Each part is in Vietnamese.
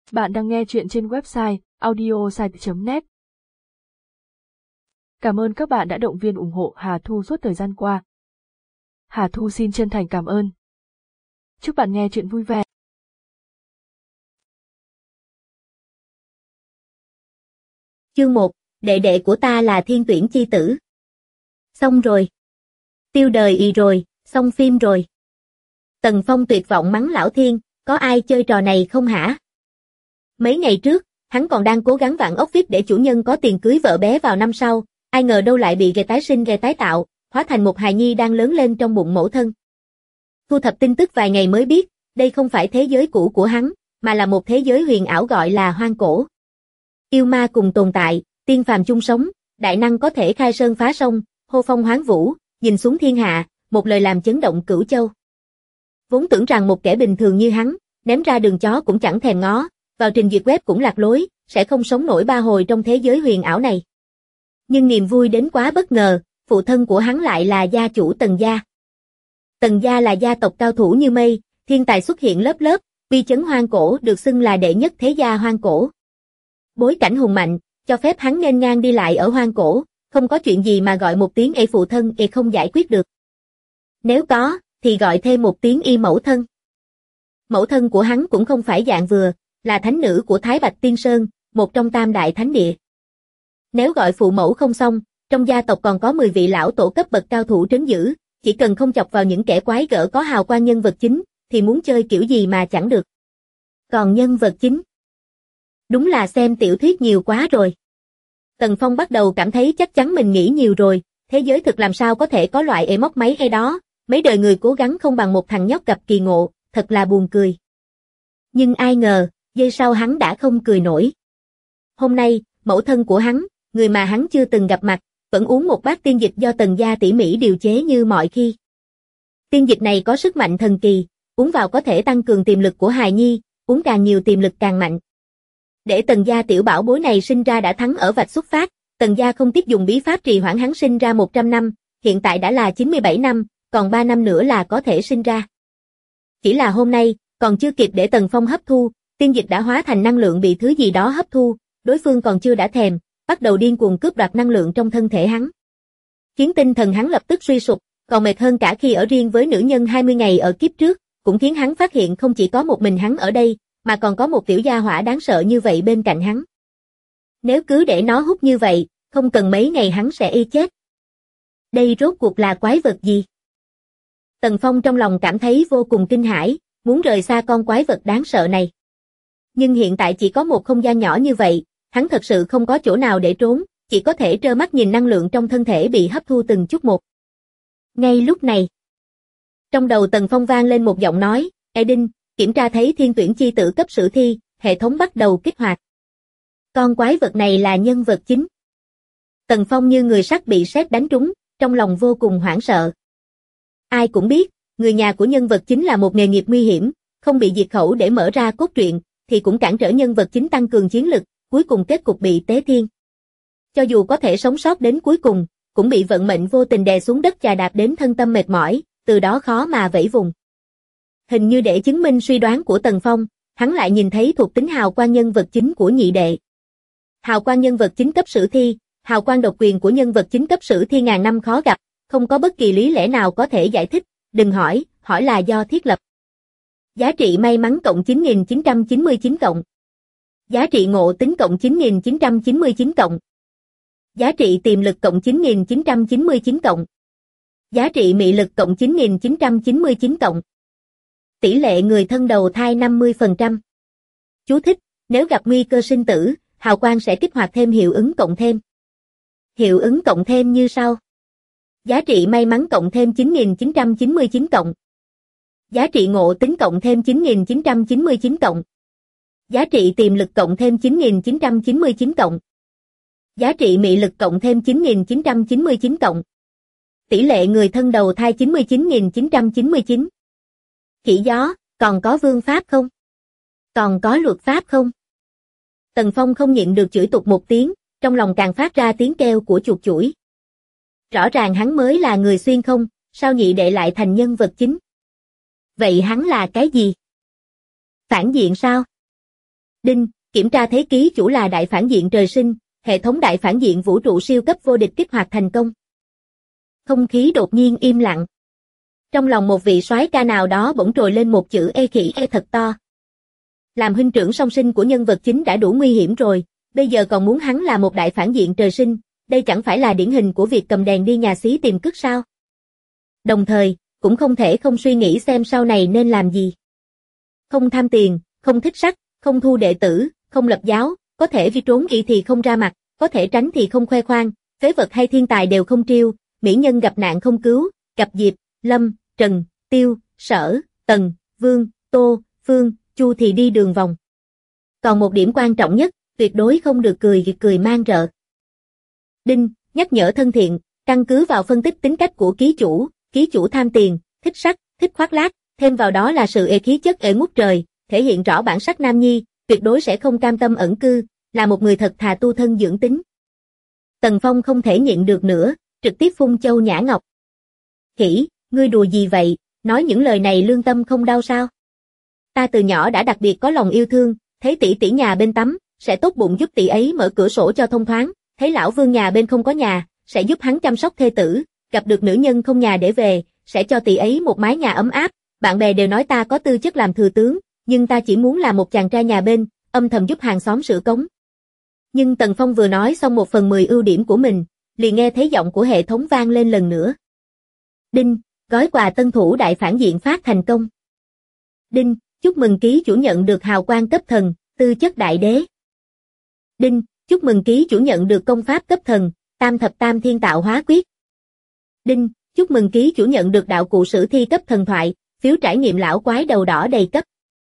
Bạn đang nghe chuyện trên website audiosite.net. Cảm ơn các bạn đã động viên ủng hộ Hà Thu suốt thời gian qua. Hà Thu xin chân thành cảm ơn. Chúc bạn nghe chuyện vui vẻ. Chương 1, đệ đệ của ta là thiên tuyển chi tử. Xong rồi. Tiêu đời y rồi, xong phim rồi. Tần Phong tuyệt vọng mắng lão Thiên, có ai chơi trò này không hả? Mấy ngày trước, hắn còn đang cố gắng vặn ốc vít để chủ nhân có tiền cưới vợ bé vào năm sau, ai ngờ đâu lại bị ghẻ tái sinh ghẻ tái tạo, hóa thành một hài nhi đang lớn lên trong bụng mẫu thân. Thu thập tin tức vài ngày mới biết, đây không phải thế giới cũ của hắn, mà là một thế giới huyền ảo gọi là hoang cổ. Yêu ma cùng tồn tại, tiên phàm chung sống, đại năng có thể khai sơn phá sông, hô phong hoán vũ, nhìn xuống thiên hạ, một lời làm chấn động cửu châu. Vốn tưởng rằng một kẻ bình thường như hắn, ném ra đường chó cũng chẳng thèm ngó, vào trình duyệt web cũng lạc lối, sẽ không sống nổi ba hồi trong thế giới huyền ảo này. Nhưng niềm vui đến quá bất ngờ, phụ thân của hắn lại là gia chủ Tần gia. Tần gia là gia tộc cao thủ như mây, thiên tài xuất hiện lớp lớp, uy chấn hoang cổ được xưng là đệ nhất thế gia hoang cổ. Bối cảnh hùng mạnh, cho phép hắn nghênh ngang đi lại ở hoang cổ, không có chuyện gì mà gọi một tiếng ê phụ thân ê không giải quyết được. Nếu có, thì gọi thêm một tiếng y mẫu thân. Mẫu thân của hắn cũng không phải dạng vừa, là thánh nữ của Thái Bạch Tiên Sơn, một trong tam đại thánh địa. Nếu gọi phụ mẫu không xong, trong gia tộc còn có 10 vị lão tổ cấp bậc cao thủ trấn giữ, chỉ cần không chọc vào những kẻ quái gở có hào quang nhân vật chính, thì muốn chơi kiểu gì mà chẳng được. Còn nhân vật chính, đúng là xem tiểu thuyết nhiều quá rồi. Tần Phong bắt đầu cảm thấy chắc chắn mình nghĩ nhiều rồi, thế giới thực làm sao có thể có loại ê móc máy hay đó, mấy đời người cố gắng không bằng một thằng nhóc gặp kỳ ngộ, thật là buồn cười. Nhưng ai ngờ, giây sau hắn đã không cười nổi. Hôm nay, mẫu thân của hắn, người mà hắn chưa từng gặp mặt, vẫn uống một bát tiên dịch do Tần gia tỉ mỉ điều chế như mọi khi. Tiên dịch này có sức mạnh thần kỳ, uống vào có thể tăng cường tiềm lực của hài nhi, uống càng nhiều tiềm lực càng mạnh. Để Tần gia tiểu bảo bối này sinh ra đã thắng ở vạch xuất phát, Tần gia không tiếc dùng bí pháp trì hoãn hắn sinh ra 100 năm, hiện tại đã là 97 năm, còn 3 năm nữa là có thể sinh ra. Chỉ là hôm nay, còn chưa kịp để Tần Phong hấp thu, tiên dịch đã hóa thành năng lượng bị thứ gì đó hấp thu, đối phương còn chưa đã thèm, bắt đầu điên cuồng cướp đoạt năng lượng trong thân thể hắn. Khiến tinh thần hắn lập tức suy sụp, còn mệt hơn cả khi ở riêng với nữ nhân 20 ngày ở kiếp trước, cũng khiến hắn phát hiện không chỉ có một mình hắn ở đây, mà còn có một tiểu gia hỏa đáng sợ như vậy bên cạnh hắn. Nếu cứ để nó hút như vậy, không cần mấy ngày hắn sẽ y chết. Đây rốt cuộc là quái vật gì? Tần Phong trong lòng cảm thấy vô cùng kinh hãi, muốn rời xa con quái vật đáng sợ này. Nhưng hiện tại chỉ có một không gian nhỏ như vậy, hắn thật sự không có chỗ nào để trốn, chỉ có thể trơ mắt nhìn năng lượng trong thân thể bị hấp thu từng chút một. Ngay lúc này, trong đầu Tần Phong vang lên một giọng nói, "Ê Đinh, kiểm tra thấy thiên tuyển chi tử cấp sử thi, hệ thống bắt đầu kích hoạt." Con quái vật này là nhân vật chính. Tần Phong như người sắt bị sét đánh trúng, trong lòng vô cùng hoảng sợ. Ai cũng biết, người nhà của nhân vật chính là một nghề nghiệp nguy hiểm, không bị diệt khẩu để mở ra cốt truyện, thì cũng cản trở nhân vật chính tăng cường chiến lực, cuối cùng kết cục bị tế thiên. Cho dù có thể sống sót đến cuối cùng, cũng bị vận mệnh vô tình đè xuống đất chà đạp đến thân tâm mệt mỏi, từ đó khó mà vẫy vùng. Hình như để chứng minh suy đoán của Tần Phong, hắn lại nhìn thấy thuộc tính hào quang nhân vật chính của nhị đệ. Hào quang nhân vật chính cấp sử thi, hào quang độc quyền của nhân vật chính cấp sử thi ngàn năm khó gặp, không có bất kỳ lý lẽ nào có thể giải thích, đừng hỏi, hỏi là do thiết lập. Giá trị may mắn cộng 9.999 cộng. Giá trị ngộ tính cộng 9.999 cộng. Giá trị tiềm lực cộng 9.999 cộng. Giá trị mị lực cộng 9.999 cộng. Tỷ lệ người thân đầu thai 50%. Chú thích, nếu gặp nguy cơ sinh tử, hào quang sẽ kích hoạt thêm hiệu ứng cộng thêm. Hiệu ứng cộng thêm như sau. Giá trị may mắn cộng thêm 9.999 cộng. Giá trị ngộ tính cộng thêm 9.999 cộng. Giá trị tiềm lực cộng thêm 9.999 cộng. Giá trị mị lực cộng thêm 9.999 cộng. Tỷ lệ người thân đầu thai 99.999. Khỉ gió, còn có vương pháp không? Còn có luật pháp không? Tần Phong không nhịn được chửi tục một tiếng, trong lòng càng phát ra tiếng kêu của chuột chủi. Rõ ràng hắn mới là người xuyên không, sao nhị đệ lại thành nhân vật chính? Vậy hắn là cái gì? Phản diện sao? Đinh, kiểm tra thấy ký chủ là đại phản diện trời sinh, hệ thống đại phản diện vũ trụ siêu cấp vô địch kích hoạt thành công. Không khí đột nhiên im lặng. Trong lòng một vị soái ca nào đó bỗng trồi lên một chữ E khỉ E thật to. Làm huynh trưởng song sinh của nhân vật chính đã đủ nguy hiểm rồi, bây giờ còn muốn hắn là một đại phản diện trời sinh, đây chẳng phải là điển hình của việc cầm đèn đi nhà xí tìm cứt sao? Đồng thời, cũng không thể không suy nghĩ xem sau này nên làm gì. Không tham tiền, không thích sắc, không thu đệ tử, không lập giáo, có thể vi trốn y thì không ra mặt, có thể tránh thì không khoe khoang, phế vật hay thiên tài đều không triêu, mỹ nhân gặp nạn không cứu, gặp Diệp, Lâm, Trần, Tiêu, Sở, Tần, Vương, Tô, Phương, Chu thì đi đường vòng. Còn một điểm quan trọng nhất, tuyệt đối không được cười man rợ. Đinh, nhắc nhở thân thiện, căn cứ vào phân tích tính cách của ký chủ tham tiền, thích sắc, thích khoác lác, thêm vào đó là sự khí chất ngút trời, thể hiện rõ bản sắc nam nhi, tuyệt đối sẽ không cam tâm ẩn cư, là một người thật thà tu thân dưỡng tính. Tần Phong không thể nhịn được nữa, trực tiếp phun châu nhã ngọc. Khỉ, ngươi đùa gì vậy, nói những lời này lương tâm không đau sao? Ta từ nhỏ đã đặc biệt có lòng yêu thương, thấy tỷ tỷ nhà bên tắm, sẽ tốt bụng giúp tỷ ấy mở cửa sổ cho thông thoáng, thấy lão vương nhà bên không có nhà, sẽ giúp hắn chăm sóc thê tử, gặp được nữ nhân không nhà để về, sẽ cho tỷ ấy một mái nhà ấm áp, bạn bè đều nói ta có tư chất làm thừa tướng, nhưng ta chỉ muốn là một chàng trai nhà bên, âm thầm giúp hàng xóm sửa cống. Nhưng Tần Phong vừa nói xong 1/10 ưu điểm của mình, liền nghe thấy giọng của hệ thống vang lên lần nữa. Đinh, gói quà tân thủ đại phản diện phát thành công. Đinh, chúc mừng ký chủ nhận được hào quang cấp thần, tư chất đại đế. Đinh, chúc mừng ký chủ nhận được công pháp cấp thần, tam thập tam thiên tạo hóa quyết. Đinh, chúc mừng ký chủ nhận được đạo cụ sử thi cấp thần thoại, phiếu trải nghiệm lão quái đầu đỏ đầy cấp.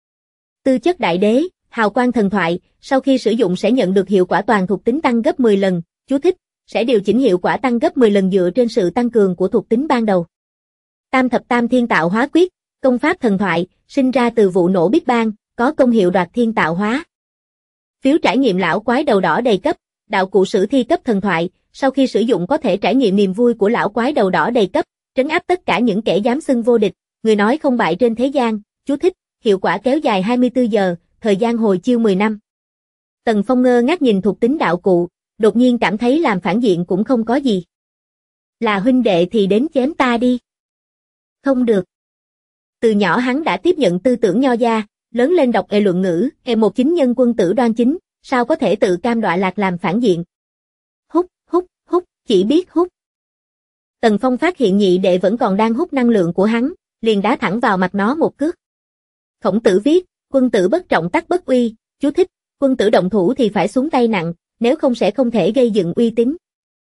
Tư chất đại đế, hào quang thần thoại, sau khi sử dụng sẽ nhận được hiệu quả toàn thuộc tính tăng gấp 10 lần, chú thích, sẽ điều chỉnh hiệu quả tăng gấp 10 lần dựa trên sự tăng cường của thuộc tính ban đầu. Tam thập tam thiên tạo hóa quyết, công pháp thần thoại, sinh ra từ vụ nổ Big Bang, có công hiệu đoạt thiên tạo hóa. Phiếu trải nghiệm lão quái đầu đỏ đầy cấp, đạo cụ sử thi cấp thần thoại, sau khi sử dụng có thể trải nghiệm niềm vui của lão quái đầu đỏ đầy cấp, trấn áp tất cả những kẻ dám xưng vô địch, người nói không bại trên thế gian, chú thích, hiệu quả kéo dài 24 giờ, thời gian hồi chiêu 10 năm. Tần Phong ngơ ngác nhìn thuộc tính đạo cụ, đột nhiên cảm thấy làm phản diện cũng không có gì. Là huynh đệ thì đến chém ta đi. Không được. Từ nhỏ hắn đã tiếp nhận tư tưởng nho gia, lớn lên đọc luận ngữ, một chính nhân quân tử đoan chính, sao có thể tự cam đọa lạc làm phản diện. Hút, chỉ biết hút. Tần Phong phát hiện nhị đệ vẫn còn đang hút năng lượng của hắn, liền đá thẳng vào mặt nó một cước. Khổng Tử viết, quân tử bất trọng tắc bất uy, chú thích, quân tử động thủ thì phải xuống tay nặng, nếu không sẽ không thể gây dựng uy tín.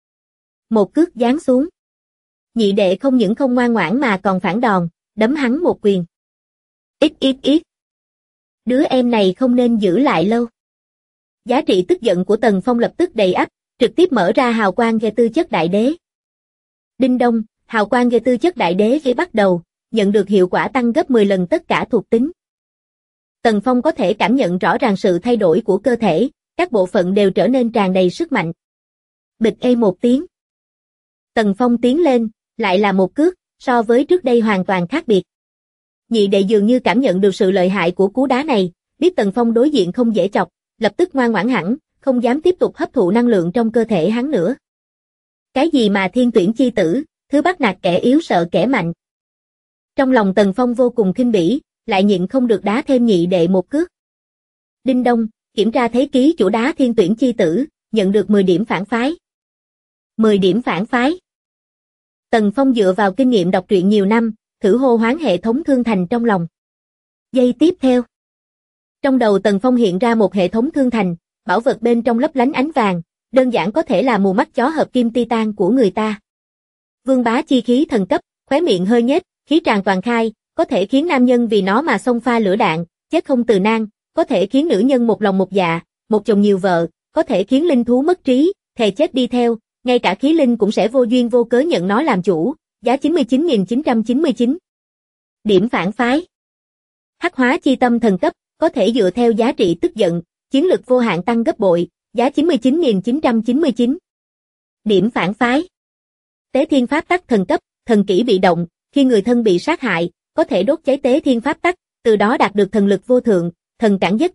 Một cước giáng xuống. Nhị đệ không những không ngoan ngoãn mà còn phản đòn, đấm hắn một quyền. Ít. Đứa em này không nên giữ lại lâu. Giá trị tức giận của Tần Phong lập tức đầy ắp, trực tiếp mở ra hào quang về tư chất đại đế. Đinh đông, hào quang về tư chất đại đế khi bắt đầu, nhận được hiệu quả tăng gấp 10 lần tất cả thuộc tính. Tần Phong có thể cảm nhận rõ ràng sự thay đổi của cơ thể, các bộ phận đều trở nên tràn đầy sức mạnh. Bịch một tiếng. Tần Phong tiến lên, lại là một cước, so với trước đây hoàn toàn khác biệt. Nhị đệ dường như cảm nhận được sự lợi hại của cú đá này, biết Tần Phong đối diện không dễ chọc, lập tức ngoan ngoãn hẳn, không dám tiếp tục hấp thụ năng lượng trong cơ thể hắn nữa. Cái gì mà thiên tuyển chi tử, thứ bắt nạt kẻ yếu sợ kẻ mạnh. Trong lòng Tần Phong vô cùng khinh bỉ, lại nhịn không được đá thêm nhị đệ một cước. Đinh đông, kiểm tra thấy ký chủ đá thiên tuyển chi tử, nhận được 10 điểm phản phái. 10 điểm phản phái. Tần Phong dựa vào kinh nghiệm đọc truyện nhiều năm, thử hô hoán hệ thống thương thành trong lòng. Giây tiếp theo. Trong đầu Tần Phong hiện ra một hệ thống thương thành, bảo vật bên trong lấp lánh ánh vàng, đơn giản có thể là mù mắt chó hợp kim titan của người ta. Vương bá chi khí thần cấp, khóe miệng hơi nhếch, khí tràn toàn khai, có thể khiến nam nhân vì nó mà xông pha lửa đạn, chết không từ nan, có thể khiến nữ nhân một lòng một dạ, một chồng nhiều vợ, có thể khiến linh thú mất trí, thề chết đi theo, ngay cả khí linh cũng sẽ vô duyên vô cớ nhận nó làm chủ, giá 99.999. Điểm phản phái. Hắc hóa chi tâm thần cấp, có thể dựa theo giá trị tức giận, chiến lực vô hạn tăng gấp bội, giá 99.999. Điểm phản phái. Tế thiên pháp tắc thần cấp, thần kỹ bị động, khi người thân bị sát hại, có thể đốt cháy tế thiên pháp tắc, từ đó đạt được thần lực vô thượng, thần cản giết thần,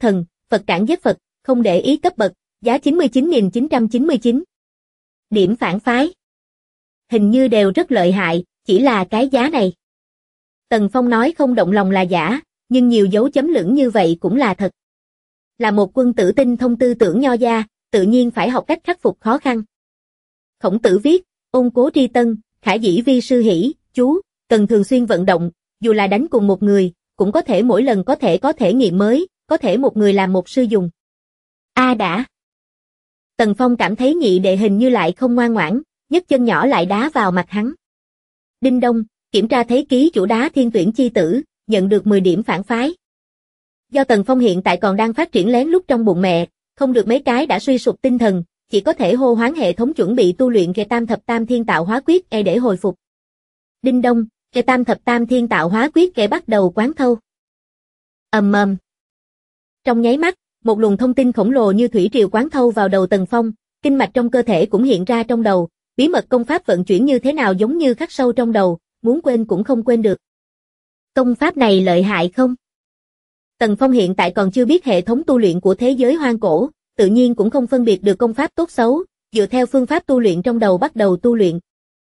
Phật cản giết Phật, không để ý cấp bậc, giá 99.999. Điểm phản phái. Hình như đều rất lợi hại, chỉ là cái giá này. Tần Phong nói không động lòng là giả, nhưng nhiều dấu chấm lửng như vậy cũng là thật. Là một quân tử tinh thông tư tưởng nho gia, tự nhiên phải học cách khắc phục khó khăn. Khổng Tử viết, ôn cố tri tân, khả dĩ vi sư hỷ, chú, cần thường xuyên vận động, dù là đánh cùng một người, cũng có thể mỗi lần có thể nghiệm mới, có thể một người làm một sư dùng. Đã. Tần Phong cảm thấy nhị đệ hình như lại không ngoan ngoãn, nhấc chân nhỏ lại đá vào mặt hắn. Đinh đông, kiểm tra thấy ký chủ đá thiên tuyển chi tử, nhận được 10 điểm phản phái. Do Tần Phong hiện tại còn đang phát triển lén lút trong bụng mẹ, không được mấy cái đã suy sụp tinh thần, chỉ có thể hô hoán hệ thống chuẩn bị tu luyện Tam thập tam thiên tạo hóa quyết để hồi phục. Đinh đông, Tam thập tam thiên tạo hóa quyết bắt đầu quán thâu. Ầm. Trong nháy mắt, một luồng thông tin khổng lồ như thủy triều quán thâu vào đầu Tần Phong, kinh mạch trong cơ thể cũng hiện ra trong đầu, bí mật công pháp vận chuyển như thế nào giống như khắc sâu trong đầu, muốn quên cũng không quên được. Công pháp này lợi hại không? Tần Phong hiện tại còn chưa biết hệ thống tu luyện của thế giới hoang cổ, tự nhiên cũng không phân biệt được công pháp tốt xấu, dựa theo phương pháp tu luyện trong đầu bắt đầu tu luyện.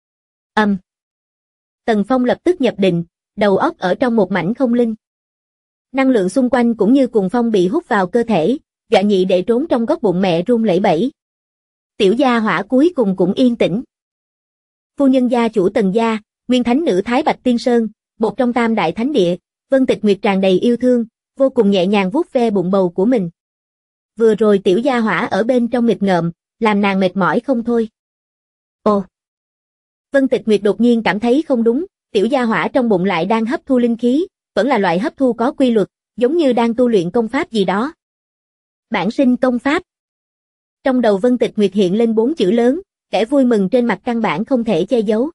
Tần Phong lập tức nhập định, đầu óc ở trong một mảnh không linh. Năng lượng xung quanh cũng như cuồng phong bị hút vào cơ thể, dọa nhị đệ trốn trong góc bụng mẹ run lẩy bẩy. Tiểu gia hỏa cuối cùng cũng yên tĩnh. Phu nhân gia chủ Tần gia, nguyên thánh nữ Thái Bạch Tiên Sơn, một trong tam đại thánh địa, Vân Tịch Nguyệt tràn đầy yêu thương, vô cùng nhẹ nhàng vuốt ve bụng bầu của mình. Vừa rồi tiểu gia hỏa ở bên trong nghịch ngợm, làm nàng mệt mỏi không thôi. Ồ! Vân Tịch Nguyệt đột nhiên cảm thấy không đúng, tiểu gia hỏa trong bụng lại đang hấp thu linh khí, vẫn là loại hấp thu có quy luật, giống như đang tu luyện công pháp gì đó. Bản sinh công pháp. Trong đầu Vân Tịch Nguyệt hiện lên 4 chữ lớn, vẻ vui mừng trên mặt căn bản không thể che giấu.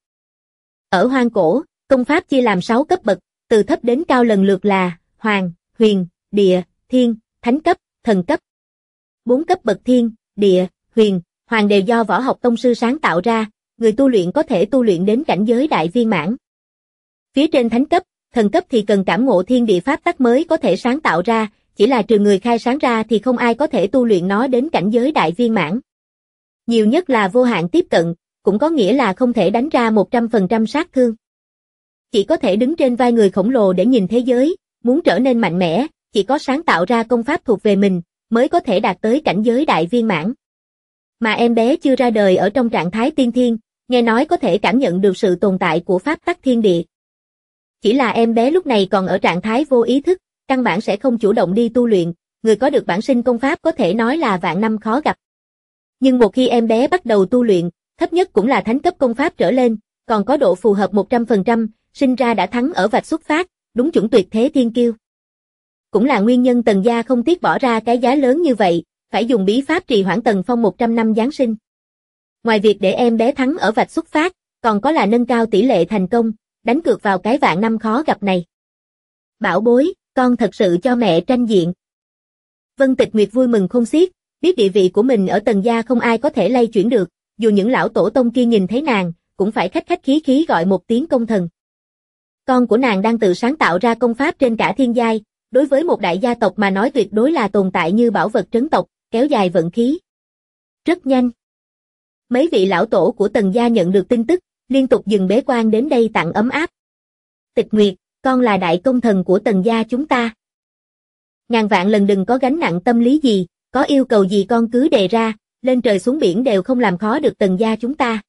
Ở hoang cổ, công pháp chia làm 6 cấp bậc, từ thấp đến cao lần lượt là Hoàng, Huyền, Địa, Thiên, Thánh cấp, Thần cấp. 4 cấp bậc Thiên, Địa, Huyền, Hoàng đều do võ học tông sư sáng tạo ra, người tu luyện có thể tu luyện đến cảnh giới đại viên mãn. Phía trên Thánh cấp, Thần cấp thì cần cảm ngộ thiên địa pháp tắc mới có thể sáng tạo ra, chỉ là trừ người khai sáng ra thì không ai có thể tu luyện nó đến cảnh giới đại viên mãn. Nhiều nhất là vô hạn tiếp cận, cũng có nghĩa là không thể đánh ra 100% sát thương. Chỉ có thể đứng trên vai người khổng lồ để nhìn thế giới, muốn trở nên mạnh mẽ, chỉ có sáng tạo ra công pháp thuộc về mình, mới có thể đạt tới cảnh giới đại viên mãn. Mà em bé chưa ra đời ở trong trạng thái tiên thiên, nghe nói có thể cảm nhận được sự tồn tại của pháp tắc thiên địa. Chỉ là em bé lúc này còn ở trạng thái vô ý thức, căn bản sẽ không chủ động đi tu luyện, người có được bản sinh công pháp có thể nói là vạn năm khó gặp. Nhưng một khi em bé bắt đầu tu luyện, thấp nhất cũng là thánh cấp công pháp trở lên, còn có độ phù hợp 100%, sinh ra đã thắng ở vạch xuất phát, đúng chuẩn tuyệt thế thiên kiêu. Cũng là nguyên nhân Tần gia không tiếc bỏ ra cái giá lớn như vậy, phải dùng bí pháp trì hoãn Tần Phong 100 năm Giáng sinh. Ngoài việc để em bé thắng ở vạch xuất phát, còn có là nâng cao tỷ lệ thành công, đánh cược vào cái vạn năm khó gặp này. Bảo bối, con thật sự cho mẹ tranh diện. Vân Tịch Nguyệt vui mừng khôn xiết, biết địa vị của mình ở Tần gia không ai có thể lay chuyển được, dù những lão tổ tông kia nhìn thấy nàng, cũng phải khách khách khí khí gọi một tiếng công thần. Con của nàng đang tự sáng tạo ra công pháp trên cả thiên giai, đối với một đại gia tộc mà nói tuyệt đối là tồn tại như bảo vật trấn tộc, kéo dài vận khí. Rất nhanh. Mấy vị lão tổ của Tần gia nhận được tin tức, liên tục dừng bế quan đến đây tặng ấm áp. Tịch Nguyệt, con là đại công thần của Tần gia chúng ta. Ngàn vạn lần đừng có gánh nặng tâm lý gì, có yêu cầu gì con cứ đề ra, lên trời xuống biển đều không làm khó được Tần gia chúng ta.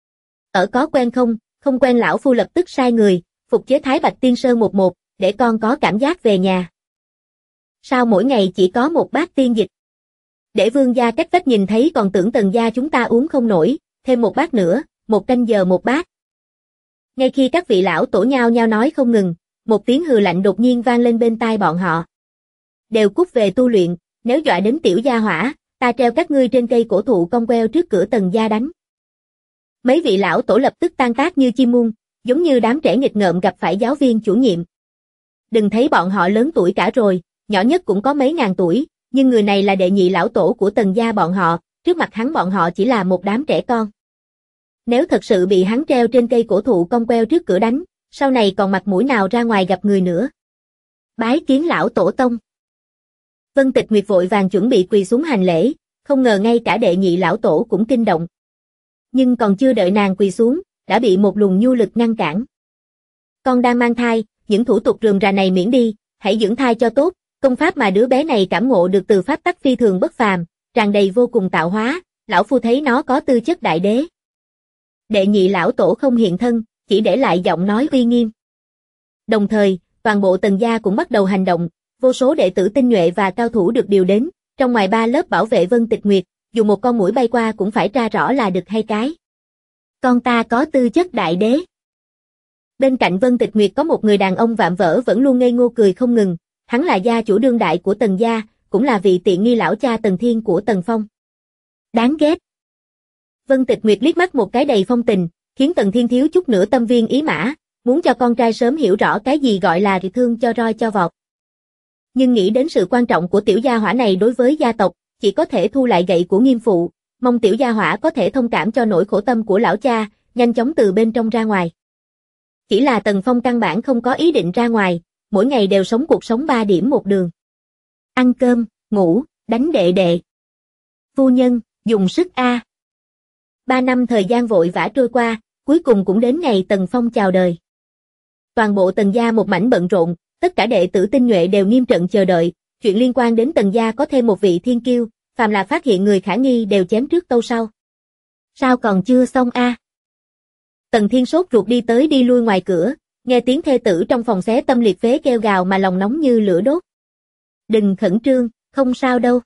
Ở có quen không quen lão phu lập tức sai người, phục chế Thái Bạch Tiên Sơn một, để con có cảm giác về nhà. Sao mỗi ngày chỉ có một bát tiên dịch? Để vương gia cách vách nhìn thấy còn tưởng Tần gia chúng ta uống không nổi, thêm một bát nữa, 1 canh giờ 1 bát. Ngay khi các vị lão tổ nhao nhao nói không ngừng, một tiếng hừ lạnh đột nhiên vang lên bên tai bọn họ. Đều cút về tu luyện, nếu dọa đến tiểu gia hỏa, ta treo các ngươi trên cây cổ thụ cong queo trước cửa Tần gia đánh. Mấy vị lão tổ lập tức tan tác như chim muông, giống như đám trẻ nghịch ngợm gặp phải giáo viên chủ nhiệm. Đừng thấy bọn họ lớn tuổi cả rồi, nhỏ nhất cũng có mấy ngàn tuổi, nhưng người này là đệ nhị lão tổ của Tần gia bọn họ, trước mặt hắn bọn họ chỉ là một đám trẻ con. Nếu thật sự bị hắn treo trên cây cổ thụ cong queo trước cửa đánh, sau này còn mặt mũi nào ra ngoài gặp người nữa. Bái kiến lão tổ tông. Vân Tịch Nguyệt vội vàng chuẩn bị quỳ xuống hành lễ, không ngờ ngay cả đệ nhị lão tổ cũng kinh động. Nhưng còn chưa đợi nàng quỳ xuống, đã bị một luồng nhu lực ngăn cản. Con đang mang thai, những thủ tục rườm rà này miễn đi, hãy dưỡng thai cho tốt, công pháp mà đứa bé này cảm ngộ được từ pháp tắc phi thường bất phàm, tràn đầy vô cùng tạo hóa, lão phu thấy nó có tư chất đại đế. Đệ nhị lão tổ không hiện thân, chỉ để lại giọng nói uy nghiêm. Đồng thời, toàn bộ Tần gia cũng bắt đầu hành động, vô số đệ tử tinh nhuệ và cao thủ được điều đến, trong ngoài 3 lớp bảo vệ Vân Tịch Nguyệt, dù một con muỗi bay qua cũng phải tra rõ là đực hay cái. Con ta có tư chất đại đế. Bên cạnh Vân Tịch Nguyệt có một người đàn ông vạm vỡ vẫn luôn ngây ngô cười không ngừng, hắn là gia chủ đương đại của Tần gia, cũng là vị tiện nghi lão cha Tần Thiên của Tần Phong. Đáng ghét. Vân Tịch Nguyệt liếc mắt một cái đầy phong tình, khiến Tần Thiên thiếu chút nữa tâm viên ý mã, muốn cho con trai sớm hiểu rõ cái gì gọi là thương cho roi cho vọt. Nhưng nghĩ đến sự quan trọng của tiểu gia hỏa này đối với gia tộc, chỉ có thể thu lại gậy của nghiêm phụ, mong tiểu gia hỏa có thể thông cảm cho nỗi khổ tâm của lão cha, nhanh chóng từ bên trong ra ngoài. Chỉ là Tần Phong căn bản không có ý định ra ngoài, mỗi ngày đều sống cuộc sống 3 điểm một đường. Ăn cơm, ngủ, đánh đệ đệ. Phu nhân, dùng sức a. 3 năm thời gian vội vã trôi qua, cuối cùng cũng đến ngày Tần Phong chào đời. Toàn bộ Tần gia một mảnh bận rộn, tất cả đệ tử tinh nhuệ đều nghiêm trận chờ đợi, chuyện liên quan đến Tần gia có thêm một vị thiên kiêu, phàm là phát hiện người khả nghi đều chém trước tâu sau. Sao còn chưa xong a? Tần Thiên sốt ruột đi tới đi lui ngoài cửa, nghe tiếng thê tử trong phòng xé tâm liệt phế kêu gào mà lòng nóng như lửa đốt. Đừng khẩn trương, không sao đâu.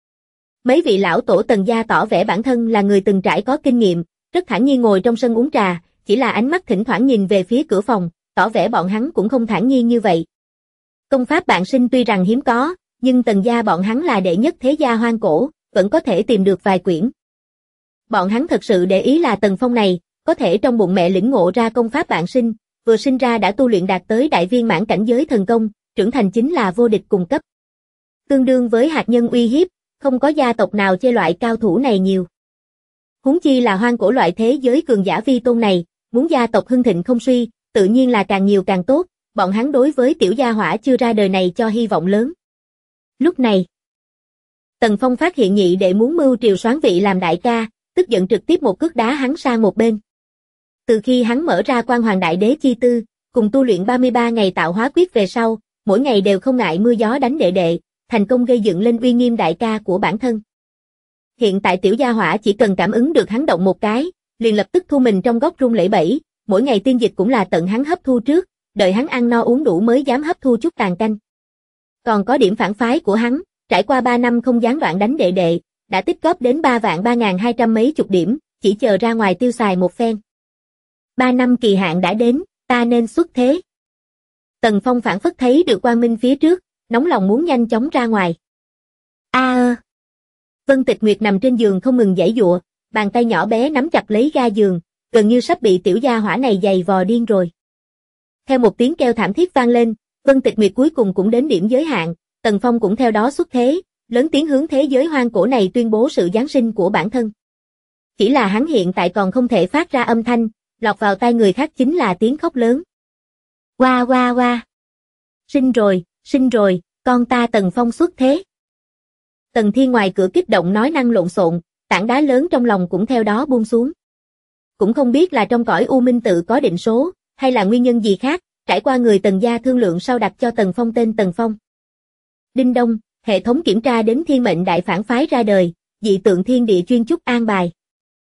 Mấy vị lão tổ Tần gia tỏ vẻ bản thân là người từng trải có kinh nghiệm, rất thản nhiên ngồi trong sân uống trà, chỉ là ánh mắt thỉnh thoảng nhìn về phía cửa phòng, tỏ vẻ bọn hắn cũng không thản nhiên như vậy. Công pháp bạn sinh tuy rằng hiếm có, nhưng Tần gia bọn hắn là đệ nhất thế gia hoang cổ, vẫn có thể tìm được vài quyển. Bọn hắn thật sự để ý là Tần Phong này, có thể trong bụng mẹ lĩnh ngộ ra công pháp bạn sinh, vừa sinh ra đã tu luyện đạt tới đại viên mãn cảnh giới thần công, trưởng thành chính là vô địch cùng cấp. Tương đương với hạt nhân uy hiếp, không có gia tộc nào chê loại cao thủ này nhiều. Huống chi là hoang cổ loại thế giới cường giả vi tôn này, muốn gia tộc hưng thịnh không suy, tự nhiên là càng nhiều càng tốt, bọn hắn đối với tiểu gia hỏa chưa ra đời này cho hy vọng lớn. Lúc này, Tần Phong phát hiện nhị đệ muốn mưu triều soán vị làm đại ca, tức giận trực tiếp một cước đá hắn sang một bên. Từ khi hắn mở ra Quan Hoàng Đại Đế chi tư, cùng tu luyện 33 ngày tạo hóa quyết về sau, mỗi ngày đều không ngại mưa gió đánh đệ đệ, thành công gây dựng lên uy nghiêm đại ca của bản thân. Hiện tại tiểu gia hỏa chỉ cần cảm ứng được hắn động một cái, liền lập tức thu mình trong góc run lẩy bẩy, mỗi ngày tiên dịch cũng là tận hắn hấp thu trước, đợi hắn ăn no uống đủ mới dám hấp thu chút tàn canh. Còn có điểm phản phái của hắn, trải qua 3 năm không gián đoạn đánh đệ đệ, đã tích góp đến 3.3200 mấy chục điểm, chỉ chờ ra ngoài tiêu xài một phen. 3 năm kỳ hạn đã đến, ta nên xuất thế. Tần Phong phản phất thấy được quang minh phía trước, nóng lòng muốn nhanh chóng ra ngoài. Vân Tịch Nguyệt nằm trên giường không ngừng giãy giụa, bàn tay nhỏ bé nắm chặt lấy ga giường, gần như sắp bị tiểu gia hỏa này giày vò điên rồi. Theo một tiếng kêu thảm thiết vang lên, Vân Tịch Nguyệt cuối cùng cũng đến điểm giới hạn, Tần Phong cũng theo đó xuất thế, lớn tiếng hướng thế giới hoang cổ này tuyên bố sự giáng sinh của bản thân. Chỉ là hắn hiện tại còn không thể phát ra âm thanh, lọt vào tai người khác chính là tiếng khóc lớn. Oa oa oa. Sinh rồi, con ta Tần Phong xuất thế. Tần Thiên ngoài cửa kích động nói năng lộn xộn, tảng đá lớn trong lòng cũng theo đó buông xuống. Cũng không biết là trong cõi U Minh tự có định số, hay là nguyên nhân gì khác, trải qua người Tần gia thương lượng sau đặt cho Tần Phong tên Tần Phong. Đinh đông, hệ thống kiểm tra đến thiên mệnh đại phản phái ra đời, dị tượng thiên địa chuyên chúc an bài.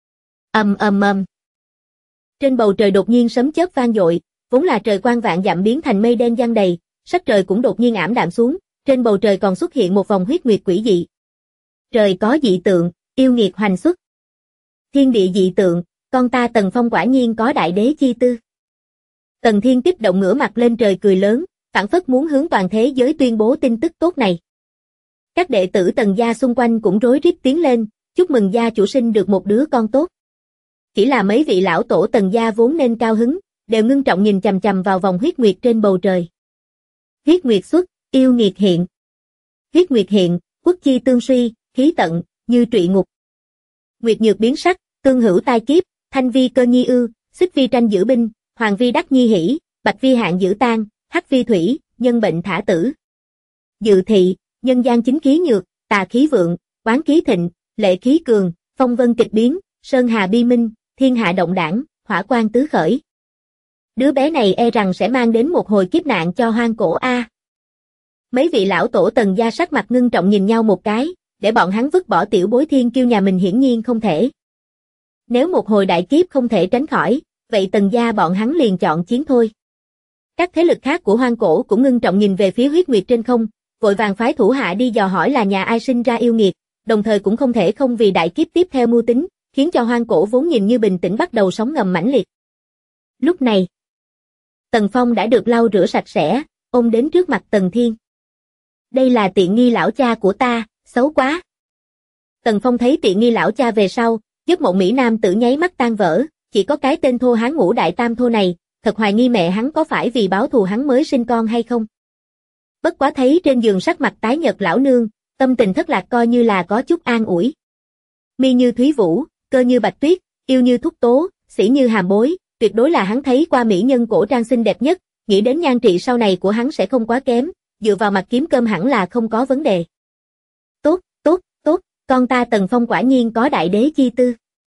Trên bầu trời đột nhiên sấm chớp vang dội, vốn là trời quang vạn dặm biến thành mây đen giăng đầy, sắc trời cũng đột nhiên ảm đạm xuống, trên bầu trời còn xuất hiện một vòng huyết nguyệt quỷ dị. Trời có dị tượng, yêu nghiệt hoành xuất. Thiên địa dị tượng, con ta Tần Phong quả nhiên có đại đế chi tư. Tần Thiên kích động ngửa mặt lên trời cười lớn, phảng phất muốn hướng toàn thế giới tuyên bố tin tức tốt này. Các đệ tử Tần gia xung quanh cũng rối rít tiến lên, chúc mừng gia chủ sinh được một đứa con tốt. Chỉ là mấy vị lão tổ Tần gia vốn nên cao hứng, đều ngưng trọng nhìn chằm chằm vào vòng huyết nguyệt trên bầu trời. Huyết nguyệt xuất, yêu nghiệt hiện. Huyết nguyệt hiện, quốc chi tương suy, khí tận, như trụy ngục. Nguyệt nhược biến sắc, tương hữu tai kiếp, thanh vi cơ nhi ư, xích vi tranh giữ binh, hoàng vi đắc nhi hỷ, bạch vi hạn giữ tan, hắc vi thủy, nhân bệnh thả tử. Dự thị, nhân gian chính khí nhược, tà khí vượng, oán khí thịnh, lệ khí cường, phong vân kịch biến, sơn hà bi minh, thiên hạ động đảng, hỏa quan tứ khởi. Đứa bé này e rằng sẽ mang đến một hồi kiếp nạn cho hoang cổ a. Mấy vị lão tổ Tần gia sắc mặt ngưng trọng nhìn nhau một cái, để bọn hắn vứt bỏ tiểu bối thiên kiêu nhà mình hiển nhiên không thể. Nếu một hồi đại kiếp không thể tránh khỏi, vậy Tần gia bọn hắn liền chọn chiến thôi. Các thế lực khác của hoang cổ cũng ngưng trọng nhìn về phía huyết nguyệt trên không, vội vàng phái thủ hạ đi dò hỏi là nhà ai sinh ra yêu nghiệt, đồng thời cũng không thể không vì đại kiếp tiếp theo mưu tính, khiến cho hoang cổ vốn nhìn như bình tĩnh bắt đầu sóng ngầm mãnh liệt. Lúc này, Tần Phong đã được lau rửa sạch sẽ, ôm đến trước mặt Tần Thiên. Đây là tiện nghi lão cha của ta, xấu quá. Tần Phong thấy tiện nghi lão cha về sau, giấc mộng mỹ nam tử nháy mắt tan vỡ, chỉ có cái tên thô hán ngũ đại tam thô này, thật hoài nghi mẹ hắn có phải vì báo thù hắn mới sinh con hay không. Bất quá thấy trên giường sắc mặt tái nhợt lão nương, tâm tình thất lạc coi như là có chút an ủi. Mi như Thúy Vũ, cơ như Bạch Tuyết, yêu như Thúc Tố, sĩ như Hàm Bối, tuyệt đối là hắn thấy qua mỹ nhân cổ trang xinh đẹp nhất, nghĩ đến nhan trị sau này của hắn sẽ không quá kém, dựa vào mặt kiếm cơm hẳn là không có vấn đề. Tốt, tốt, tốt, con ta Tần Phong quả nhiên có đại đế chi tư.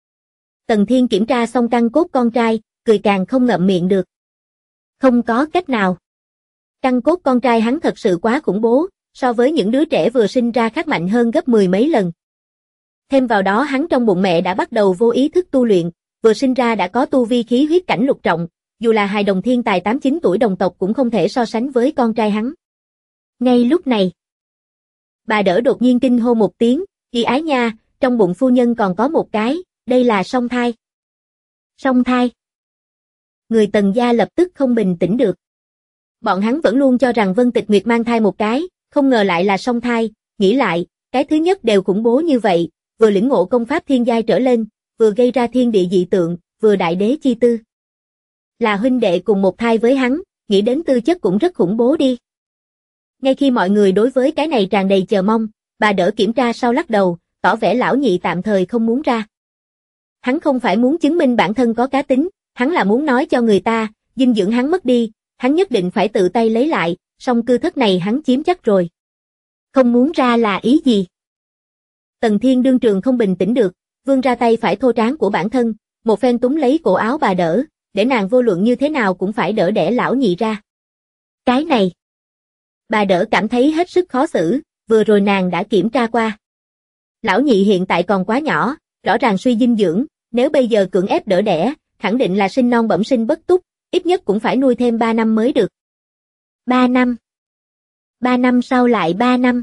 Tần Thiên kiểm tra xong căn cốt con trai, cười càng không ngậm miệng được. Không có cách nào. Căn cốt con trai hắn thật sự quá khủng bố, so với những đứa trẻ vừa sinh ra khác mạnh hơn gấp 10 mấy lần. Thêm vào đó hắn trong bụng mẹ đã bắt đầu vô ý thức tu luyện, vừa sinh ra đã có tu vi khí huyết cảnh lục trọng, dù là hài đồng thiên tài 8-9 tuổi đồng tộc cũng không thể so sánh với con trai hắn. Ngay lúc này, bà đỡ đột nhiên kinh hô một tiếng, "Chị ái nha, trong bụng phu nhân còn có một cái, đây là song thai." Song thai. Người Tần gia lập tức không bình tĩnh được. Bọn hắn vẫn luôn cho rằng Vân Tịch Nguyệt mang thai một cái, không ngờ lại là song thai, nghĩ lại, cái thứ nhất đều khủng bố như vậy, vừa lĩnh ngộ công pháp thiên giai trở lên, vừa gây ra thiên địa dị tượng, vừa đại đế chi tư. Là huynh đệ cùng một thai với hắn, nghĩ đến tư chất cũng rất khủng bố đi. Ngay khi mọi người đối với cái này tràn đầy chờ mong, bà đỡ kiểm tra sau lắc đầu, tỏ vẻ lão nhị tạm thời không muốn ra. Hắn không phải muốn chứng minh bản thân có cá tính, hắn là muốn nói cho người ta, dinh dưỡng hắn mất đi, hắn nhất định phải tự tay lấy lại, song cư thất này hắn chiếm chắc rồi. Không muốn ra là ý gì? Tần Thiên đương trường không bình tĩnh được, vươn ra tay phải thô tráng của bản thân, một phen túm lấy cổ áo bà đỡ, để nàng vô luận như thế nào cũng phải đỡ đẻ lão nhị ra. Cái này, bà đỡ cảm thấy hết sức khó xử, vừa rồi nàng đã kiểm tra qua. Lão nhị hiện tại còn quá nhỏ, rõ ràng suy dinh dưỡng, nếu bây giờ cưỡng ép đỡ đẻ, khẳng định là sinh non bẩm sinh bất túc, ít nhất cũng phải nuôi thêm 3 năm mới được. 3 năm? 3 năm sau lại 3 năm?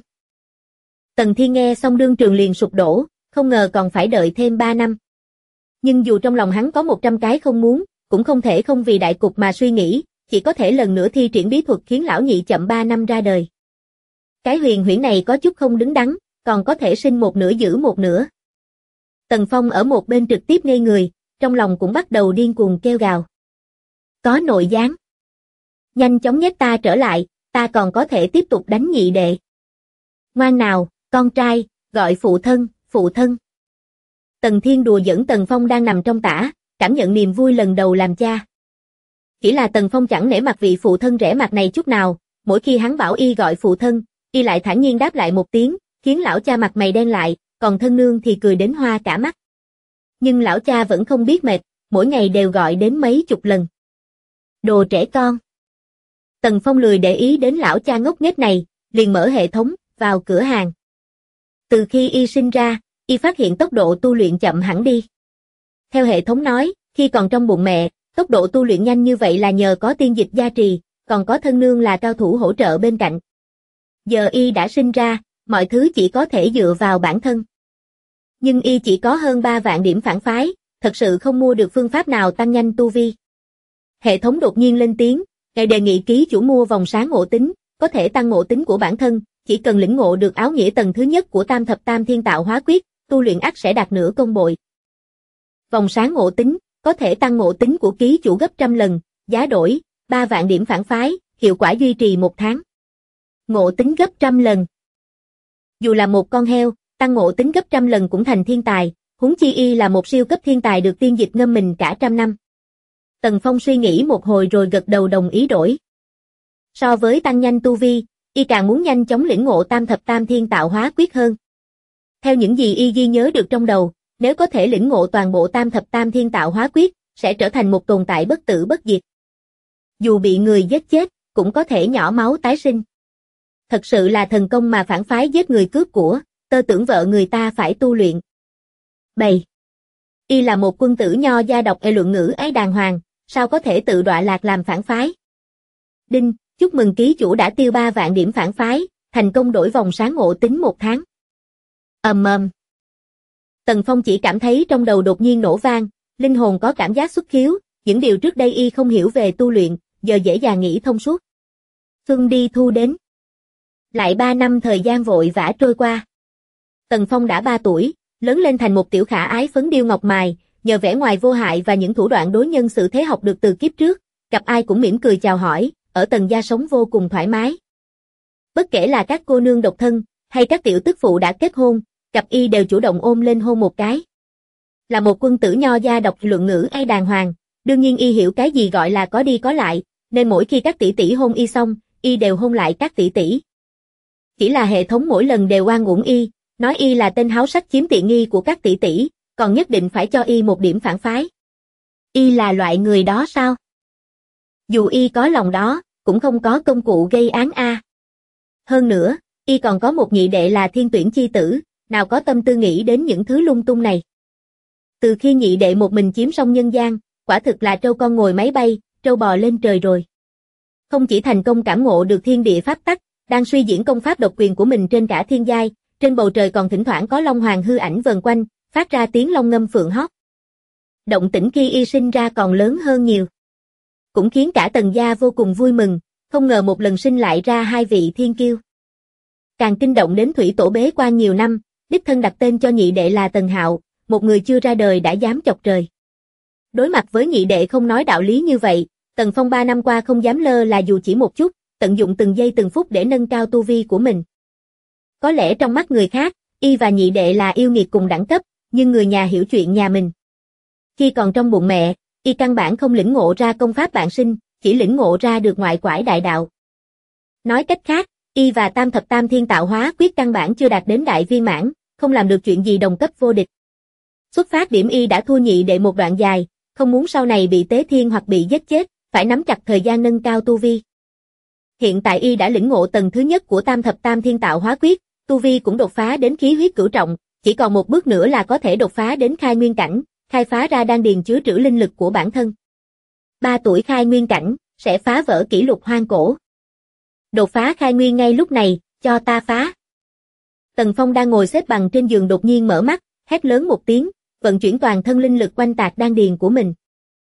Tần Thiên nghe xong đương trường liền sụp đổ, không ngờ còn phải đợi thêm 3 năm. Nhưng dù trong lòng hắn có 100 cái không muốn, cũng không thể không vì đại cục mà suy nghĩ, chỉ có thể lần nữa thi triển bí thuật khiến lão nhị chậm 3 năm ra đời. Cái huyền huyễn này có chút không đứng đắn, còn có thể sinh một nửa giữ một nửa. Tần Phong ở một bên trực tiếp ngây người, trong lòng cũng bắt đầu điên cuồng kêu gào. Có nội gián. Nhanh chóng nhét ta trở lại, ta còn có thể tiếp tục đánh nhị đệ. Ngoan nào, con trai, gọi phụ thân, phụ thân. Tần Thiên đùa giỡn Tần Phong đang nằm trong tã, cảm nhận niềm vui lần đầu làm cha. Chỉ là Tần Phong chẳng nể mặt vị phụ thân rẻ mặt này chút nào, mỗi khi hắn bảo y gọi phụ thân, y lại thản nhiên đáp lại một tiếng, khiến lão cha mặt mày đen lại, còn thân nương thì cười đến hoa cả mắt. Nhưng lão cha vẫn không biết mệt, mỗi ngày đều gọi đến mấy chục lần. Đồ trẻ con. Tần Phong lười để ý đến lão cha ngốc nghếch này, liền mở hệ thống, vào cửa hàng. Từ khi y sinh ra, y phát hiện tốc độ tu luyện chậm hẳn đi. Theo hệ thống nói, khi còn trong bụng mẹ, tốc độ tu luyện nhanh như vậy là nhờ có tiên dịch gia trì, còn có thân nương là cao thủ hỗ trợ bên cạnh. Giờ y đã sinh ra, mọi thứ chỉ có thể dựa vào bản thân. Nhưng y chỉ có hơn 3 vạn điểm phản phái, thật sự không mua được phương pháp nào tăng nhanh tu vi. Hệ thống đột nhiên lên tiếng, ngài đề nghị ký chủ mua vòng sáng ngộ tính, có thể tăng ngộ tính của bản thân, chỉ cần lĩnh ngộ được áo nghĩa tầng thứ nhất của Tam Thập Tam Thiên Tạo Hóa Quyết, tu luyện ắt sẽ đạt nửa công bội. Vòng sáng ngộ tính, có thể tăng ngộ tính của ký chủ gấp 100 lần, giá đổi, 3 vạn điểm phản phái, hiệu quả duy trì 1 tháng. Ngộ tính gấp 100 lần. Dù là một con heo, tăng ngộ tính gấp 100 lần cũng thành thiên tài, huống chi y là một siêu cấp thiên tài được tiên dịch ngâm mình cả 100 năm. Tần Phong suy nghĩ một hồi rồi gật đầu đồng ý đổi. So với tăng nhanh tu vi, y càng muốn nhanh chóng lĩnh ngộ tam thập tam thiên tạo hóa quyết hơn. Theo những gì y ghi nhớ được trong đầu, nếu có thể lĩnh ngộ toàn bộ tam thập tam thiên tạo hóa quyết, sẽ trở thành một tồn tại bất tử bất diệt. Dù bị người giết chết, cũng có thể nhỏ máu tái sinh. Thật sự là thần công mà phản phái giết người cướp của, tơ tưởng vợ người ta phải tu luyện. Bày. Y là một quân tử nho gia đọc luận ngữ ấy đàng hoàng, sao có thể tự đọa lạc làm phản phái. Đinh, chúc mừng ký chủ đã tiêu 3 vạn điểm phản phái, thành công đổi vòng sáng ngộ tính 1 tháng. Tần Phong chỉ cảm thấy trong đầu đột nhiên nổ vang, linh hồn có cảm giác xuất khiếu, những điều trước đây y không hiểu về tu luyện, giờ dễ dàng nghĩ thông suốt. Xuân đi thu đến. Lại 3 năm thời gian vội vã trôi qua. Tần Phong đã 3 tuổi, lớn lên thành một tiểu khả ái phấn điêu ngọc mài, nhờ vẻ ngoài vô hại và những thủ đoạn đối nhân xử thế học được từ kiếp trước, gặp ai cũng mỉm cười chào hỏi, ở Tần gia sống vô cùng thoải mái. Bất kể là các cô nương độc thân, hay các tiểu tức phụ đã kết hôn, gặp y đều chủ động ôm lên hôn một cái. Là một quân tử nho gia đọc luận ngữ ấy đàng hoàng, đương nhiên y hiểu cái gì gọi là có đi có lại, nên mỗi khi các tỷ tỷ hôn y xong, y đều hôn lại các tỷ tỷ. Chỉ là hệ thống mỗi lần đều oan uổng y, nói y là tên háo sắc chiếm tiện nghi của các tỷ tỷ, còn nhất định phải cho y một điểm phản phái. Y là loại người đó sao? Dù y có lòng đó, cũng không có công cụ gây án a. Hơn nữa, y còn có một nhị đệ là thiên tuyển chi tử, nào có tâm tư nghĩ đến những thứ lung tung này. Từ khi nhị đệ một mình chiếm xong nhân gian, quả thực là trâu con ngồi máy bay, trâu bò lên trời rồi. Không chỉ thành công cảm ngộ được thiên địa pháp tắc, đang suy diễn công pháp độc quyền của mình trên cả thiên giai, trên bầu trời còn thỉnh thoảng có long hoàng hư ảnh vần quanh, phát ra tiếng long ngâm phượng hót. Động tĩnh khi y sinh ra còn lớn hơn nhiều. Cũng khiến cả Tần gia vô cùng vui mừng, không ngờ một lần sinh lại ra 2 vị thiên kiêu. Càng kinh động đến thủy tổ bế quan nhiều năm, đích thân đặt tên cho nhị đệ là Tần Hạo, một người chưa ra đời đã dám chọc trời. Đối mặt với nhị đệ không nói đạo lý như vậy, Tần Phong 3 năm qua không dám lơ là dù chỉ một chút, tận dụng từng giây từng phút để nâng cao tu vi của mình. Có lẽ trong mắt người khác, y và nhị đệ là yêu nghiệt cùng đẳng cấp, nhưng người nhà hiểu chuyện nhà mình. Khi còn trong bụng mẹ, y căn bản không lĩnh ngộ ra công pháp bạn sinh, chỉ lĩnh ngộ ra được ngoại quải đại đạo. Nói cách khác, y và tam thập tam thiên tạo hóa quyết căn bản chưa đạt đến đại viên mãn, không làm được chuyện gì đồng cấp vô địch. Xuất phát điểm y đã thua nhị đệ một đoạn dài, không muốn sau này bị tế thiên hoặc bị giết chết, phải nắm chặt thời gian nâng cao tu vi. Hiện tại y đã lĩnh ngộ tầng thứ nhất của tam thập tam thiên tạo hóa quyết, tu vi cũng đột phá đến khí huyết cửu trọng, chỉ còn một bước nữa là có thể đột phá đến khai nguyên cảnh, khai phá ra đan điền chứa trữ linh lực của bản thân. 3 tuổi khai nguyên cảnh, sẽ phá vỡ kỷ lục hoang cổ. Đột phá khai nguyên ngay lúc này, cho ta phá. Tần Phong đang ngồi xếp bằng trên giường đột nhiên mở mắt, hét lớn một tiếng, vận chuyển toàn thân linh lực quanh tạc đan điền của mình.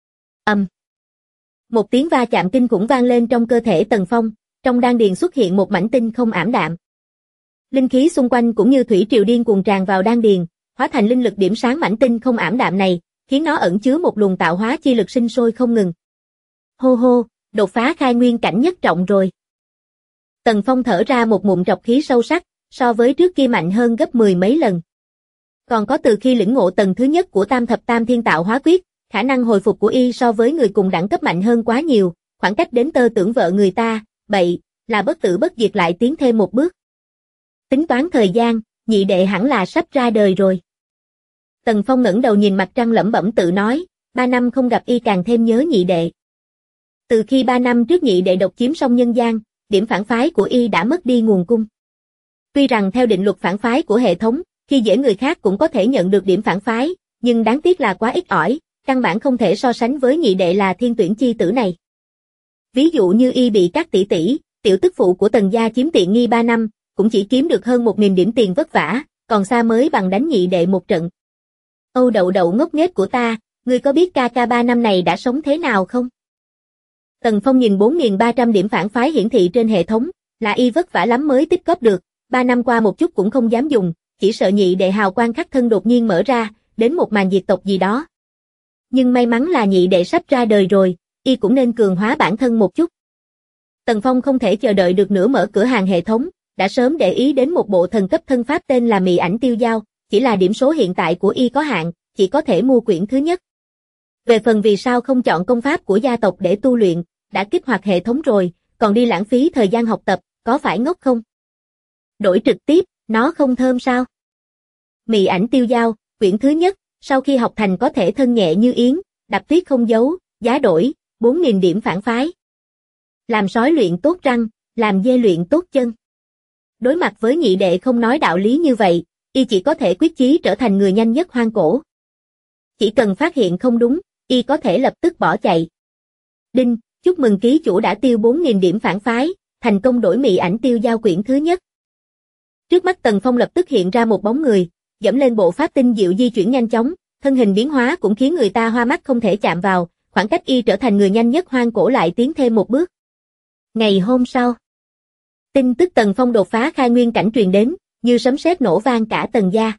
Một tiếng va chạm kinh khủng vang lên trong cơ thể Tần Phong, trong đan điền xuất hiện một mảnh tinh không ảm đạm. Linh khí xung quanh cũng như thủy triều điên cuồng tràn vào đan điền, hóa thành linh lực điểm sáng mảnh tinh không ảm đạm này, khiến nó ẩn chứa một luồng tạo hóa chi lực sinh sôi không ngừng. Hô hô, đột phá khai nguyên cảnh nhất trọng rồi. Tần Phong thở ra một ngụm trọc khí sâu sắc, so với trước kia mạnh hơn gấp 10 mấy lần. Còn có từ khi lĩnh ngộ tầng thứ nhất của tam thập tam thiên tạo hóa quyết, khả năng hồi phục của y so với người cùng đẳng cấp mạnh hơn quá nhiều, khoảng cách đến tơ tưởng vợ người ta, bậy, là bất tử bất diệt lại tiến thêm một bước. Tính toán thời gian, nhị đệ hẳn là sắp ra đời rồi. Tần Phong ngẩng đầu nhìn mặt trăng lẩm bẩm tự nói, 3 năm không gặp y càng thêm nhớ nhị đệ. Từ khi 3 năm trước nhị đệ độc chiếm xong nhân gian, điểm phản phái của y đã mất đi nguồn cung. Tuy rằng theo định luật phản phái của hệ thống, khi dễ người khác cũng có thể nhận được điểm phản phái, nhưng đáng tiếc là quá ít ỏi, căn bản không thể so sánh với nhị đệ là thiên tuyển chi tử này. Ví dụ như y bị các tỷ tỷ, tiểu tức phụ của Tần gia chiếm tiện nghi 3 năm, cũng chỉ kiếm được hơn 1.000 điểm tiền vất vả, còn xa mới bằng đánh nhị đệ một trận. Âu đậu đậu ngốc nghếch của ta, ngươi có biết ca ca 3 năm này đã sống thế nào không? Tần Phong nhìn 4.300 điểm phản phái hiển thị trên hệ thống, là y vất vả lắm mới tích góp được, 3 năm qua một chút cũng không dám dùng, chỉ sợ nhị đệ hào quang khắc thân đột nhiên mở ra, đến một màn diệt tộc gì đó. Nhưng may mắn là nhị đệ sắp ra đời rồi, y cũng nên cường hóa bản thân một chút. Tần Phong không thể chờ đợi được nữa mở cửa hàng hệ thống, đã sớm để ý đến một bộ thần cấp thân pháp tên là Mị Ảnh Tiêu Dao, chỉ là điểm số hiện tại của y có hạn, chỉ có thể mua quyển thứ nhất. Về phần vì sao không chọn công pháp của gia tộc để tu luyện, đã kích hoạt hệ thống rồi, còn đi lãng phí thời gian học tập, có phải ngốc không? Đổi trực tiếp, nó không thơm sao? Mị ảnh tiêu dao, quyển thứ nhất, sau khi học thành có thể thân nhẹ như yến, đạp tuyết không dấu, giá đổi, 4.000 điểm phản phái. Làm sói luyện tốt răng, làm dê luyện tốt chân. Đối mặt với nhị đệ không nói đạo lý như vậy, y chỉ có thể quyết chí trở thành người nhanh nhất hoang cổ. Chỉ cần phát hiện không đúng, y có thể lập tức bỏ chạy. Đinh, chúc mừng ký chủ đã tiêu 4.000 điểm phản phái, thành công đổi mị ảnh tiêu dao quyển thứ nhất. Trước mắt Tần Phong lập tức hiện ra một bóng người, dẫm lên bộ pháp tinh diệu di chuyển nhanh chóng, thân hình biến hóa cũng khiến người ta hoa mắt không thể chạm vào, khoảng cách y trở thành người nhanh nhất hoang cổ lại tiến thêm một bước. Ngày hôm sau, tin tức Tần Phong đột phá khai nguyên cảnh truyền đến, như sấm sét nổ vang cả Tần gia.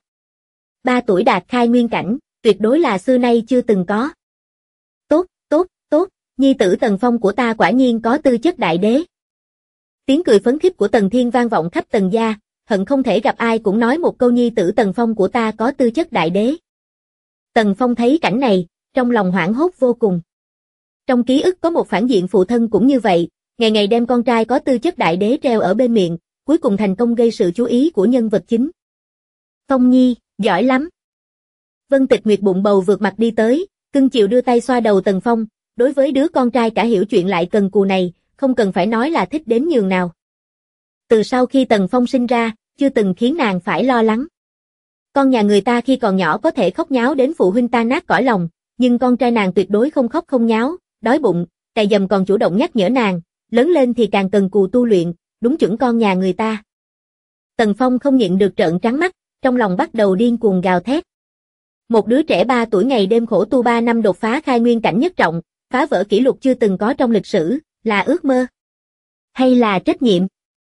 3 tuổi đạt khai nguyên cảnh, tuyệt đối là xưa nay chưa từng có. Tốt, tốt, tốt, nhi tử Tần Phong của ta quả nhiên có tư chất đại đế. Tiếng cười phấn khích của Tần Thiên vang vọng khắp Tần gia, hận không thể gặp ai cũng nói một câu nhi tử Tần Phong của ta có tư chất đại đế. Tần Phong thấy cảnh này, trong lòng hoảng hốt vô cùng. Trong ký ức có một phản diện phụ thân cũng như vậy, ngày ngày đem con trai có tư chất đại đế treo ở bên miệng, cuối cùng thành công gây sự chú ý của nhân vật chính. Phong nhi, giỏi lắm. Vân Tịch Nguyệt bụng bầu vượt mặt đi tới, cưng chiều đưa tay xoa đầu Tần Phong, đối với đứa con trai cả hiểu chuyện lại cần cù này, không cần phải nói là thích đến nhường nào. Từ sau khi Tần Phong sinh ra, chưa từng khiến nàng phải lo lắng. Con nhà người ta khi còn nhỏ có thể khóc nháo đến phụ huynh tan nát cõi lòng, nhưng con trai nàng tuyệt đối không khóc không nháo, đói bụng, cày dầm còn chủ động nhắc nhở nàng, lớn lên thì càng cần cù tu luyện, đúng chuẩn con nhà người ta. Tần Phong không nhịn được trợn trắng mắt, trong lòng bắt đầu điên cuồng gào thét. Một đứa trẻ 3 tuổi ngày đêm khổ tu 3 năm đột phá khai nguyên cảnh nhất trọng, phá vỡ kỷ lục chưa từng có trong lịch sử, là ước mơ hay là trách nhiệm?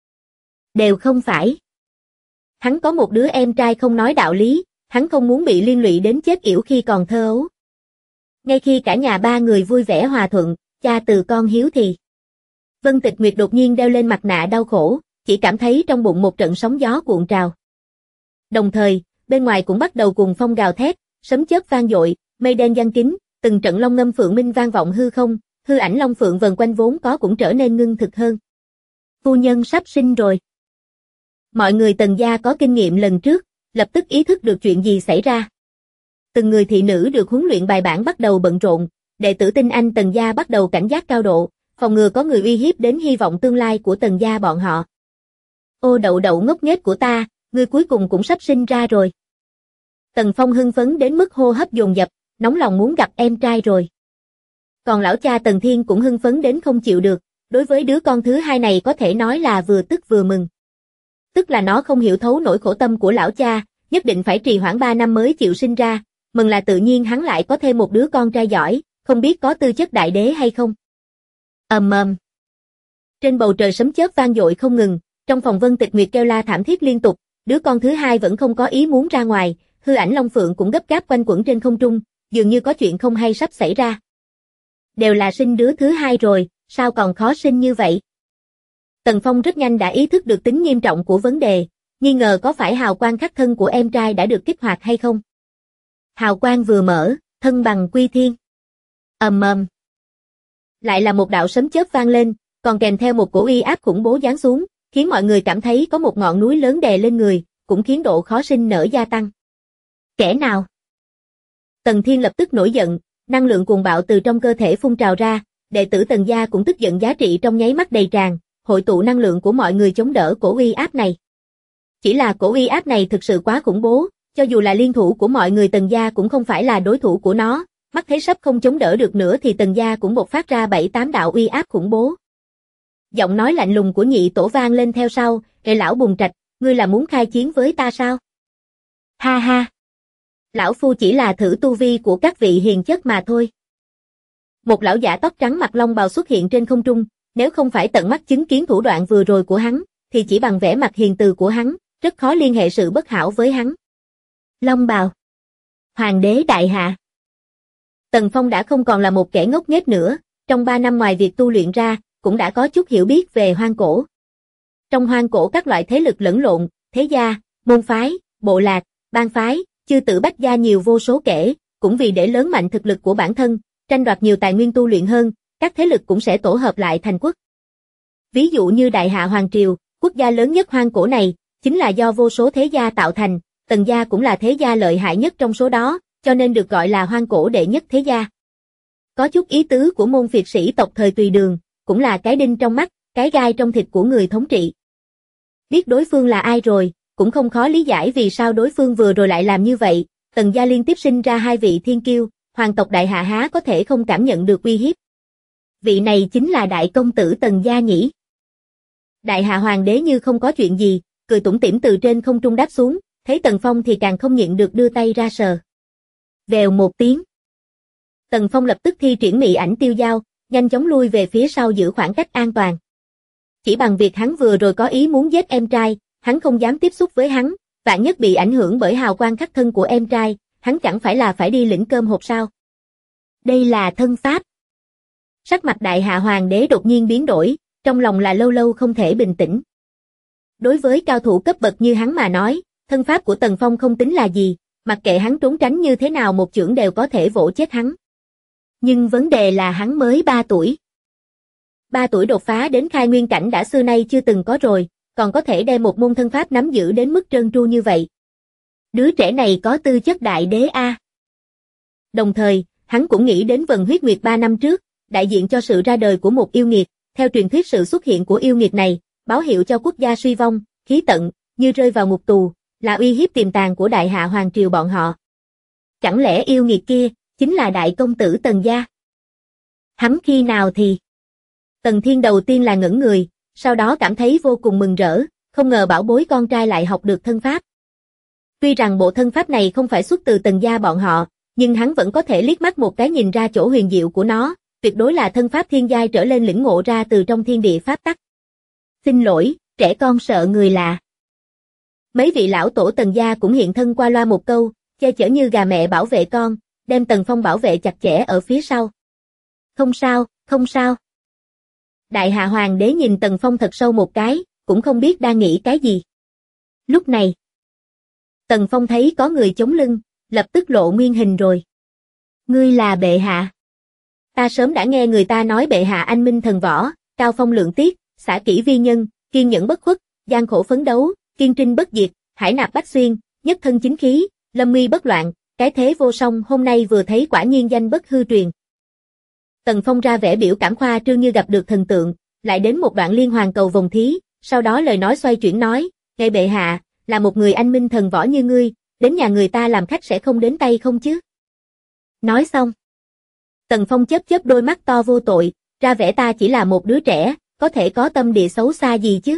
Đều không phải. Hắn có một đứa em trai không nói đạo lý, hắn không muốn bị liên lụy đến chết yểu khi còn thơ ấu. Ngay khi cả nhà 3 người vui vẻ hòa thuận, cha từ con hiếu thì Vân Tịch Nguyệt đột nhiên đeo lên mặt nạ đau khổ, chỉ cảm thấy trong bụng một trận sóng gió cuộn trào. Đồng thời, bên ngoài cũng bắt đầu cùng phong gào thét, sấm chớp vang dội, mây đen giăng kín, từng trận long ngâm phượng minh vang vọng hư không, hư ảnh long phượng vần quanh vốn có cũng trở nên ngưng thực hơn. Phu nhân sắp sinh rồi. Mọi người Tần gia có kinh nghiệm lần trước, lập tức ý thức được chuyện gì xảy ra. Từng người thị nữ được huấn luyện bài bản bắt đầu bận rộn, đệ tử tinh anh Tần gia bắt đầu cảnh giác cao độ, phòng ngừa có người uy hiếp đến hy vọng tương lai của Tần gia bọn họ. Ô đậu đậu ngốc nghếch của ta, ngươi cuối cùng cũng sắp sinh ra rồi. Tần Phong hưng phấn đến mức hô hấp dồn dập, nóng lòng muốn gặp em trai rồi. Còn lão cha Tần Thiên cũng hưng phấn đến không chịu được, đối với đứa con thứ hai này có thể nói là vừa tức vừa mừng. Tức là nó không hiểu thấu nỗi khổ tâm của lão cha, nhất định phải trì hoãn 3 năm mới chịu sinh ra, mừng là tự nhiên hắn lại có thêm một đứa con trai giỏi, không biết có tư chất đại đế hay không. Ầm. Trên bầu trời sấm chớp vang dội không ngừng, trong phòng Vân Tịch Nguyệt kêu la thảm thiết liên tục, đứa con thứ hai vẫn không có ý muốn ra ngoài, hư ảnh long phượng cũng gấp gáp quanh quẩn trên không trung, dường như có chuyện không hay sắp xảy ra. Đều là sinh đứa thứ hai rồi, sao còn khó sinh như vậy? Tần Phong rất nhanh đã ý thức được tính nghiêm trọng của vấn đề, nghi ngờ có phải hào quang khắc thân của em trai đã được kích hoạt hay không. Hào quang vừa mở, thân bằng quy thiên. Ầm. Lại là một đạo sấm chớp vang lên, còn kèm theo một cổ uy áp khủng bố giáng xuống, khiến mọi người cảm thấy có một ngọn núi lớn đè lên người, cũng khiến độ khó sinh nở gia tăng. Kẻ nào? Tần Thiên lập tức nổi giận, năng lượng cuồng bạo từ trong cơ thể phun trào ra, đệ tử Tần gia cũng tức giận giá trị trong nháy mắt đầy tràn, hội tụ năng lượng của mọi người chống đỡ cổ uy áp này. Chỉ là cổ uy áp này thực sự quá khủng bố, cho dù là liên thủ của mọi người Tần gia cũng không phải là đối thủ của nó, mắt thấy sắp không chống đỡ được nữa thì Tần gia cũng bộc phát ra 7-8 đạo uy áp khủng bố. Giọng nói lạnh lùng của nhị tổ vang lên theo sau, "Ê lão Bùn Trạch, ngươi là muốn khai chiến với ta sao?" Ha ha. Lão phu chỉ là thử tu vi của các vị hiền chất mà thôi. Một lão giả tóc trắng mặc long bào xuất hiện trên không trung, nếu không phải tận mắt chứng kiến thủ đoạn vừa rồi của hắn, thì chỉ bằng vẻ mặt hiền từ của hắn, rất khó liên hệ sự bất hảo với hắn. Long bào. Hoàng đế đại hạ. Tần Phong đã không còn là một kẻ ngốc nghếch nữa, trong 3 năm ngoài việc tu luyện ra, cũng đã có chút hiểu biết về hoang cổ. Trong hoang cổ các loại thế lực lẫn lộn, thế gia, môn phái, bộ lạc, bang phái, chư tử bách gia nhiều vô số kể, cũng vì để lớn mạnh thực lực của bản thân, tranh đoạt nhiều tài nguyên tu luyện hơn, các thế lực cũng sẽ tổ hợp lại thành quốc. Ví dụ như Đại Hạ Hoàng Triều, Quốc gia lớn nhất hoang cổ này, chính là do vô số thế gia tạo thành, Tần gia cũng là thế gia lợi hại nhất trong số đó, cho nên được gọi là hoang cổ đệ nhất thế gia. Có chút ý tứ của môn phiệt sĩ tộc thời Tùy Đường, cũng là cái đinh trong mắt, cái gai trong thịt của người thống trị. Biết đối phương là ai rồi, cũng không khó lý giải vì sao đối phương vừa rồi lại làm như vậy, Tần gia liên tiếp sinh ra hai vị thiên kiêu, hoàng tộc đại hạ há có thể không cảm nhận được uy hiếp. Vị này chính là đại công tử Tần gia nhỉ? Đại hạ hoàng đế như không có chuyện gì, cười tủm tỉm từ trên không trung đáp xuống, thấy Tần Phong thì càng không nhịn được đưa tay ra sờ. Vèo một tiếng. Tần Phong lập tức thi triển mị ảnh tiêu dao, nhanh chóng lui về phía sau giữ khoảng cách an toàn. Chỉ bằng việc hắn vừa rồi có ý muốn giết em trai, hắn không dám tiếp xúc với hắn, vạn nhất bị ảnh hưởng bởi hào quang khắc thân của em trai, hắn chẳng phải là phải đi lĩnh cơm hộp sao. Đây là thân pháp. Sắc mặt đại hạ hoàng đế đột nhiên biến đổi, trong lòng là lâu lâu không thể bình tĩnh. Đối với cao thủ cấp bậc như hắn mà nói, thân pháp của Tần Phong không tính là gì, mặc kệ hắn trốn tránh như thế nào một chưởng đều có thể vỗ chết hắn. Nhưng vấn đề là hắn mới 3 tuổi. 3 tuổi đột phá đến khai nguyên cảnh đã xưa nay chưa từng có rồi, còn có thể đem một môn thân pháp nắm giữ đến mức trơn tru như vậy. Đứa trẻ này có tư chất đại đế a. Đồng thời, hắn cũng nghĩ đến Vân Huyết Nguyệt 3 năm trước, đại diện cho sự ra đời của một yêu nghiệt, theo truyền thuyết sự xuất hiện của yêu nghiệt này, báo hiệu cho quốc gia suy vong, khí tận, như rơi vào ngục tù, là uy hiếp tiềm tàng của đại hạ hoàng triều bọn họ. Chẳng lẽ yêu nghiệt kia, chính là đại công tử Tần gia? Hắn khi nào thì? Tần Thiên đầu tiên là ngẩn người, sau đó cảm thấy vô cùng mừng rỡ, không ngờ bảo bối con trai lại học được thân pháp. Tuy rằng bộ thân pháp này không phải xuất từ Tần gia bọn họ, nhưng hắn vẫn có thể liếc mắt một cái nhìn ra chỗ huyền diệu của nó, tuyệt đối là thân pháp thiên giai trở lên lĩnh ngộ ra từ trong thiên địa pháp tắc. Xin lỗi, trẻ con sợ người lạ. Mấy vị lão tổ Tần gia cũng hiện thân qua loa một câu, che chở như gà mẹ bảo vệ con, đem Tần Phong bảo vệ chặt chẽ ở phía sau. Không sao, không sao. Đại hạ hoàng đế nhìn Tần Phong thật sâu một cái, cũng không biết đang nghĩ cái gì. Lúc này, Tần Phong thấy có người chống lưng, lập tức lộ nguyên hình rồi. Ngươi là bệ hạ. Ta sớm đã nghe người ta nói bệ hạ anh minh thần võ, cao phong lượng tiết, xả kỷ vi nhân, kiên nhẫn bất khuất, gian khổ phấn đấu, kiên trinh bất diệt, hải nạp bách xuyên, nhất thân chính khí, lâm nguy bất loạn, cái thế vô song, hôm nay vừa thấy quả nhiên danh bất hư truyền. Tần Phong ra vẻ biểu cảm khoa trương như gặp được thần tượng, lại đến một đoạn liên hoàn cầu vồng thí, sau đó lời nói xoay chuyển nói, ngài bệ hạ, là một người anh minh thần võ như ngươi, đến nhà người ta làm khách sẽ không đến tay không chứ? Nói xong, Tần Phong chớp chớp đôi mắt to vô tội, ra vẻ ta chỉ là một đứa trẻ, có thể có tâm địa xấu xa gì chứ?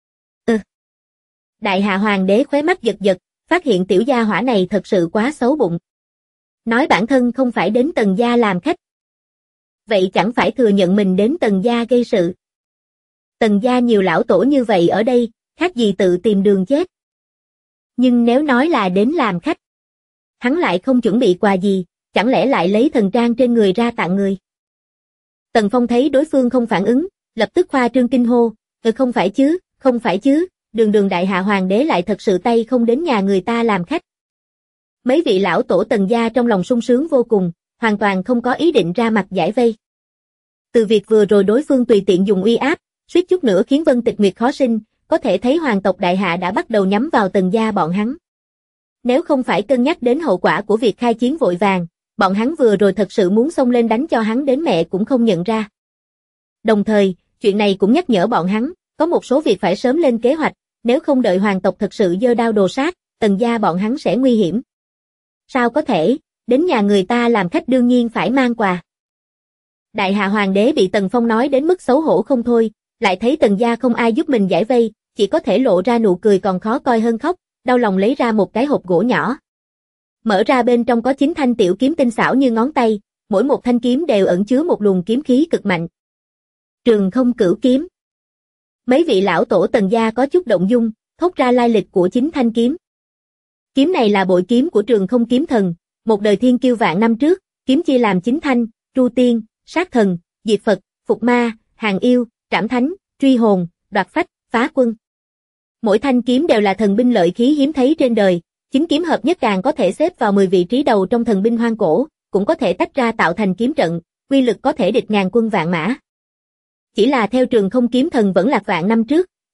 Đại hạ hoàng đế khóe mắt giật giật, phát hiện tiểu gia hỏa này thật sự quá xấu bụng. Nói bản thân không phải đến Tần gia làm khách. Vậy chẳng phải thừa nhận mình đến Tần gia gây sự. Tần gia nhiều lão tổ như vậy ở đây, khác gì tự tìm đường chết. Nhưng nếu nói là đến làm khách, hắn lại không chuẩn bị quà gì, chẳng lẽ lại lấy thần trang trên người ra tặng người. Tần Phong thấy đối phương không phản ứng, lập tức khoa trương kinh hô, không phải chứ, không phải chứ, đường đại hạ hoàng đế lại thật sự tay không đến nhà người ta làm khách. Mấy vị lão tổ Tần gia trong lòng sung sướng vô cùng, hoàn toàn không có ý định ra mặt giải vây. Từ việc vừa rồi đối phương tùy tiện dùng uy áp, suýt chút nữa khiến Vân Tịch Nguyệt khó sinh, có thể thấy hoàng tộc đại hạ đã bắt đầu nhắm vào Tần gia bọn hắn. Nếu không phải cân nhắc đến hậu quả của việc khai chiến vội vàng, bọn hắn vừa rồi thật sự muốn xông lên đánh cho hắn đến mẹ cũng không nhận ra. Đồng thời, chuyện này cũng nhắc nhở bọn hắn, có một số việc phải sớm lên kế hoạch, nếu không đợi hoàng tộc thật sự giơ đao đồ sát, Tần gia bọn hắn sẽ nguy hiểm. Sao có thể, đến nhà người ta làm khách đương nhiên phải mang quà. Đại hạ hoàng đế bị Tần Phong nói đến mức xấu hổ không thôi, lại thấy Tần gia không ai giúp mình giải vây, chỉ có thể lộ ra nụ cười còn khó coi hơn khóc, đau lòng lấy ra một cái hộp gỗ nhỏ. Mở ra bên trong có 9 thanh tiểu kiếm tinh xảo như ngón tay, mỗi một thanh kiếm đều ẩn chứa một luồng kiếm khí cực mạnh. Trường Không Cửu Kiếm. Mấy vị lão tổ Tần gia có chút động dung, thốt ra lai lịch của 9 thanh kiếm. Kiếm này là bội kiếm của Trường Không Kiếm Thần, một đời thiên kiêu vạn năm trước, kiếm chia làm 9 thanh, tru tiên, sát thần, diệt Phật, phục ma, hàng yêu, trảm thánh, truy hồn, đoạt phách, phá quân. Mỗi thanh kiếm đều là thần binh lợi khí hiếm thấy trên đời, 9 kiếm hợp nhất càng có thể xếp vào 10 vị trí đầu trong thần binh hoang cổ, cũng có thể tách ra tạo thành kiếm trận, uy lực có thể địch ngàn quân vạn mã. Chỉ là theo Trường Không Kiếm Thần vẫn lạc vạn năm trước,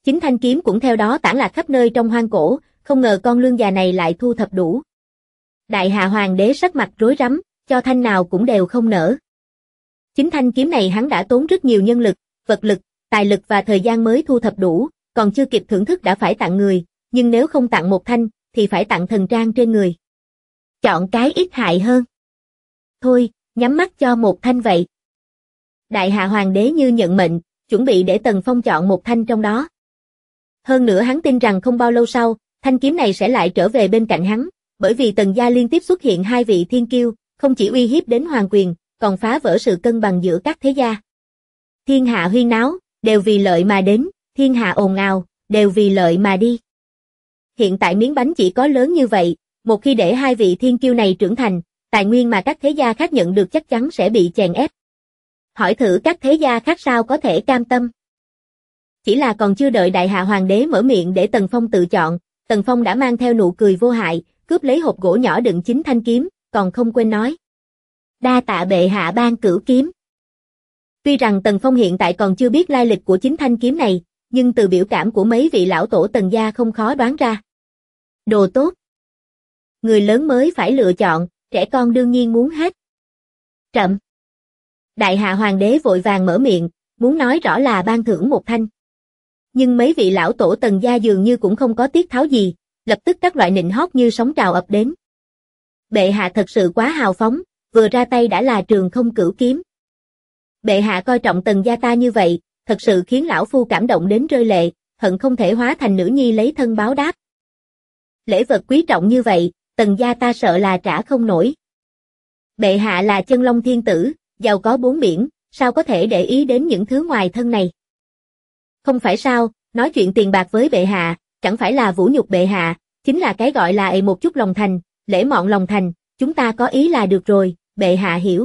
Chính thanh kiếm cũng theo đó tản lạc khắp nơi trong hoang cổ, không ngờ con lương già này lại thu thập đủ. Đại Hạ Hoàng đế sắc mặt rối rắm, cho thanh nào cũng đều không nỡ. Chính thanh kiếm này hắn đã tốn rất nhiều nhân lực, vật lực, tài lực và thời gian mới thu thập đủ, còn chưa kịp thưởng thức đã phải tặng người, nhưng nếu không tặng một thanh, thì phải tặng thần trang trên người. Chọn cái ít hại hơn. Thôi, nhắm mắt cho một thanh vậy. Đại Hạ Hoàng đế như nhận mệnh, chuẩn bị để Tần Phong chọn một thanh trong đó. Hơn nữa hắn tin rằng không bao lâu sau, thanh kiếm này sẽ lại trở về bên cạnh hắn, bởi vì Tần gia liên tiếp xuất hiện hai vị thiên kiêu, không chỉ uy hiếp đến hoàng quyền, còn phá vỡ sự cân bằng giữa các thế gia. Thiên hạ huyên náo, đều vì lợi mà đến, thiên hạ ồn ào, đều vì lợi mà đi. Hiện tại miếng bánh chỉ có lớn như vậy, một khi để hai vị thiên kiêu này trưởng thành, tài nguyên mà các thế gia khác nhận được chắc chắn sẽ bị chèn ép. Hỏi thử các thế gia khác sao có thể cam tâm. Chỉ là còn chưa đợi Đại Hạ Hoàng đế mở miệng để Tần Phong tự chọn, Tần Phong đã mang theo nụ cười vô hại, cướp lấy hộp gỗ nhỏ đựng chính thanh kiếm, còn không quên nói. Đa tạ bệ hạ ban cửu kiếm. Tuy rằng Tần Phong hiện tại còn chưa biết lai lịch của chính thanh kiếm này, nhưng từ biểu cảm của mấy vị lão tổ Tần gia không khó đoán ra. Đồ tốt. Người lớn mới phải lựa chọn, trẻ con đương nhiên muốn hết. Chậm. Đại Hạ Hoàng đế vội vàng mở miệng, muốn nói rõ là ban thưởng một thanh. Nhưng mấy vị lão tổ Tần gia dường như cũng không có tiết tháo gì, lập tức các loại nịnh hót như sóng trào ập đến. Bệ hạ thật sự quá hào phóng, vừa ra tay đã là trường không cửu kiếm. Bệ hạ coi trọng Tần gia ta như vậy, thật sự khiến lão phu cảm động đến rơi lệ, hận không thể hóa thành nữ nhi lấy thân báo đáp. Lễ vật quý trọng như vậy, Tần gia ta sợ là trả không nổi. Bệ hạ là chân long thiên tử, giàu có bốn biển, sao có thể để ý đến những thứ ngoài thân này? Không phải sao, nói chuyện tiền bạc với bệ hạ, chẳng phải là vũ nhục bệ hạ, chính là cái gọi là một chút lòng thành, lễ mọn lòng thành, chúng ta có ý là được rồi, bệ hạ hiểu.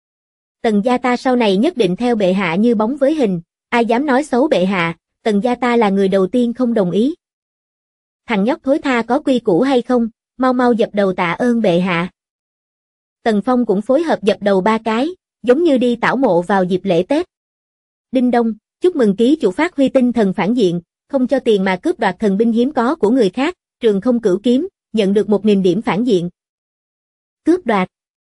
Tần gia ta sau này nhất định theo bệ hạ như bóng với hình, ai dám nói xấu bệ hạ, Tần gia ta là người đầu tiên không đồng ý. Thằng nhóc thối tha có quy củ hay không, mau mau dập đầu tạ ơn bệ hạ. Tần Phong cũng phối hợp dập đầu ba cái, giống như đi tảo mộ vào dịp lễ Tết. Đinh đông, chúc mừng ký chủ phát huy tinh thần phản diện, không cho tiền mà cướp đoạt thần binh hiếm có của người khác, trường không cửu kiếm, nhận được 1000 điểm phản diện. Cướp đoạt?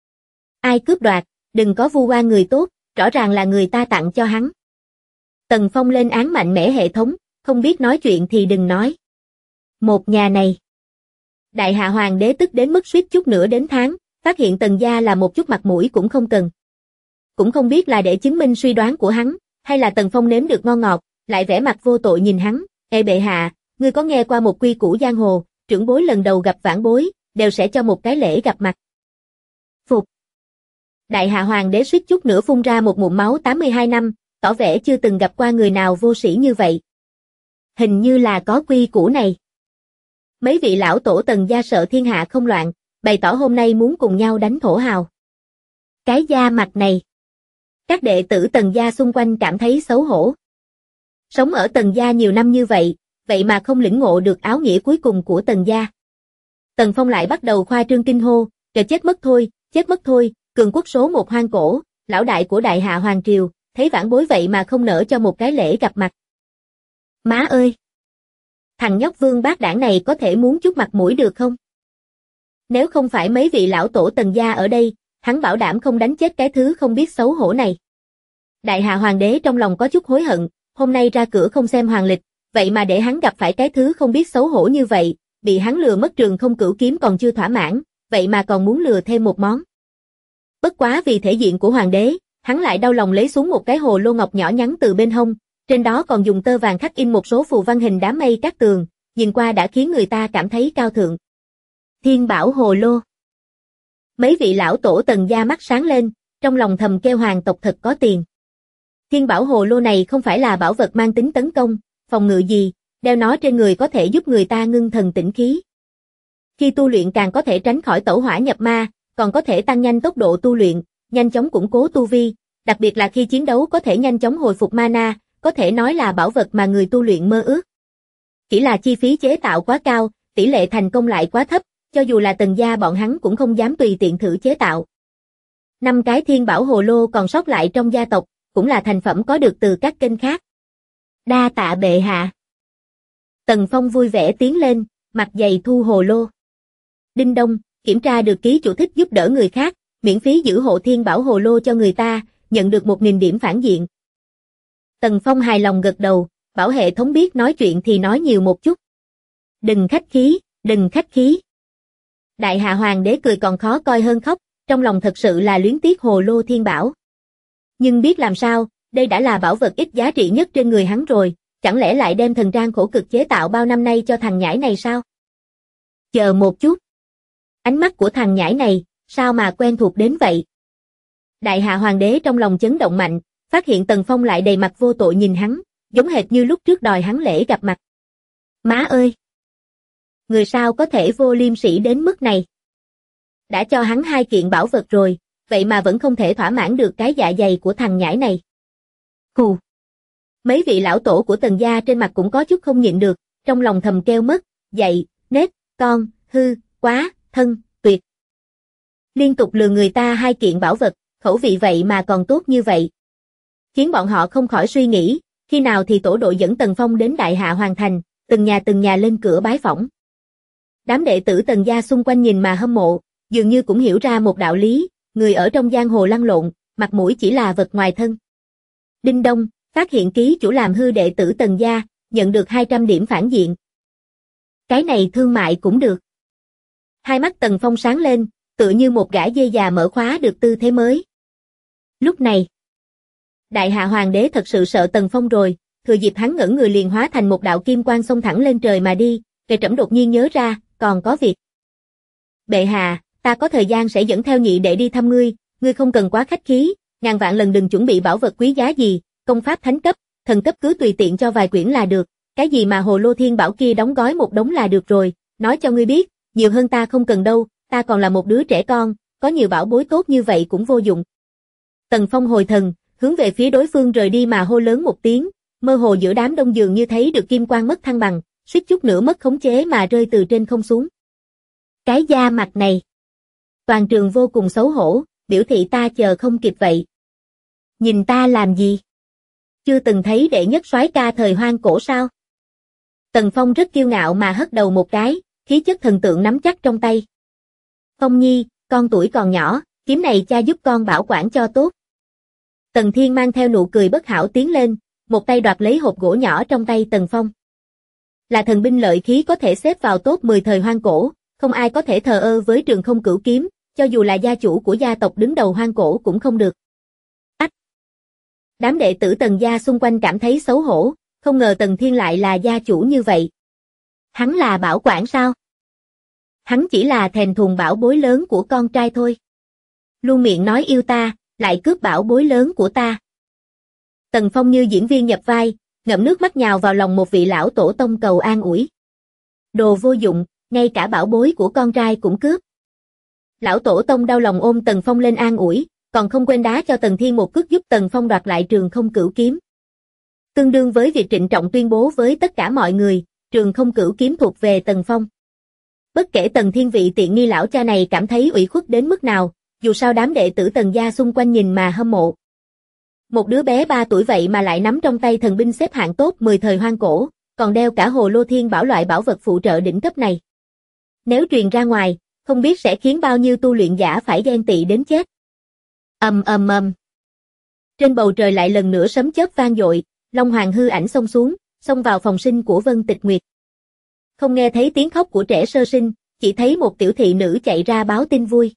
Ai cướp đoạt, đừng có vu oan người tốt, rõ ràng là người ta tặng cho hắn. Tần Phong lên án mạnh mẽ hệ thống, không biết nói chuyện thì đừng nói. Một nhà này. Đại Hạ Hoàng đế tức đến mức suýt chút nữa đến tháng, phát hiện Tần gia là một chút mặt mũi cũng không cần. Cũng không biết là để chứng minh suy đoán của hắn, hay là Tần Phong nếm được ngon ngọt, lại vẻ mặt vô tội nhìn hắn. Ê bệ hạ, ngươi có nghe qua một quy củ giang hồ, trưởng bối lần đầu gặp vãn bối, đều sẽ cho một cái lễ gặp mặt. Phục. Đại Hạ Hoàng đế suýt chút nữa phun ra một ngụm máu 82 năm, tỏ vẻ chưa từng gặp qua người nào vô sĩ như vậy. Hình như là có quy củ này. Mấy vị lão tổ Tần gia sợ thiên hạ không loạn, bày tỏ hôm nay muốn cùng nhau đánh thổ hào. Cái da mặt này. Các đệ tử Tần gia xung quanh cảm thấy xấu hổ. Sống ở Tần gia nhiều năm như vậy, vậy mà không lĩnh ngộ được áo nghĩa cuối cùng của Tần gia. Tần Phong lại bắt đầu khoa trương kinh hô, chết mất thôi, cường quốc số một hoang cổ, lão đại của Đại Hạ Hoàng triều, thấy vãn bối vậy mà không nỡ cho một cái lễ gặp mặt. Má ơi! Thằng nhóc vương bát đảng này có thể muốn chút mặt mũi được không? Nếu không phải mấy vị lão tổ Tần gia ở đây, hắn bảo đảm không đánh chết cái thứ không biết xấu hổ này. Đại Hạ Hoàng đế trong lòng có chút hối hận, hôm nay ra cửa không xem hoàng lịch, vậy mà để hắn gặp phải cái thứ không biết xấu hổ như vậy, bị hắn lừa mất trường không cửu kiếm còn chưa thỏa mãn, vậy mà còn muốn lừa thêm một món. Bất quá vì thể diện của hoàng đế, hắn lại đau lòng lấy xuống một cái hồ lô ngọc nhỏ nhắn từ bên hông, trên đó còn dùng tơ vàng khắc in một số phù văn hình đám mây cát tường, nhìn qua đã khiến người ta cảm thấy cao thượng. Thiên bảo hồ lô. Mấy vị lão tổ Tần gia mắt sáng lên, trong lòng thầm kêu hoàng tộc thật có tiền. Thiên bảo hồ lô này không phải là bảo vật mang tính tấn công, phòng ngự gì, đeo nó trên người có thể giúp người ta ngưng thần tĩnh khí. Khi tu luyện càng có thể tránh khỏi tẩu hỏa nhập ma, còn có thể tăng nhanh tốc độ tu luyện, nhanh chóng củng cố tu vi, đặc biệt là khi chiến đấu có thể nhanh chóng hồi phục mana, có thể nói là bảo vật mà người tu luyện mơ ước. Chỉ là chi phí chế tạo quá cao, tỷ lệ thành công lại quá thấp, cho dù là Tần gia bọn hắn cũng không dám tùy tiện thử chế tạo. 5 cái thiên bảo hồ lô còn sót lại trong gia tộc, cũng là thành phẩm có được từ các kênh khác. Đa tạ bệ hạ. Tần Phong vui vẻ tiến lên, mặt dày thu hồ lô. Đinh đông, kiểm tra được ký chủ thích giúp đỡ người khác, miễn phí giữ hộ thiên bảo hồ lô cho người ta, nhận được 1000 điểm phản diện. Tần Phong hài lòng gật đầu, bảo hệ thống biết nói chuyện thì nói nhiều một chút. Đừng khách khí, đừng khách khí. Đại hạ hoàng đế cười còn khó coi hơn khóc, trong lòng thật sự là luyến tiếc hồ lô thiên bảo. Nhưng biết làm sao, đây đã là bảo vật ít giá trị nhất trên người hắn rồi, chẳng lẽ lại đem thần trang khổ cực chế tạo bao năm nay cho thằng nhãi này sao? Chờ một chút. Ánh mắt của thằng nhãi này, sao mà quen thuộc đến vậy? Đại hạ hoàng đế trong lòng chấn động mạnh, phát hiện Tần Phong lại đầy mặt vô tội nhìn hắn, giống hệt như lúc trước đòi hắn lễ gặp mặt. Má ơi! Người sao có thể vô liêm sỉ đến mức này? Đã cho hắn 2 kiện bảo vật rồi, vậy mà vẫn không thể thỏa mãn được cái dạ dày của thằng nhãi này. Hù! Mấy vị lão tổ của Tần gia trên mặt cũng có chút không nhịn được, trong lòng thầm kêu mất, dậy, nết, con, hư, quá, thân, tuyệt. Liên tục lừa người ta 2 kiện bảo vật, khẩu vị vậy mà còn tốt như vậy. Khiến bọn họ không khỏi suy nghĩ, khi nào thì tổ đội dẫn Tần Phong đến Đại Hạ Hoàng Thành, từng nhà lên cửa bái phỏng. Đám đệ tử Tần gia xung quanh nhìn mà hâm mộ, dường như cũng hiểu ra một đạo lý, người ở trong giang hồ lăn lộn, mặt mũi chỉ là vật ngoài thân. Đinh đông, phát hiện ký chủ làm hư đệ tử Tần gia, nhận được 200 điểm phản diện. Cái này thương mại cũng được. Hai mắt Tần Phong sáng lên, tựa như một gã dê già mở khóa được tư thế mới. Lúc này, Đại Hạ Hoàng đế thật sự sợ Tần Phong rồi, thừa dịp hắn ngẩn người liền hóa thành một đạo kim quang xông thẳng lên trời mà đi, Kệ Trẫm đột nhiên nhớ ra, còn có việc. Bệ hạ, ta có thời gian sẽ dẫn theo nhị đệ đi thăm ngươi không cần quá khách khí, ngàn vạn lần đừng chuẩn bị bảo vật quý giá gì, công pháp thánh cấp, thần cấp cứ tùy tiện cho vài quyển là được, cái gì mà hồ lô thiên bảo kia đóng gói một đống là được rồi, nói cho ngươi biết, nhiều hơn ta không cần đâu, ta còn là một đứa trẻ con, có nhiều bảo bối tốt như vậy cũng vô dụng. Tần Phong hồi thần, hướng về phía đối phương rời đi mà hô lớn một tiếng, mơ hồ giữa đám đông dường như thấy được kim quang mất thăng bằng, suýt chút nữa mất khống chế mà rơi từ trên không xuống. Cái da mặt này. Toàn trường vô cùng xấu hổ, biểu thị ta chờ không kịp vậy. Nhìn ta làm gì? Chưa từng thấy đệ nhất soái ca thời hoang cổ sao? Tần Phong rất kiêu ngạo mà hất đầu một cái, khí chất thần tượng nắm chắc trong tay. Phong Nhi, con tuổi còn nhỏ, kiếm này cha giúp con bảo quản cho tốt. Tần Thiên mang theo nụ cười bất hảo tiến lên, một tay đoạt lấy hộp gỗ nhỏ trong tay Tần Phong. Là thần binh lợi khí có thể xếp vào top 10 thời hoang cổ, không ai có thể thờ ơ với Trường Không Cửu Kiếm, cho dù là gia chủ của gia tộc đứng đầu hoang cổ cũng không được. Ách! Đám đệ tử Tần gia xung quanh cảm thấy xấu hổ, không ngờ Tần Thiên lại là gia chủ như vậy. Hắn là bảo quản sao? Hắn chỉ là thèm thuồng bảo bối lớn của con trai thôi. Luôn miệng nói yêu ta, lại cướp bảo bối lớn của ta. Tần Phong như diễn viên nhập vai, ngậm nước mắt nhào vào lòng một vị lão tổ tông cầu an ủi. Đồ vô dụng, ngay cả bảo bối của con trai cũng cướp. Lão tổ tông đau lòng ôm Tần Phong lên an ủi, còn không quên đá cho Tần Thiên một cước giúp Tần Phong đoạt lại Trường Không Cửu Kiếm. Tương đương với việc trịnh trọng tuyên bố với tất cả mọi người, Trường Không Cửu Kiếm thuộc về Tần Phong. Bất kể Tần Thiên vị tiện nghi lão cha này cảm thấy ủy khuất đến mức nào, dù sao đám đệ tử Tần gia xung quanh nhìn mà hâm mộ. Một đứa bé 3 tuổi vậy mà lại nắm trong tay thần binh xếp hạng top 10 thời hoang cổ, còn đeo cả hồ lô thiên bảo loại bảo vật phụ trợ đỉnh cấp này. Nếu truyền ra ngoài, không biết sẽ khiến bao nhiêu tu luyện giả phải ghen tị đến chết. Ầm ầm ầm. Trên bầu trời lại lần nữa sấm chớp vang dội, Long Hoàng hư ảnh xông xuống, xông vào phòng sinh của Vân Tịch Nguyệt. Không nghe thấy tiếng khóc của trẻ sơ sinh, chỉ thấy một tiểu thị nữ chạy ra báo tin vui.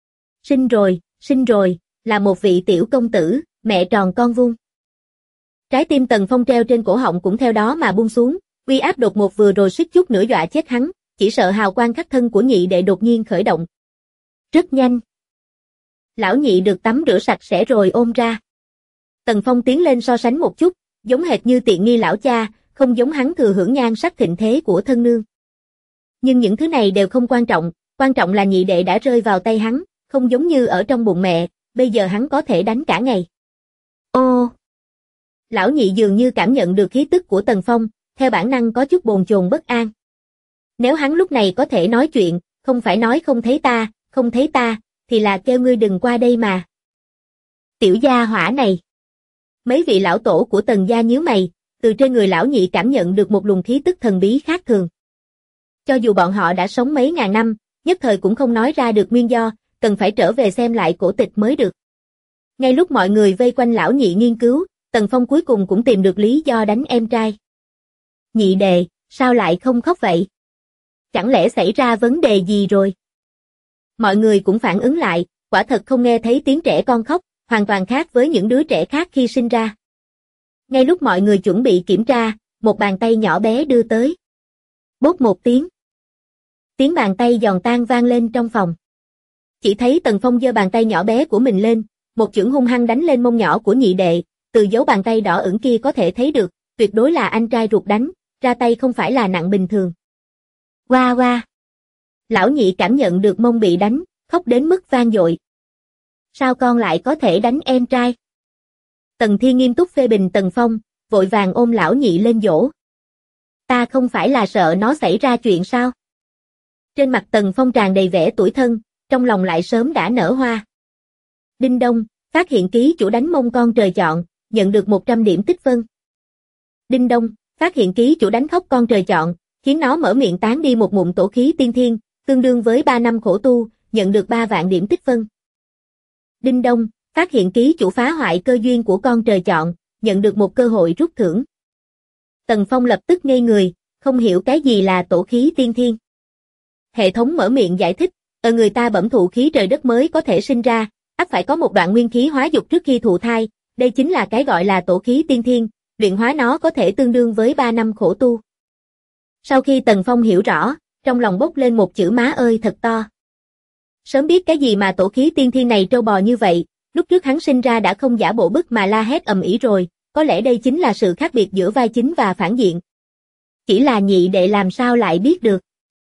Sinh rồi, là một vị tiểu công tử, mẹ tròn con vuông. Trái tim Tần Phong treo trên cổ họng cũng theo đó mà buông xuống, uy áp đột ngột vừa rồi suýt chút nữa dọa chết hắn, chỉ sợ hào quang khắc thân của nhị đệ đột nhiên khởi động. Rất nhanh. Lão nhị được tắm rửa sạch sẽ rồi ôm ra. Tần Phong tiến lên so sánh một chút, giống hệt như tiện nghi lão cha, không giống hắn thừa hưởng nhan sắc thịnh thế của thân nương. Nhưng những thứ này đều không quan trọng là nhị đệ đã rơi vào tay hắn, không giống như ở trong bụng mẹ, bây giờ hắn có thể đánh cả ngày. Ô! Lão nhị dường như cảm nhận được khí tức của Tần Phong, theo bản năng có chút bồn chồn bất an. Nếu hắn lúc này có thể nói chuyện, không phải nói không thấy ta, thì là kêu ngươi đừng qua đây mà. Tiểu gia hỏa này. Mấy vị lão tổ của Tần gia nhíu mày, từ trên người lão nhị cảm nhận được một luồng khí tức thần bí khác thường. Cho dù bọn họ đã sống mấy ngàn năm, nhất thời cũng không nói ra được nguyên do, cần phải trở về xem lại cổ tịch mới được. Ngay lúc mọi người vây quanh lão nhị nghiên cứu, Tần Phong cuối cùng cũng tìm được lý do đánh em trai. Nhị đệ, sao lại không khóc vậy? Chẳng lẽ xảy ra vấn đề gì rồi? Mọi người cũng phản ứng lại, quả thật không nghe thấy tiếng trẻ con khóc, hoàn toàn khác với những đứa trẻ khác khi sinh ra. Ngay lúc mọi người chuẩn bị kiểm tra, một bàn tay nhỏ bé đưa tới. Bốp một tiếng. Tiếng bàn tay giòn tan vang lên trong phòng. Chỉ thấy Tần Phong giơ bàn tay nhỏ bé của mình lên, một chưởng hung hăng đánh lên mông nhỏ của nhị đệ, từ dấu bàn tay đỏ ửng kia có thể thấy được, tuyệt đối là anh trai ruột đánh, ra tay không phải là nặng bình thường. Oa oa. Lão nhị cảm nhận được mông bị đánh, khóc đến mức vang dội. Sao con lại có thể đánh em trai? Tần Thiên nghiêm túc phê bình Tần Phong, vội vàng ôm lão nhị lên dỗ. Ta không phải là sợ nó xảy ra chuyện sao? Trên mặt Tần Phong tràn đầy vẻ tủi thân, trong lòng lại sớm đã nở hoa. Đinh đông, phát hiện ký chủ đánh mông con trời chọn, nhận được 100 điểm tích phân. Đinh đông, phát hiện ký chủ đánh khóc con trời chọn, khiến nó mở miệng tán đi một ngụm tổ khí tiên thiên, tương đương với 3 năm khổ tu, nhận được 3 vạn điểm tích phân. Đinh đông, phát hiện ký chủ phá hoại cơ duyên của con trời chọn, nhận được một cơ hội rút thưởng. Tần Phong lập tức ngây người, không hiểu cái gì là tổ khí tiên thiên. Hệ thống mở miệng giải thích, người ta bẩm thụ khí trời đất mới có thể sinh ra, ắt phải có một đoạn nguyên khí hóa dục trước khi thụ thai, đây chính là cái gọi là tổ khí tiên thiên, luyện hóa nó có thể tương đương với 3 năm khổ tu. Sau khi Tần Phong hiểu rõ, trong lòng bốc lên một chữ má ơi thật to. Sớm biết cái gì mà tổ khí tiên thiên này trâu bò như vậy, lúc trước hắn sinh ra đã không giả bộ bức mà la hét ầm ĩ rồi, có lẽ đây chính là sự khác biệt giữa vai chính và phản diện. Chỉ là nhị đệ làm sao lại biết được.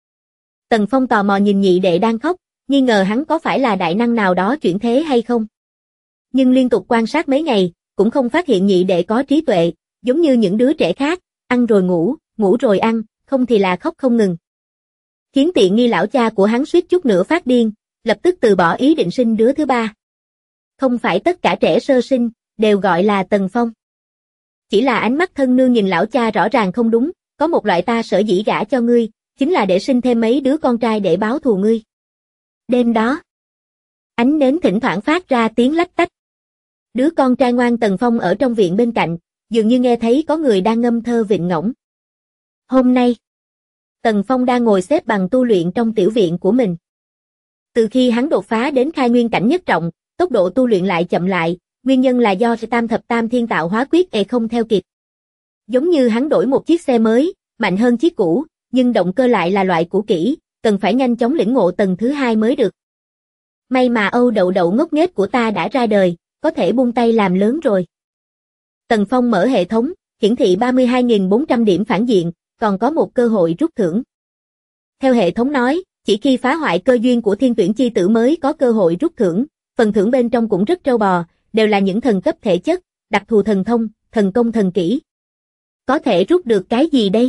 Tần Phong tò mò nhìn nhị đệ đang khóc, nghi ngờ hắn có phải là đại năng nào đó chuyển thế hay không. Nhưng liên tục quan sát mấy ngày, cũng không phát hiện nhị đệ có trí tuệ, giống như những đứa trẻ khác, ăn rồi ngủ, ngủ rồi ăn, không thì là khóc không ngừng. Khiến tiện nghi lão cha của hắn suýt chút nữa phát điên, lập tức từ bỏ ý định sinh đứa thứ ba. Không phải tất cả trẻ sơ sinh, đều gọi là Tần Phong. Chỉ là ánh mắt thân nương nhìn lão cha rõ ràng không đúng, có một loại ta sở dĩ gả cho ngươi, chính là để sinh thêm mấy đứa con trai để báo thù ngươi. Đêm đó, ánh nến thỉnh thoảng phát ra tiếng lách tách. Đứa con trai ngoan Tần Phong ở trong viện bên cạnh, dường như nghe thấy có người đang ngâm thơ vịnh ngỗng. Hôm nay, Tần Phong đang ngồi xếp bằng tu luyện trong tiểu viện của mình. Từ khi hắn đột phá đến khai nguyên cảnh nhất trọng, tốc độ tu luyện lại chậm lại, nguyên nhân là do tam thập tam thiên tạo hóa quyết không theo kịp. Giống như hắn đổi một chiếc xe mới, mạnh hơn chiếc cũ, nhưng động cơ lại là loại cũ kỹ, cần phải nhanh chóng lĩnh ngộ tầng thứ 2 mới được. May mà Âu đậu đậu ngốc nghếch của ta đã ra đời, có thể buông tay làm lớn rồi. Tần Phong mở hệ thống, hiển thị 32.400 điểm phản diện, còn có một cơ hội rút thưởng. Theo hệ thống nói, chỉ khi phá hoại cơ duyên của thiên tuyển chi tử mới có cơ hội rút thưởng, phần thưởng bên trong cũng rất trâu bò, đều là những thần cấp thể chất, đặc thù thần thông, thần công thần kỹ. Có thể rút được cái gì đây?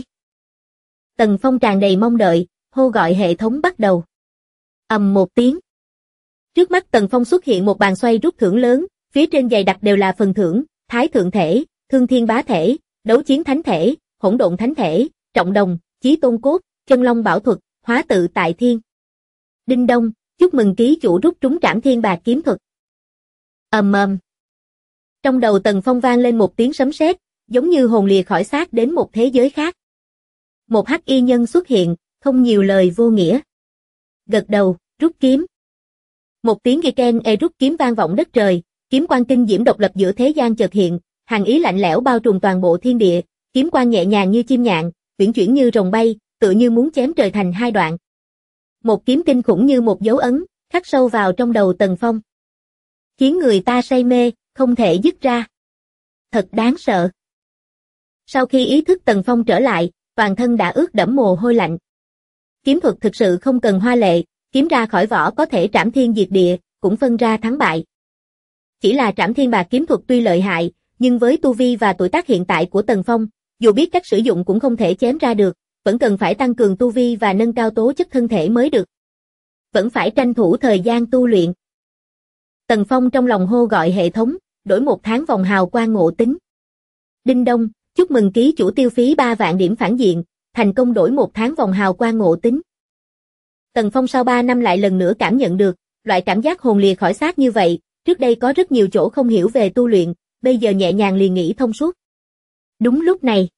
Tần Phong tràn đầy mong đợi, hô gọi hệ thống bắt đầu. Ầm một tiếng. Trước mắt Tần Phong xuất hiện một bàn xoay rút thưởng lớn, phía trên dày đặc đều là phần thưởng, thái thượng thể, thương thiên bá thể, đấu chiến thánh thể, hỗn độn thánh thể, trọng đồng, chí tôn cốt, chân long bảo thuật, hóa tự tại thiên. Đinh đông, chúc mừng ký chủ rút trúng trảm thiên bạc kiếm thuật. Ầm ầm. Trong đầu Tần Phong vang lên một tiếng sấm sét, giống như hồn lìa khỏi xác đến một thế giới khác. Một hắc y nhân xuất hiện, không nhiều lời vô nghĩa. Gật đầu, rút kiếm. Một tiếng ghi ken rút kiếm vang vọng đất trời, kiếm quang kinh diễm độc lập giữa thế gian chợt hiện, hàn ý lạnh lẽo bao trùm toàn bộ thiên địa, kiếm quang nhẹ nhàng như chim nhạn, uyển chuyển như rồng bay, tựa như muốn chém trời thành hai đoạn. Một kiếm kinh khủng như một dấu ấn, khắc sâu vào trong đầu Tần Phong. Khiến người ta say mê, không thể dứt ra. Thật đáng sợ. Sau khi ý thức Tần Phong trở lại, toàn thân đã ướt đẫm mồ hôi lạnh. Kiếm thuật thực sự không cần hoa lệ, kiếm ra khỏi vỏ có thể trảm thiên diệt địa, cũng phân ra thắng bại. Chỉ là trảm thiên bạc kiếm thuật tuy lợi hại, nhưng với tu vi và tuổi tác hiện tại của Tần Phong, dù biết cách sử dụng cũng không thể chém ra được, vẫn cần phải tăng cường tu vi và nâng cao tố chất thân thể mới được. Vẫn phải tranh thủ thời gian tu luyện. Tần Phong trong lòng hô gọi hệ thống, đổi một tháng vòng hào quang ngộ tính. Đinh đông, Chúc mừng ký chủ tiêu phí 3 vạn điểm phản diện, thành công đổi 1 tháng vòng hào quang ngộ tính. Tần Phong sau 3 năm lại lần nữa cảm nhận được loại cảm giác hồn lìa khỏi xác như vậy, trước đây có rất nhiều chỗ không hiểu về tu luyện, bây giờ nhẹ nhàng liền nghĩ thông suốt. Đúng lúc này,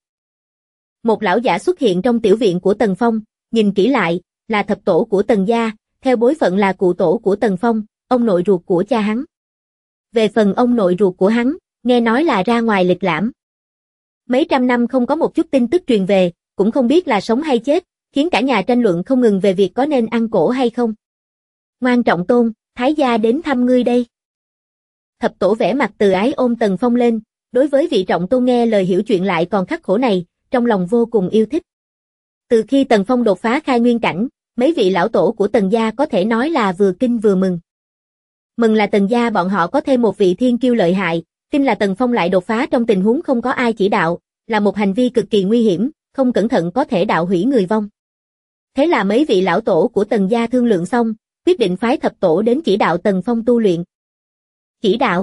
một lão giả xuất hiện trong tiểu viện của Tần Phong, nhìn kỹ lại, là thập tổ của Tần gia, theo bối phận là cụ tổ của Tần Phong, ông nội ruột của cha hắn. Về phần ông nội ruột của hắn, nghe nói là ra ngoài lịch lãm. Mấy trăm năm không có một chút tin tức truyền về, cũng không biết là sống hay chết, khiến cả nhà tranh luận không ngừng về việc có nên ăn cổ hay không. Ngoan Trọng Tôn, Thái gia đến thăm ngươi đây. Thập tổ vẻ mặt từ ái ôm Tần Phong lên, đối với vị Trọng Tôn nghe lời hiểu chuyện lại còn khắc khổ này, trong lòng vô cùng yêu thích. Từ khi Tần Phong đột phá khai nguyên cảnh, mấy vị lão tổ của Tần gia có thể nói là vừa kinh vừa mừng. Mừng là Tần gia bọn họ có thêm một vị thiên kiêu lợi hại, kinh là Tần Phong lại đột phá trong tình huống không có ai chỉ đạo, là một hành vi cực kỳ nguy hiểm, không cẩn thận có thể đạo hủy người vong. Thế là mấy vị lão tổ của Tần gia thương lượng xong, quyết định phái thập tổ đến chỉ đạo Tần Phong tu luyện. Chỉ đạo?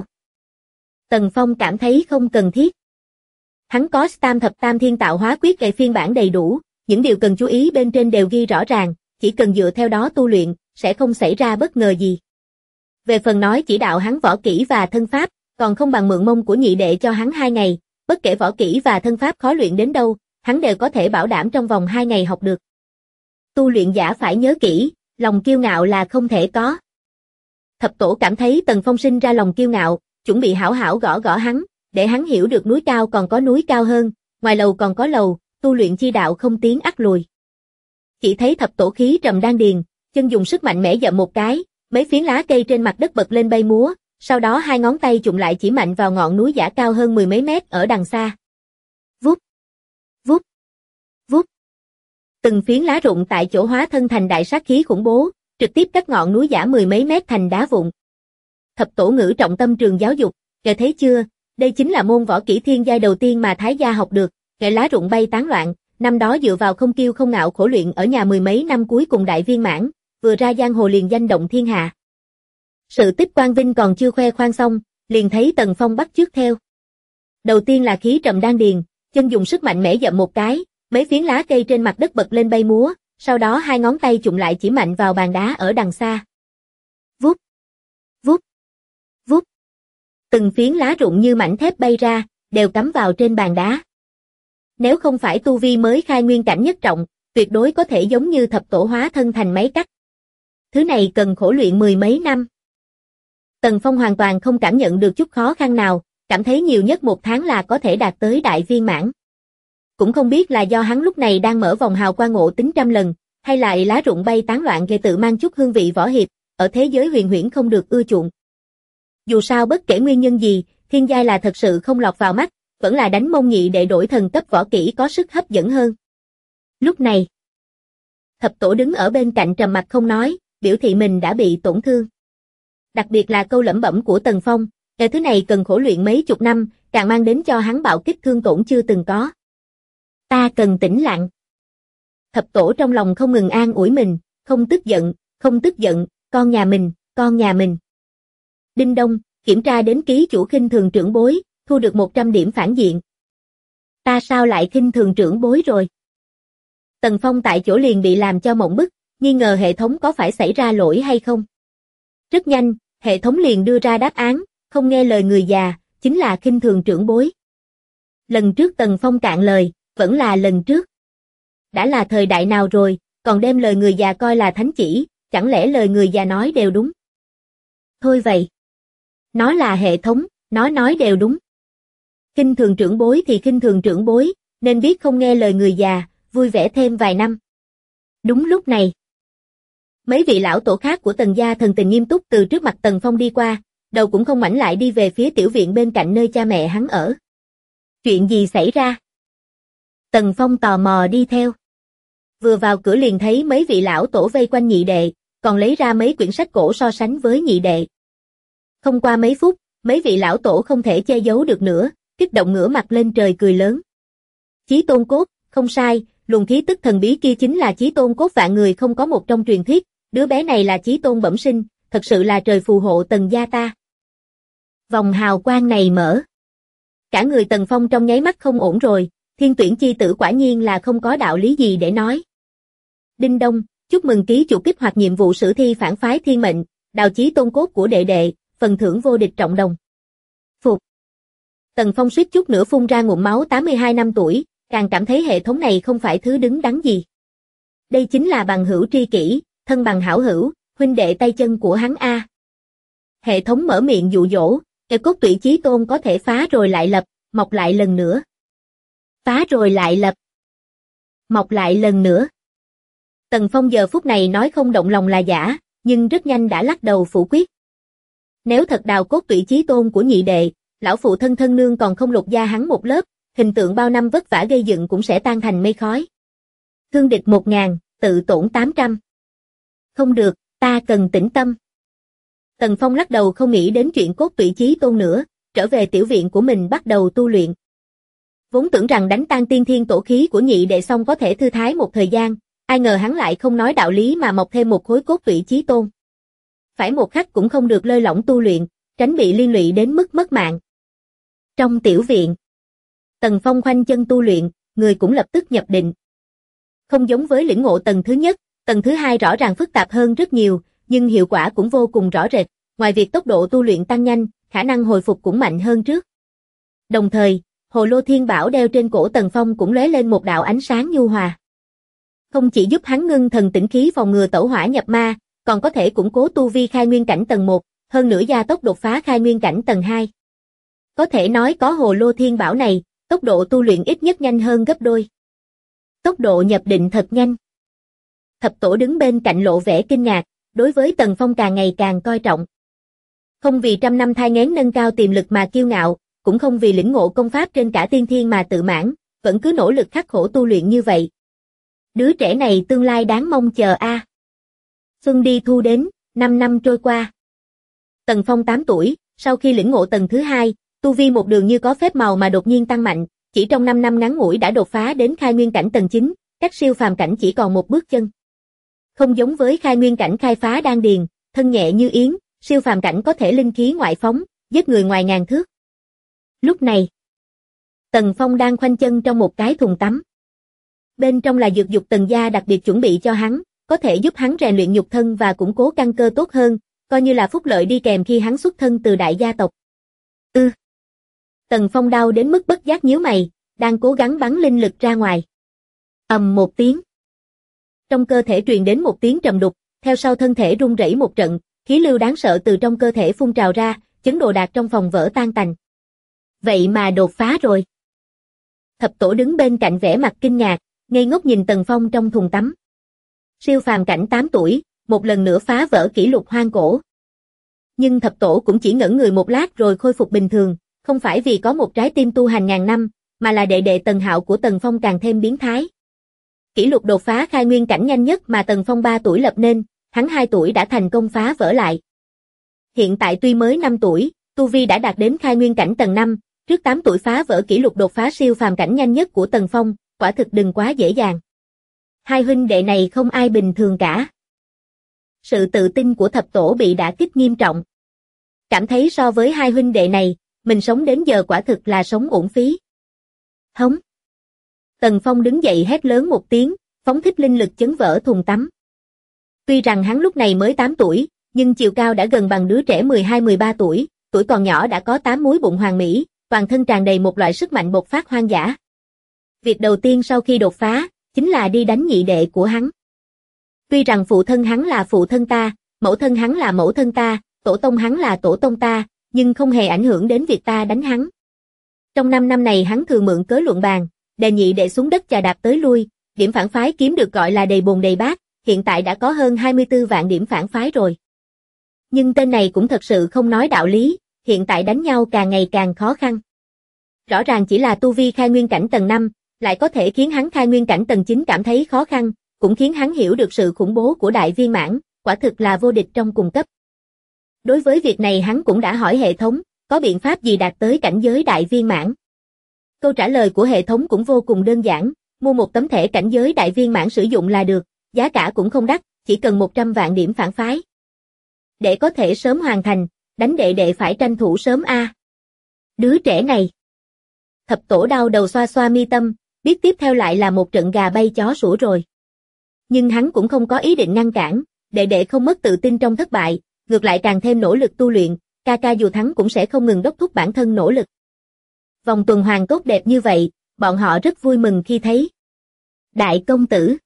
Tần Phong cảm thấy không cần thiết. Hắn có Tam Thập Tam Thiên Tạo Hóa Quyết cái phiên bản đầy đủ, những điều cần chú ý bên trên đều ghi rõ ràng, chỉ cần dựa theo đó tu luyện, sẽ không xảy ra bất ngờ gì. Về phần nói chỉ đạo hắn võ kỹ và thân pháp, còn không bằng mượn mông của nhị đệ cho hắn 2 ngày, bất kể võ kỹ và thân pháp khó luyện đến đâu, hắn đều có thể bảo đảm trong vòng 2 ngày học được. Tu luyện giả phải nhớ kỹ, lòng kiêu ngạo là không thể có. Thập tổ cảm thấy Tần Phong sinh ra lòng kiêu ngạo, chuẩn bị hảo hảo gõ gõ hắn, để hắn hiểu được núi cao còn có núi cao hơn, ngoài lầu còn có lầu, tu luyện chi đạo không tiến ắt lùi. Chỉ thấy thập tổ khí trầm đan điền, chân dùng sức mạnh mẽ dậm một cái, mấy phiến lá cây trên mặt đất bật lên bay múa, sau đó 2 ngón tay chụm lại chỉ mạnh vào ngọn núi giả cao hơn 10 mấy mét ở đằng xa. Vút, vút, vút. Từng phiến lá rụng tại chỗ hóa thân thành đại sát khí khủng bố, trực tiếp cắt ngọn núi giả 10 mấy mét thành đá vụn. Thập tổ ngữ trọng tâm trường giáo dục, nghe thấy chưa, đây chính là môn võ kỹ thiên giai đầu tiên mà Thái gia học được, nghe lá rụng bay tán loạn, năm đó dựa vào không kiêu không ngạo khổ luyện ở nhà 10 mấy năm cuối cùng đại viên mãn, vừa ra giang hồ liền danh động thiên hạ. Sự tích quang vinh còn chưa khoe khoang xong, liền thấy Tần Phong bắt chước theo. Đầu tiên là khí trầm đan điền, chân dùng sức mạnh mẽ dậm một cái, mấy phiến lá cây trên mặt đất bật lên bay múa, sau đó 2 ngón tay chụm lại chỉ mạnh vào bàn đá ở đằng xa. Vút, vút, vút. Từng phiến lá rụng như mảnh thép bay ra, đều cắm vào trên bàn đá. Nếu không phải tu vi mới khai nguyên cảnh nhất trọng, tuyệt đối có thể giống như thập tổ hóa thân thành máy cắt. Thứ này cần khổ luyện 10 mấy năm. Tần Phong hoàn toàn không cảm nhận được chút khó khăn nào, cảm thấy nhiều nhất 1 tháng là có thể đạt tới đại viên mãn. Cũng không biết là do hắn lúc này đang mở vòng hào quang ngộ tính trăm lần, hay là lá rụng bay tán loạn gây tự mang chút hương vị võ hiệp, ở thế giới huyền huyễn không được ưa chuộng. Dù sao bất kể nguyên nhân gì, thiên giai là thật sự không lọt vào mắt, vẫn là đánh mông nhị để đổi thần cấp võ kỹ có sức hấp dẫn hơn. Lúc này, thập tổ đứng ở bên cạnh trầm mặc không nói, biểu thị mình đã bị tổn thương. Đặc biệt là câu lẩm bẩm của Tần Phong, cái thứ này cần khổ luyện mấy chục năm, càng mang đến cho hắn bạo kích thương tổn chưa từng có. Ta cần tĩnh lặng. Thập tổ trong lòng không ngừng an ủi mình, không tức giận, con nhà mình, con nhà mình. Đinh đông, kiểm tra đến ký chủ khinh thường trưởng bối, thu được 100 điểm phản diện. Ta sao lại khinh thường trưởng bối rồi? Tần Phong tại chỗ liền bị làm cho mộng bức, nghi ngờ hệ thống có phải xảy ra lỗi hay không. Rất nhanh, hệ thống liền đưa ra đáp án, không nghe lời người già, chính là khinh thường trưởng bối. Lần trước Tần Phong cạn lời, vẫn là lần trước. Đã là thời đại nào rồi, còn đem lời người già coi là thánh chỉ, chẳng lẽ lời người già nói đều đúng? Thôi vậy. Nó là hệ thống, nó nói đều đúng. Khinh thường trưởng bối thì khinh thường trưởng bối, nên biết không nghe lời người già, vui vẻ thêm vài năm. Đúng lúc này, mấy vị lão tổ khác của Tần gia thần tình nghiêm túc từ trước mặt Tần Phong đi qua, đầu cũng không ngoảnh lại đi về phía tiểu viện bên cạnh nơi cha mẹ hắn ở. Chuyện gì xảy ra? Tần Phong tò mò đi theo. Vừa vào cửa liền thấy mấy vị lão tổ vây quanh nhị đệ, còn lấy ra mấy quyển sách cổ so sánh với nhị đệ. Không qua mấy phút, mấy vị lão tổ không thể che giấu được nữa, kích động ngửa mặt lên trời cười lớn. Chí tôn cốt, không sai, luồng khí tức thần bí kia chính là chí tôn cốt vạn người không có một trong truyền thuyết, đứa bé này là chí tôn bẩm sinh, thật sự là trời phù hộ Tần gia ta. Vòng hào quang này mở. Cả người Tần Phong trong nháy mắt không ổn rồi, thiên tuyển chi tử quả nhiên là không có đạo lý gì để nói. Đinh đông, chúc mừng ký chủ kích hoạt nhiệm vụ sử thi phản phái thiên mệnh, đào chí tôn cốt của đệ đệ, phần thưởng vô địch trọng đồng. Phục. Tần Phong suýt chút nữa phun ra ngụm máu. 82 năm tuổi, càng cảm thấy hệ thống này không phải thứ đứng đắn gì. Đây chính là bằng hữu tri kỷ, thân bằng hảo hữu, huynh đệ tay chân của hắn a. Hệ thống mở miệng dụ dỗ, "Kẻ cốt tủy chí tôn có thể phá rồi lại lập, mọc lại lần nữa." Phá rồi lại lập, mọc lại lần nữa. Tần Phong giờ phút này nói không động lòng là giả, nhưng rất nhanh đã lắc đầu phủ quyết. Nếu thật đào cốt tủy chí tôn của nhị đệ, lão phụ thân thân nương còn không lột da hắn một lớp, hình tượng bao năm vất vả gây dựng cũng sẽ tan thành mây khói. Thương địch 1000, tự tổn 800. Không được, ta cần tĩnh tâm. Tần Phong lắc đầu không nghĩ đến chuyện cốt tủy chí tôn nữa, trở về tiểu viện của mình bắt đầu tu luyện. Vốn tưởng rằng đánh tan tiên thiên tổ khí của nhị đệ xong có thể thư thái một thời gian, ai ngờ hắn lại không nói đạo lý mà mọc thêm một khối cốt tủy chí tôn. Phải một khắc cũng không được lơi lỏng tu luyện, tránh bị liên lụy đến mức mất mạng. Trong tiểu viện, Tần Phong khoanh chân tu luyện, người cũng lập tức nhập định. Không giống với lĩnh ngộ tầng thứ nhất, tầng thứ hai rõ ràng phức tạp hơn rất nhiều, nhưng hiệu quả cũng vô cùng rõ rệt, ngoài việc tốc độ tu luyện tăng nhanh, khả năng hồi phục cũng mạnh hơn trước. Đồng thời, Hồ Lô Thiên Bảo đeo trên cổ Tần Phong cũng lóe lên một đạo ánh sáng nhu hòa. Không chỉ giúp hắn ngưng thần tĩnh khí phòng ngừa tẩu hỏa nhập ma, còn có thể củng cố tu vi khai nguyên cảnh tầng 1, hơn nữa gia tốc đột phá khai nguyên cảnh tầng 2. Có thể nói có Hồ Lô Thiên Bảo này, tốc độ tu luyện ít nhất nhanh hơn gấp đôi. Tốc độ nhập định thật nhanh. Thập tổ đứng bên cạnh lộ vẻ kinh ngạc, đối với Tần Phong càng ngày càng coi trọng. Không vì trăm năm thai nghén nâng cao tiềm lực mà kiêu ngạo, cũng không vì lĩnh ngộ công pháp trên cả tiên thiên mà tự mãn, vẫn cứ nỗ lực khắc khổ tu luyện như vậy. Đứa trẻ này tương lai đáng mong chờ a. Xuân đi thu đến, 5 năm trôi qua. Tần Phong 8 tuổi, sau khi lĩnh ngộ tầng thứ 2, tu vi một đường như có phép màu mà đột nhiên tăng mạnh, chỉ trong 5 năm ngắn ngủi đã đột phá đến khai nguyên cảnh tầng 9, cách siêu phàm cảnh chỉ còn một bước chân. Không giống với khai nguyên cảnh khai phá đan điền, thân nhẹ như yến, siêu phàm cảnh có thể linh khí ngoại phóng, giết người ngoài ngàn thước. Lúc này, Tần Phong đang khoanh chân trong một cái thùng tắm. Bên trong là dược dục Tần gia đặc biệt chuẩn bị cho hắn, có thể giúp hắn rèn luyện nhục thân và củng cố căn cơ tốt hơn, coi như là phúc lợi đi kèm khi hắn xuất thân từ đại gia tộc. Tần Phong đau đến mức bất giác nhíu mày, đang cố gắng bắn linh lực ra ngoài. Ầm một tiếng. Trong cơ thể truyền đến một tiếng trầm đục, theo sau thân thể rung rẩy một trận, khí lưu đáng sợ từ trong cơ thể phun trào ra, chấn đồ đạc trong phòng vỡ tan tành. Vậy mà đột phá rồi. Thập tổ đứng bên cạnh vẻ mặt kinh ngạc, ngây ngốc nhìn Tần Phong trong thùng tắm. Siêu phàm cảnh 8 tuổi, một lần nữa phá vỡ kỷ lục hoang cổ. Nhưng thập tổ cũng chỉ ngẩn người một lát rồi khôi phục bình thường, không phải vì có một trái tim tu hành ngàn năm, mà là đệ đệ Tần Hạo của Tần Phong càng thêm biến thái. Kỷ lục đột phá khai nguyên cảnh nhanh nhất mà Tần Phong 3 tuổi lập nên, hắn 2 tuổi đã thành công phá vỡ lại. Hiện tại tuy mới 5 tuổi, tu vi đã đạt đến khai nguyên cảnh tầng 5, trước 8 tuổi phá vỡ kỷ lục đột phá siêu phàm cảnh nhanh nhất của Tần Phong, quả thực đừng quá dễ dàng. Hai huynh đệ này không ai bình thường cả. Sự tự tin của thập tổ bị đả kích nghiêm trọng. Cảm thấy so với hai huynh đệ này, mình sống đến giờ quả thực là sống uổng phí. Hống. Tần Phong đứng dậy hét lớn một tiếng, phóng thích linh lực chấn vỡ thùng tắm. Tuy rằng hắn lúc này mới 8 tuổi, nhưng chiều cao đã gần bằng đứa trẻ 12-13 tuổi, tuổi còn nhỏ đã có 8 múi bụng hoàn mỹ, toàn thân tràn đầy một loại sức mạnh bộc phát hoang dã. Việc đầu tiên sau khi đột phá, chính là đi đánh nhị đệ của hắn. Tuy rằng phụ thân hắn là phụ thân ta, mẫu thân hắn là mẫu thân ta, tổ tông hắn là tổ tông ta, nhưng không hề ảnh hưởng đến việc ta đánh hắn. Trong 5 năm này hắn thường mượn cớ luận bàn, đè nhị đệ xuống đất chà đạp tới lui, điểm phản phái kiếm được gọi là đầy bồn đầy bát, hiện tại đã có hơn 24 vạn điểm phản phái rồi. Nhưng tên này cũng thật sự không nói đạo lý, hiện tại đánh nhau càng ngày càng khó khăn. Rõ ràng chỉ là tu vi khai nguyên cảnh tầng 5, lại có thể khiến hắn khai nguyên cảnh tầng 9 cảm thấy khó khăn, cũng khiến hắn hiểu được sự khủng bố của đại viên mãn, quả thực là vô địch trong cùng cấp. Đối với việc này hắn cũng đã hỏi hệ thống, có biện pháp gì đạt tới cảnh giới đại viên mãn. Câu trả lời của hệ thống cũng vô cùng đơn giản, mua một tấm thẻ cảnh giới đại viên mãn sử dụng là được, giá cả cũng không đắt, chỉ cần 100 vạn điểm phản phái. Để có thể sớm hoàn thành, đánh đệ đệ phải tranh thủ sớm a. Đứa trẻ này thập tổ đau đầu xoa xoa mi tâm, biết tiếp theo lại là một trận gà bay chó sủa rồi. Nhưng hắn cũng không có ý định ngăn cản, đệ đệ không mất tự tin trong thất bại, ngược lại càng thêm nỗ lực tu luyện, ca ca dù thắng cũng sẽ không ngừng đốc thúc bản thân nỗ lực. Vòng tuần hoàn tốt đẹp như vậy, bọn họ rất vui mừng khi thấy. Đại công tử.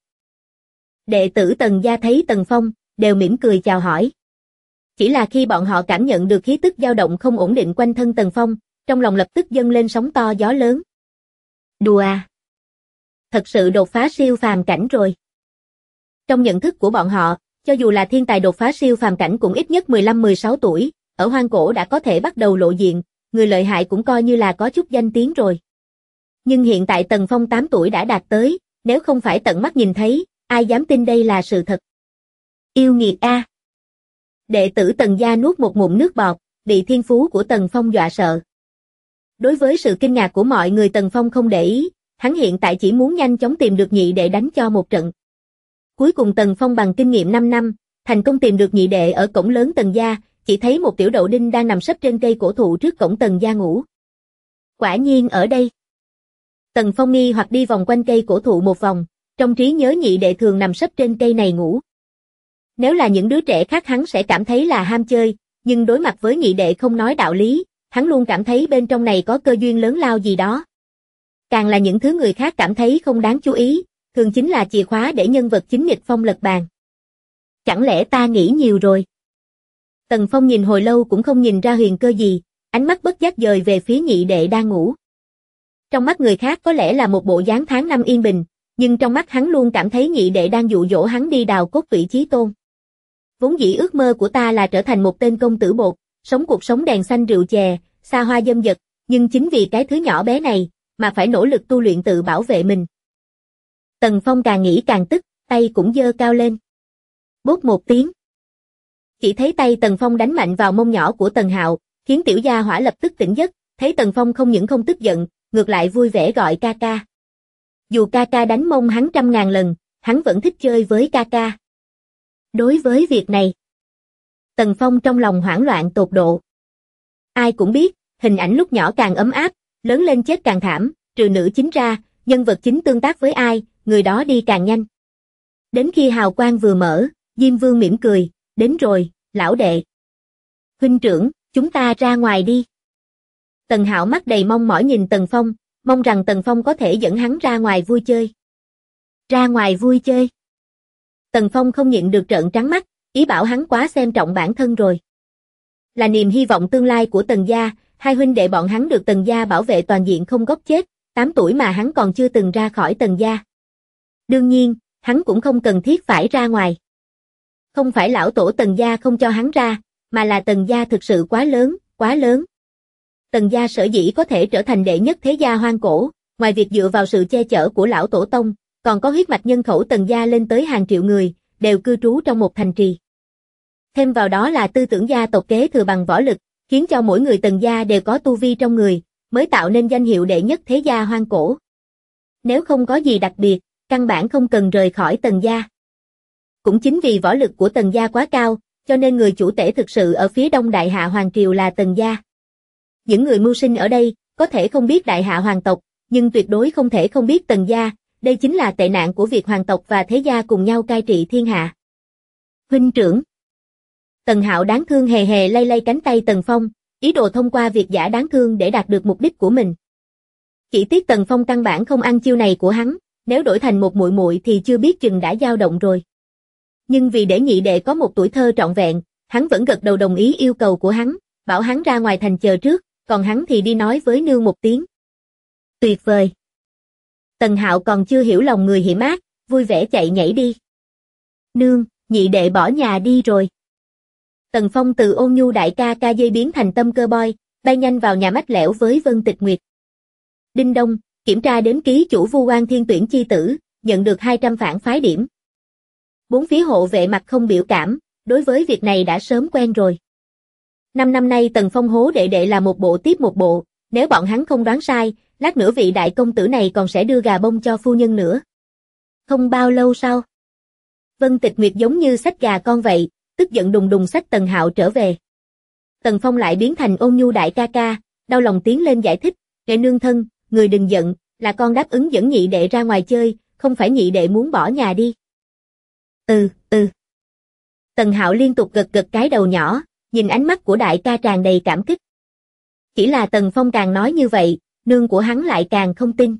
Đệ tử Tần gia thấy Tần Phong, đều mỉm cười chào hỏi. Chỉ là khi bọn họ cảm nhận được khí tức dao động không ổn định quanh thân Tần Phong, trong lòng lập tức dâng lên sóng to gió lớn. Đùa à? Thật sự đột phá siêu phàm cảnh rồi. Trong nhận thức của bọn họ, cho dù là thiên tài đột phá siêu phàm cảnh cũng ít nhất 15-16 tuổi, ở hoang cổ đã có thể bắt đầu lộ diện, người lợi hại cũng coi như là có chút danh tiếng rồi. Nhưng hiện tại Tần Phong 8 tuổi đã đạt tới, nếu không phải tận mắt nhìn thấy, ai dám tin đây là sự thật. Yêu nghiệt a. Đệ tử Tần gia nuốt một ngụm nước bọt, bị thiên phú của Tần Phong dọa sợ. Đối với sự kinh ngạc của mọi người Tần Phong không để ý, hắn hiện tại chỉ muốn nhanh chóng tìm được nhị đệ đánh cho một trận. Cuối cùng Tần Phong bằng kinh nghiệm 5 năm, thành công tìm được nhị đệ ở cổng lớn Tần gia, chỉ thấy một tiểu đậu đinh đang nằm sấp trên cây cổ thụ trước cổng Tần gia ngủ. Quả nhiên ở đây. Tần Phong nghi hoặc đi vòng quanh cây cổ thụ một vòng, trong trí nhớ nhị đệ thường nằm sấp trên cây này ngủ. Nếu là những đứa trẻ khác hắn sẽ cảm thấy là ham chơi, nhưng đối mặt với nhị đệ không nói đạo lý, hắn luôn cảm thấy bên trong này có cơ duyên lớn lao gì đó. Càng là những thứ người khác cảm thấy không đáng chú ý, thường chính là chìa khóa để nhân vật chính nghịch phong lật bàn. Chẳng lẽ ta nghĩ nhiều rồi? Tần Phong nhìn hồi lâu cũng không nhìn ra huyền cơ gì, ánh mắt bất giác dời về phía nhị đệ đang ngủ. Trong mắt người khác có lẽ là một bộ dáng tháng năm yên bình, nhưng trong mắt hắn luôn cảm thấy nhị đệ đang dụ dỗ hắn đi đào cốt tủy chí tôn. Vốn dĩ ước mơ của ta là trở thành một tên công tử bột, sống cuộc sống đèn xanh rượu chè, xa hoa dâm dật, nhưng chính vì cái thứ nhỏ bé này, mà phải nỗ lực tu luyện tự bảo vệ mình. Tần Phong càng nghĩ càng tức, tay cũng giơ cao lên. Bốp một tiếng. Chỉ thấy tay Tần Phong đánh mạnh vào mông nhỏ của Tần Hạo, khiến tiểu gia hỏa lập tức tỉnh giấc, thấy Tần Phong không những không tức giận, ngược lại vui vẻ gọi ca ca. Dù ca ca đánh mông hắn 100.000 lần, hắn vẫn thích chơi với ca ca. Đối với việc này, Tần Phong trong lòng hoảng loạn tột độ. Ai cũng biết, hình ảnh lúc nhỏ càng ấm áp, lớn lên chết càng thảm, trừ nữ chính ra, nhân vật chính tương tác với ai, người đó đi càng nhanh. Đến khi hào quang vừa mở, Diêm Vương mỉm cười, đến rồi, lão đệ. Huynh trưởng, chúng ta ra ngoài đi. Tần Hạo mắt đầy mong mỏi nhìn Tần Phong, mong rằng Tần Phong có thể dẫn hắn ra ngoài vui chơi. Ra ngoài vui chơi. Tần Phong không nhịn được trợn trắng mắt, ý bảo hắn quá xem trọng bản thân rồi. Là niềm hy vọng tương lai của Tần gia, hai huynh đệ bọn hắn được Tần gia bảo vệ toàn diện không góc chết, 8 tuổi mà hắn còn chưa từng ra khỏi Tần gia. Đương nhiên, hắn cũng không cần thiết phải ra ngoài. Không phải lão tổ Tần gia không cho hắn ra, mà là Tần gia thực sự quá lớn, quá lớn. Tần gia sở dĩ có thể trở thành đệ nhất thế gia hoang cổ, ngoài việc dựa vào sự che chở của lão tổ tông, còn có huyết mạch nhân khẩu Tần gia lên tới hàng triệu người, đều cư trú trong một thành trì. Thêm vào đó là tư tưởng gia tộc kế thừa bằng võ lực, khiến cho mỗi người Tần gia đều có tu vi trong người, mới tạo nên danh hiệu đệ nhất thế gia hoang cổ. Nếu không có gì đặc biệt, căn bản không cần rời khỏi Tần gia. Cũng chính vì võ lực của Tần gia quá cao, cho nên người chủ tể thực sự ở phía đông Đại Hạ Hoàng Triều là Tần gia. Những người mưu sinh ở đây, có thể không biết Đại Hạ Hoàng tộc, nhưng tuyệt đối không thể không biết Tần gia, đây chính là tệ nạn của việc hoàng tộc và thế gia cùng nhau cai trị thiên hạ. Huynh trưởng. Tần Hạo đáng thương hề hề lay lay cánh tay Tần Phong, ý đồ thông qua việc giả đáng thương để đạt được mục đích của mình. Chỉ tiếc Tần Phong căn bản không ăn chiêu này của hắn, nếu đổi thành một muội muội thì chưa biết chừng đã dao động rồi. Nhưng vì để nhị đệ có một tuổi thơ trọn vẹn, hắn vẫn gật đầu đồng ý yêu cầu của hắn, bảo hắn ra ngoài thành chờ trước, còn hắn thì đi nói với nương một tiếng. Tuyệt vời. Tần Hạo còn chưa hiểu lòng người hiểm ác, vui vẻ chạy nhảy đi. Nương, nhị đệ bỏ nhà đi rồi. Tần Phong từ ôn nhu đại ca ca dây biến thành tâm cơ boy, bay nhanh vào nhà mách lẻo với Vân Tịch Nguyệt. Đinh đông, kiểm tra đếm ký chủ Vu Oan Thiên tuyển chi tử, nhận được 200 phản phái điểm. Bốn phía hộ vệ mặt không biểu cảm, đối với việc này đã sớm quen rồi. 5 năm nay Tần Phong hố đệ đệ là một bộ tiếp một bộ, nếu bọn hắn không đoán sai, lát nữa vị đại công tử này còn sẽ đưa gà bông cho phu nhân nữa. Không bao lâu sau, Vân Tịch Nguyệt giống như xách gà con vậy, tức giận đùng đùng xách Tần Hạo trở về. Tần Phong lại biến thành ôn nhu đại ca ca, đau lòng tiến lên giải thích, "Nghệ nương thân, người đừng giận, là con đáp ứng dẫn nhị đệ ra ngoài chơi, không phải nhị đệ muốn bỏ nhà đi. Tần Hạo liên tục gật gật cái đầu nhỏ, nhìn ánh mắt của đại ca tràn đầy cảm kích. Chỉ là Tần Phong càng nói như vậy, nương của hắn lại càng không tin.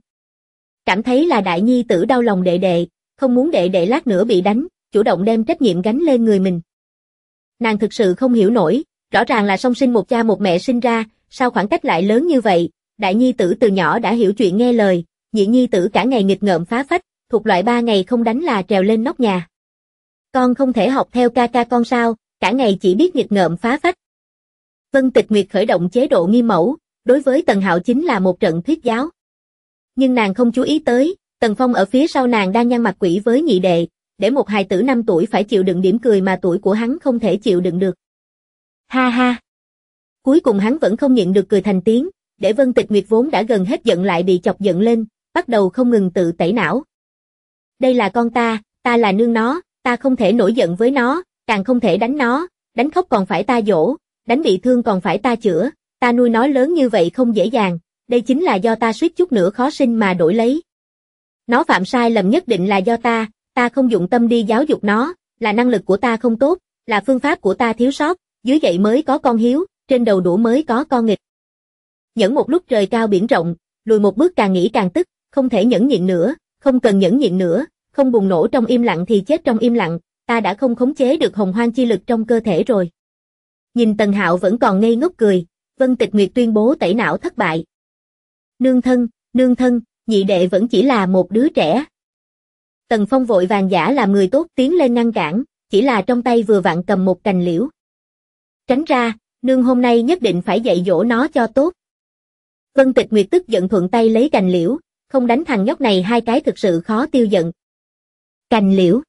Cảm thấy là đại nhi tử đau lòng đệ đệ, không muốn đệ đệ lát nữa bị đánh, chủ động đem trách nhiệm gánh lên người mình. Nàng thực sự không hiểu nổi, rõ ràng là song sinh một cha một mẹ sinh ra, sao khoảng cách lại lớn như vậy, đại nhi tử từ nhỏ đã hiểu chuyện nghe lời, nhị nhi tử cả ngày nghịch ngợm phá phách, thuộc loại 3 ngày không đánh là trèo lên nóc nhà. Con không thể học theo ca ca con sao, cả ngày chỉ biết nghịch ngợm phá phách. Vân Tịch Nguyệt khởi động chế độ nghiêm mẫu, đối với Tần Hạo chính là một trận thuyết giáo. Nhưng nàng không chú ý tới, Tần Phong ở phía sau nàng đang nhăn mặt quỷ với nhị đệ, để một hài tử 5 tuổi phải chịu đựng điểm cười mà tuổi của hắn không thể chịu đựng được. Ha ha! Cuối cùng hắn vẫn không nhịn được cười thành tiếng, để Vân Tịch Nguyệt vốn đã gần hết giận lại bị chọc giận lên, bắt đầu không ngừng tự tẩy não. Đây là con ta là nương nó, ta không thể nổi giận với nó, càng không thể đánh nó, đánh khóc còn phải ta dỗ, đánh bị thương còn phải ta chữa, ta nuôi nó lớn như vậy không dễ dàng, đây chính là do ta suýt chút nữa khó sinh mà đổi lấy. Nó phạm sai lầm nhất định là do ta không dụng tâm đi giáo dục nó, là năng lực của ta không tốt, là phương pháp của ta thiếu sót, dưới vậy mới có con hiếu, trên đầu đũa mới có con nghịch. Nhẫn một lúc trời cao biển rộng, lùi một bước càng nghĩ càng tức, không thể nhẫn nhịn nữa, không cần nhẫn nhịn nữa, không bùng nổ trong im lặng thì chết trong im lặng, ta đã không khống chế được hồng hoang chi lực trong cơ thể rồi. Nhìn Tần Hạo vẫn còn ngây ngốc cười, Vân Tịch Nguyệt tuyên bố tẩy não thất bại. Nương thân, nhị đệ vẫn chỉ là một đứa trẻ. Tần Phong vội vàng giả làm người tốt tiến lên ngăn cản, chỉ là trong tay vừa vặn cầm một cành liễu. Tránh ra, nương hôm nay nhất định phải dạy dỗ nó cho tốt. Vân Tịch Nguyệt tức giận thuận tay lấy cành liễu, không đánh thằng nhóc này 2 cái thực sự khó tiêu giận. Cành liễu.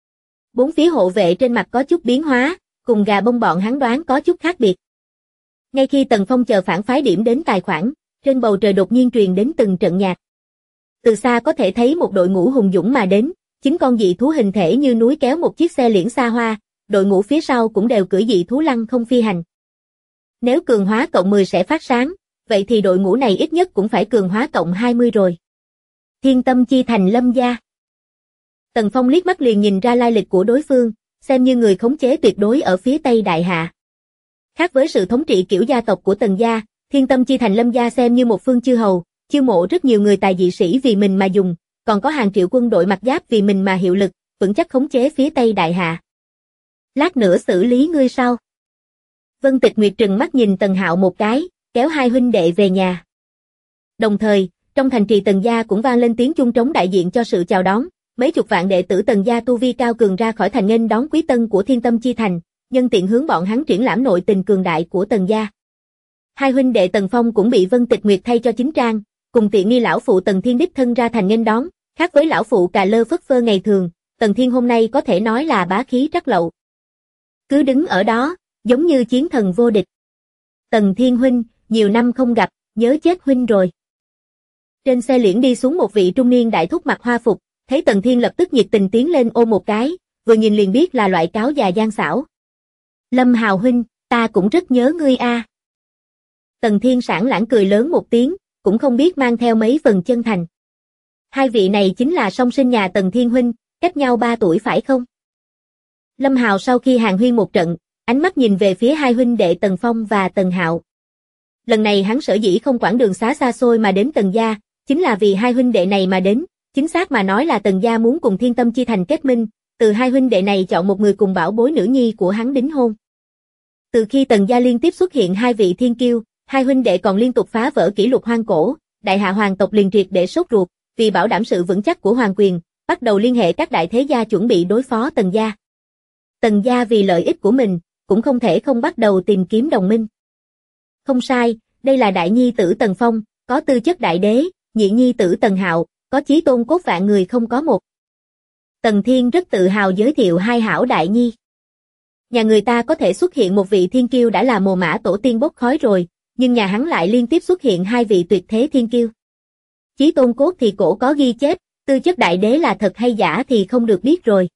4 phía hộ vệ trên mặt có chút biến hóa, cùng gà bông bọn hắn đoán có chút khác biệt. Ngay khi Tần Phong chờ phản phái điểm đến tài khoản, trên bầu trời đột nhiên truyền đến từng trận nhạc. Từ xa có thể thấy một đội ngũ hùng dũng mà đến, 9 con dị thú hình thể như núi kéo một chiếc xe liễn xa hoa, đội ngũ phía sau cũng đều cưỡi dị thú lăng không phi hành. Nếu cường hóa cộng 10 sẽ phát sáng, vậy thì đội ngũ này ít nhất cũng phải cường hóa cộng 20 rồi. Thiên Tâm Chi Thành Lâm gia. Tần Phong liếc mắt liền nhìn ra lai lịch của đối phương, xem như người khống chế tuyệt đối ở phía Tây Đại Hạ. Khác với sự thống trị kiểu gia tộc của Tần gia, Thiên Tâm Chi Thành Lâm gia xem như một phương chư hầu, chiêu mộ rất nhiều người tài dị sĩ vì mình mà dùng, còn có hàng triệu quân đội mặc giáp vì mình mà hiệu lực, vững chắc khống chế phía Tây Đại Hạ. Lát nữa xử lý ngươi sau. Vân Tịch Nguyệt trừng mắt nhìn Tần Hạo một cái, kéo 2 huynh đệ về nhà. Đồng thời, trong thành trì Tần gia cũng vang lên tiếng chuông trống đại diện cho sự chào đón, mấy chục vạn đệ tử Tần gia tu vi cao cường ra khỏi thành nghênh đón quý tân của Thiên Tâm Chi Thành, nhân tiện hướng bọn hắn triển lãm nội tình cường đại của Tần gia. 2 huynh đệ Tần Phong cũng bị Vân Tịch Nguyệt thay cho chính trang, cùng tiện nghi lão phụ Tần Thiên đích thân ra thành nghênh đón, khác với lão phụ cà lơ phất phơ ngày thường, Tần Thiên hôm nay có thể nói là bá khí trắc lậu. Cứ đứng ở đó, giống như chiến thần vô địch. Tần Thiên huynh, nhiều năm không gặp, nhớ chết huynh rồi. Trên xe liễn đi xuống một vị trung niên đại thúc mặc hoa phục, thấy Tần Thiên lập tức nhiệt tình tiến lên ôm một cái, vừa nhìn liền biết là loại cáo già gian xảo. Lâm Hào huynh, ta cũng rất nhớ ngươi a. Tần Thiên sảng lãng cười lớn một tiếng, cũng không biết mang theo mấy phần chân thành. 2 vị này chính là song sinh nhà Tần Thiên huynh, cách nhau 3 tuổi phải không? Lâm Hào sau khi hàn huyên một trận, ánh mắt nhìn về phía 2 huynh đệ Tần Phong và Tần Hạo. Lần này hắn sở dĩ không quản đường xá xa xôi mà đến Tần gia, chính là vì 2 huynh đệ này mà đến, chính xác mà nói là Tần gia muốn cùng Thiên Tâm Chi Thành kết minh, từ 2 huynh đệ này chọn một người cùng bảo bối nữ nhi của hắn đính hôn. Từ khi Tần gia liên tiếp xuất hiện 2 vị thiên kiêu, 2 huynh đệ còn liên tục phá vỡ kỷ lục hoang cổ, đại hạ hoàng tộc liền triệt để sốt ruột, vì bảo đảm sự vững chắc của hoàng quyền, bắt đầu liên hệ các đại thế gia chuẩn bị đối phó Tần gia. Tần gia vì lợi ích của mình, cũng không thể không bắt đầu tìm kiếm đồng minh. Không sai, đây là đại nhi tử Tần Phong, có tư chất đại đế, nhị nhi tử Tần Hạo, có chí tôn cốt vạn người không có một. Tần Thiên rất tự hào giới thiệu 2 hảo đại nhi. Nhà người ta có thể xuất hiện một vị thiên kiêu đã là mồ mã tổ tiên bốc khói rồi, nhưng nhà hắn lại liên tiếp xuất hiện 2 vị tuyệt thế thiên kiêu. Chí tôn cốt thì cổ có ghi chép, tư chất đại đế là thật hay giả thì không được biết rồi.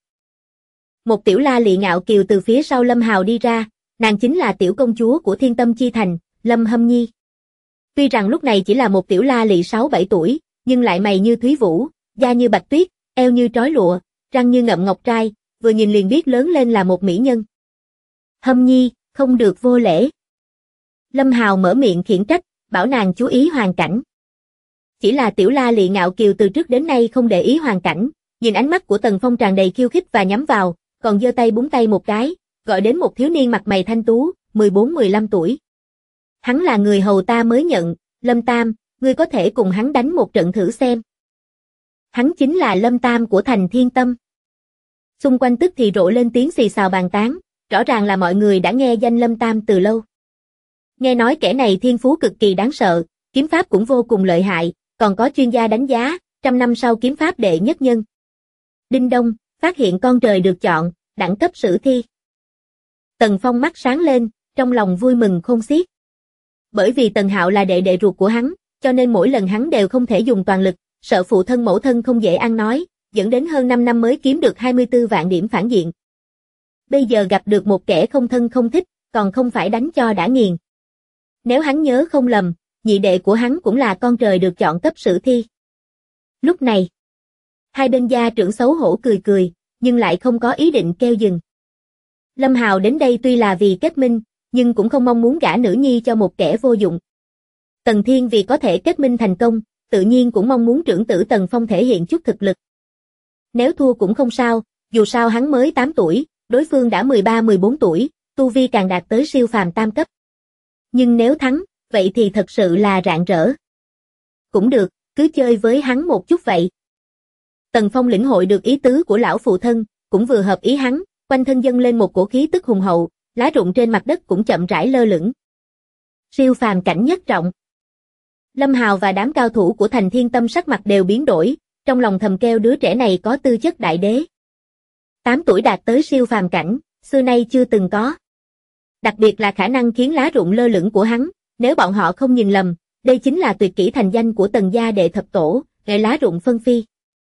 Một tiểu la lị ngạo kiều từ phía sau Lâm Hào đi ra, nàng chính là tiểu công chúa của Thiên Tâm Chi Thành, Lâm Hâm Nhi. Tuy rằng lúc này chỉ là một tiểu la lị 6-7 tuổi, nhưng lại mày như thúy vũ, da như bạch tuyết, eo như trói lụa, răng như ngậm ngọc trai, vừa nhìn liền biết lớn lên là một mỹ nhân. Hâm Nhi, không được vô lễ. Lâm Hào mở miệng khiển trách, bảo nàng chú ý hoàn cảnh. Chỉ là tiểu la lị ngạo kiều từ trước đến nay không để ý hoàn cảnh, nhìn ánh mắt của Tần Phong tràn đầy khiêu khích và nhắm vào, còn giơ tay búng tay một cái, gọi đến một thiếu niên mặt mày thanh tú, 14-15 tuổi. Hắn là người hầu ta mới nhận, Lâm Tam, ngươi có thể cùng hắn đánh một trận thử xem. Hắn chính là Lâm Tam của thành Thiên Tâm. Xung quanh tức thì rộ lên tiếng xì xào bàn tán, rõ ràng là mọi người đã nghe danh Lâm Tam từ lâu. Nghe nói kẻ này thiên phú cực kỳ đáng sợ, kiếm pháp cũng vô cùng lợi hại, còn có chuyên gia đánh giá, 100 năm sau kiếm pháp đệ nhất nhân. Đinh đông, phát hiện con trời được chọn, đẳng cấp sử thi. Tần Phong mắt sáng lên, trong lòng vui mừng khôn xiết. Bởi vì Tần Hạo là đệ đệ ruột của hắn, cho nên mỗi lần hắn đều không thể dùng toàn lực, sợ phụ thân mẫu thân không dễ ăn nói, dẫn đến hơn 5 năm mới kiếm được 24 vạn điểm phản diện. Bây giờ gặp được một kẻ không thân không thích, còn không phải đánh cho đã nghiền. Nếu hắn nhớ không lầm, nhị đệ của hắn cũng là con trời được chọn cấp sử thi. Lúc này, hai bên gia trưởng xấu hổ cười cười, nhưng lại không có ý định kêu dừng. Lâm Hào đến đây tuy là vì kết minh, nhưng cũng không mong muốn gả nữ nhi cho một kẻ vô dụng. Tần Thiên vì có thể kết minh thành công, tự nhiên cũng mong muốn trưởng tử Tần Phong thể hiện chút thực lực. Nếu thua cũng không sao, dù sao hắn mới 8 tuổi, đối phương đã 13-14 tuổi, tu vi càng đạt tới siêu phàm tam cấp. Nhưng nếu thắng, vậy thì thật sự là rạng rỡ. Cũng được, cứ chơi với hắn một chút vậy. Tần Phong lĩnh hội được ý tứ của lão phụ thân, cũng vừa hợp ý hắn, quanh thân dâng lên một cổ khí tức hùng hậu, lá rụng trên mặt đất cũng chậm rãi lơ lửng. Siêu phàm cảnh nhất trọng. Lâm Hào và đám cao thủ của thành Thiên Tâm sắc mặt đều biến đổi, trong lòng thầm kêu đứa trẻ này có tư chất đại đế. 8 tuổi đạt tới siêu phàm cảnh, xưa nay chưa từng có. Đặc biệt là khả năng khiến lá rụng lơ lửng của hắn, nếu bọn họ không nhìn lầm, đây chính là tuyệt kỹ thành danh của Tần gia đệ thập tổ, nghệ lá rụng phân phi.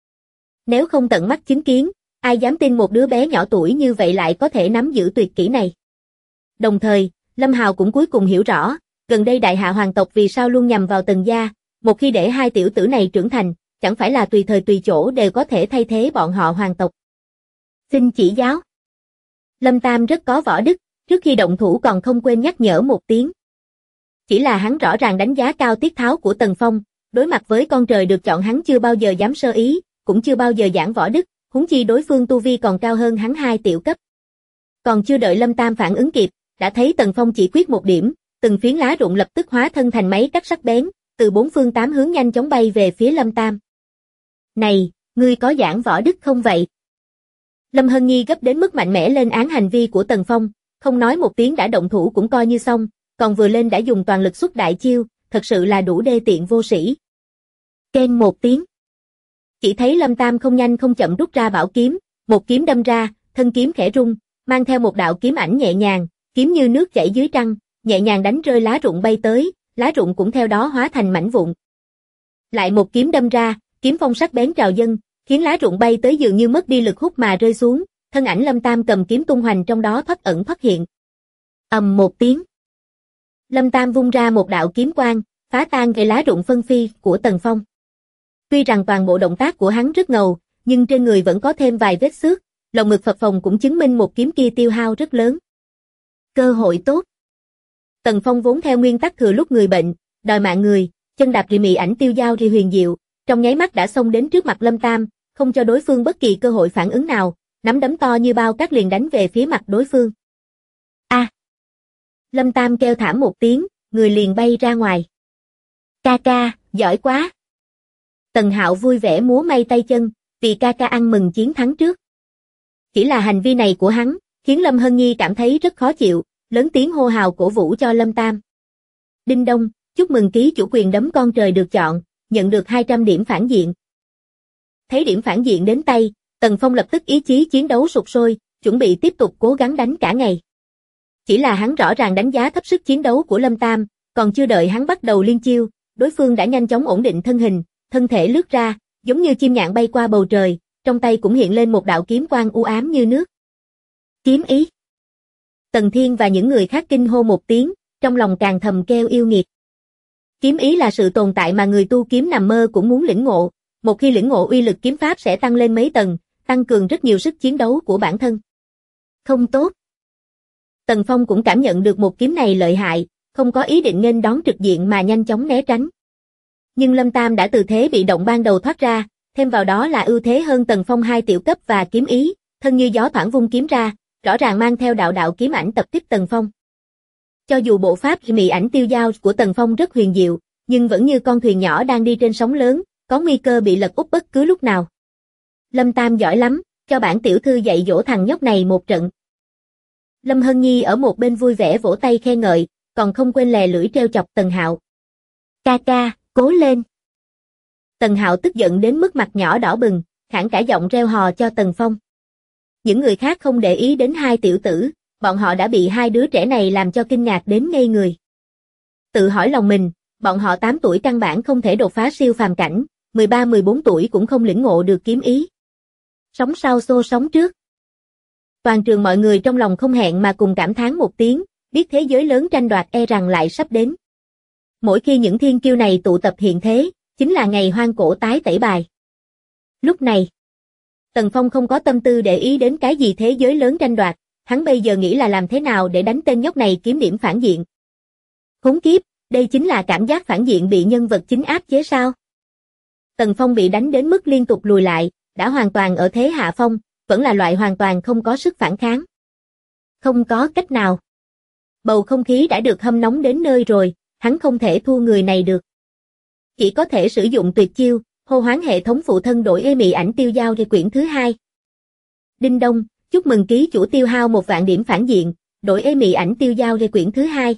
Nếu không tận mắt chứng kiến, ai dám tin một đứa bé nhỏ tuổi như vậy lại có thể nắm giữ tuyệt kỹ này. Đồng thời, Lâm Hào cũng cuối cùng hiểu rõ, gần đây đại hạ hoàng tộc vì sao luôn nhằm vào Tần gia, một khi để hai tiểu tử này trưởng thành, chẳng phải là tùy thời tùy chỗ đều có thể thay thế bọn họ hoàng tộc. Xin chỉ giáo. Lâm Tam rất có võ đức, trước khi động thủ còn không quên nhắc nhở một tiếng. Chỉ là hắn rõ ràng đánh giá cao tiết tháo của Tần Phong, đối mặt với con trời được chọn hắn chưa bao giờ dám sơ ý, cũng chưa bao giờ giảng võ đức, huống chi đối phương tu vi còn cao hơn hắn 2 tiểu cấp. Còn chưa đợi Lâm Tam phản ứng kịp, đã thấy Tần Phong chỉ quyết một điểm, từng phiến lá rụng lập tức hóa thân thành máy cắt sắc bén, từ 4 phương 8 hướng nhanh chóng bay về phía Lâm Tam. Này, ngươi có giảng võ đức không vậy? Lâm Hân Nhi gấp đến mức mạnh mẽ lên án hành vi của Tần Phong, không nói một tiếng đã động thủ cũng coi như xong, còn vừa lên đã dùng toàn lực xuất đại chiêu, thật sự là đủ đê tiện vô sĩ. Keng một tiếng. Chỉ thấy Lâm Tam không nhanh không chậm rút ra bảo kiếm, một kiếm đâm ra, thân kiếm khẽ rung, mang theo một đạo kiếm ảnh nhẹ nhàng, kiếm như nước chảy dưới trăng, nhẹ nhàng đánh rơi lá rụng bay tới, lá rụng cũng theo đó hóa thành mảnh vụn. Lại một kiếm đâm ra, kiếm phong sắc bén trào dâng, khiến lá rụng bay tới dường như mất đi lực hút mà rơi xuống, thân ảnh Lâm Tam cầm kiếm tung hoành trong đó thoát ẩn thoát hiện. Ầm một tiếng. Lâm Tam vung ra một đạo kiếm quang, phá tan cây lá rụng phân phi của Tần Phong. Tuy rằng toàn bộ động tác của hắn rất ngầu, nhưng trên người vẫn có thêm vài vết xước, lồng ngực phập phồng cũng chứng minh một kiếm kia tiêu hao rất lớn. Cơ hội tốt. Tần Phong vốn theo nguyên tắc thừa lúc người bệnh, đòi mạng người, chân đạp rì mị ảnh tiêu dao rì huyền diệu, trong nháy mắt đã xông đến trước mặt Lâm Tam, không cho đối phương bất kỳ cơ hội phản ứng nào, nắm đấm to như bao cát liền đánh về phía mặt đối phương. A! Lâm Tam kêu thảm một tiếng, người liền bay ra ngoài. Ca ca, giỏi quá! Tần Hạo vui vẻ múa may tay chân, vì ca ca ăn mừng chiến thắng trước. Chỉ là hành vi này của hắn, khiến Lâm Hân Nhi cảm thấy rất khó chịu, lớn tiếng hô hào cổ vũ cho Lâm Tam. Đinh đông, chúc mừng ký chủ quyền đấm con trời được chọn, nhận được 200 điểm phản diện. Thấy điểm phản diện đến tay, Tần Phong lập tức ý chí chiến đấu sục sôi, chuẩn bị tiếp tục cố gắng đánh cả ngày. Chỉ là hắn rõ ràng đánh giá thấp sức chiến đấu của Lâm Tam, còn chưa đợi hắn bắt đầu liên chiêu, đối phương đã nhanh chóng ổn định thân hình, thân thể lướt ra, giống như chim nhạn bay qua bầu trời, trong tay cũng hiện lên một đạo kiếm quang u ám như nước. Kiếm ý. Tần Thiên và những người khác kinh hô một tiếng, trong lòng càng thầm kêu yêu nghiệt. Kiếm ý là sự tồn tại mà người tu kiếm nằm mơ cũng muốn lĩnh ngộ, một khi lĩnh ngộ uy lực kiếm pháp sẽ tăng lên mấy tầng, tăng cường rất nhiều sức chiến đấu của bản thân. Không tốt. Tần Phong cũng cảm nhận được một kiếm này lợi hại, không có ý định nghênh đón trực diện mà nhanh chóng né tránh. Nhưng Lâm Tam đã từ thế bị động ban đầu thoát ra, thêm vào đó là ưu thế hơn Tần Phong 2 tiểu cấp và kiếm ý, thân như gió thoảng vung kiếm ra, rõ ràng mang theo đạo đạo kiếm ảnh tập kích Tần Phong. Cho dù bộ pháp mị ảnh tiêu dao của Tần Phong rất huyền diệu, nhưng vẫn như con thuyền nhỏ đang đi trên sóng lớn, có nguy cơ bị lật úp bất cứ lúc nào. Lâm Tam giỏi lắm, cho bản tiểu thư dạy dỗ thằng nhóc này một trận. Lâm Hân Nhi ở một bên vui vẻ vỗ tay khen ngợi, còn không quên lè lưỡi trêu chọc Tần Hạo. Ca ca, cố lên. Tần Hạo tức giận đến mức mặt nhỏ đỏ bừng, khản cả giọng reo hò cho Tần Phong. Những người khác không để ý đến hai tiểu tử, bọn họ đã bị hai đứa trẻ này làm cho kinh ngạc đến ngây người. Tự hỏi lòng mình, bọn họ 8 tuổi căn bản không thể đột phá siêu phàm cảnh, 13-14 tuổi cũng không lĩnh ngộ được kiếm ý. Sóng sau xô sóng trước. Toàn trường mọi người trong lòng không hẹn mà cùng cảm thán một tiếng, biết thế giới lớn tranh đoạt e rằng lại sắp đến. Mỗi khi những thiên kiêu này tụ tập hiện thế, chính là ngày hoang cổ tái tẩy bài. Lúc này, Tần Phong không có tâm tư để ý đến cái gì thế giới lớn tranh đoạt, hắn bây giờ nghĩ là làm thế nào để đánh tên nhóc này kiếm điểm phản diện. Khốn kiếp, đây chính là cảm giác phản diện bị nhân vật chính áp chế sao? Tần Phong bị đánh đến mức liên tục lùi lại, đã hoàn toàn ở thế hạ phong, vẫn là loại hoàn toàn không có sức phản kháng. Không có cách nào. Bầu không khí đã được hâm nóng đến nơi rồi, hắn không thể thua người này được. Chỉ có thể sử dụng tuyệt chiêu, hô hoán hệ thống phụ thân đổi ê mị ảnh tiêu dao ra quyển thứ 2. Đinh đông, chúc mừng ký chủ tiêu hao 1 vạn điểm phản diện, đổi ê mị ảnh tiêu dao ra quyển thứ 2.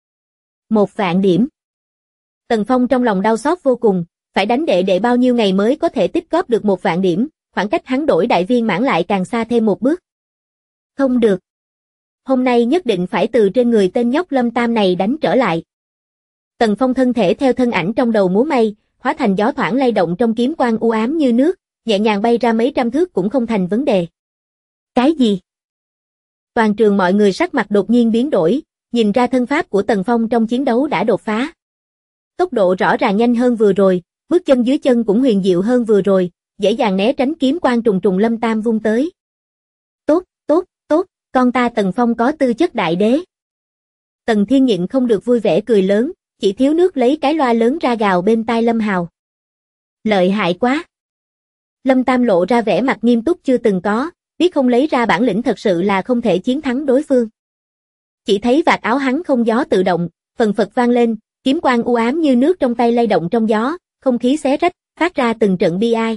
1 vạn điểm. Tần Phong trong lòng đau xót vô cùng, phải đánh đệ đệ bao nhiêu ngày mới có thể tích góp được 1 vạn điểm, khoảng cách hắn đổi đại viên mãn lại càng xa thêm một bước. Không được. Hôm nay nhất định phải từ trên người tên nhóc Lâm Tam này đánh trở lại. Tần Phong thân thể theo thân ảnh trong đầu múa may, hóa thành gió thoảng lay động trong kiếm quang u ám như nước, nhẹ nhàng bay ra mấy trăm thước cũng không thành vấn đề. Cái gì? Toàn trường mọi người sắc mặt đột nhiên biến đổi, nhìn ra thân pháp của Tần Phong trong chiến đấu đã đột phá. Tốc độ rõ ràng nhanh hơn vừa rồi, bước chân dưới chân cũng huyền diệu hơn vừa rồi, dễ dàng né tránh kiếm quang trùng trùng Lâm Tam vung tới. Tốt, tốt, tốt, con ta Tần Phong có tư chất đại đế. Tần Thiên nhịn không được vui vẻ cười lớn, chỉ thiếu nước lấy cái loa lớn ra gào bên tai Lâm Hào. Lợi hại quá. Lâm Tam lộ ra vẻ mặt nghiêm túc chưa từng có, biết không lấy ra bản lĩnh thật sự là không thể chiến thắng đối phương. Chỉ thấy vạt áo hắn không gió tự động, phần phật vang lên, kiếm quang u ám như nước trong tay lay động trong gió, không khí xé rách, phát ra từng trận bi ai.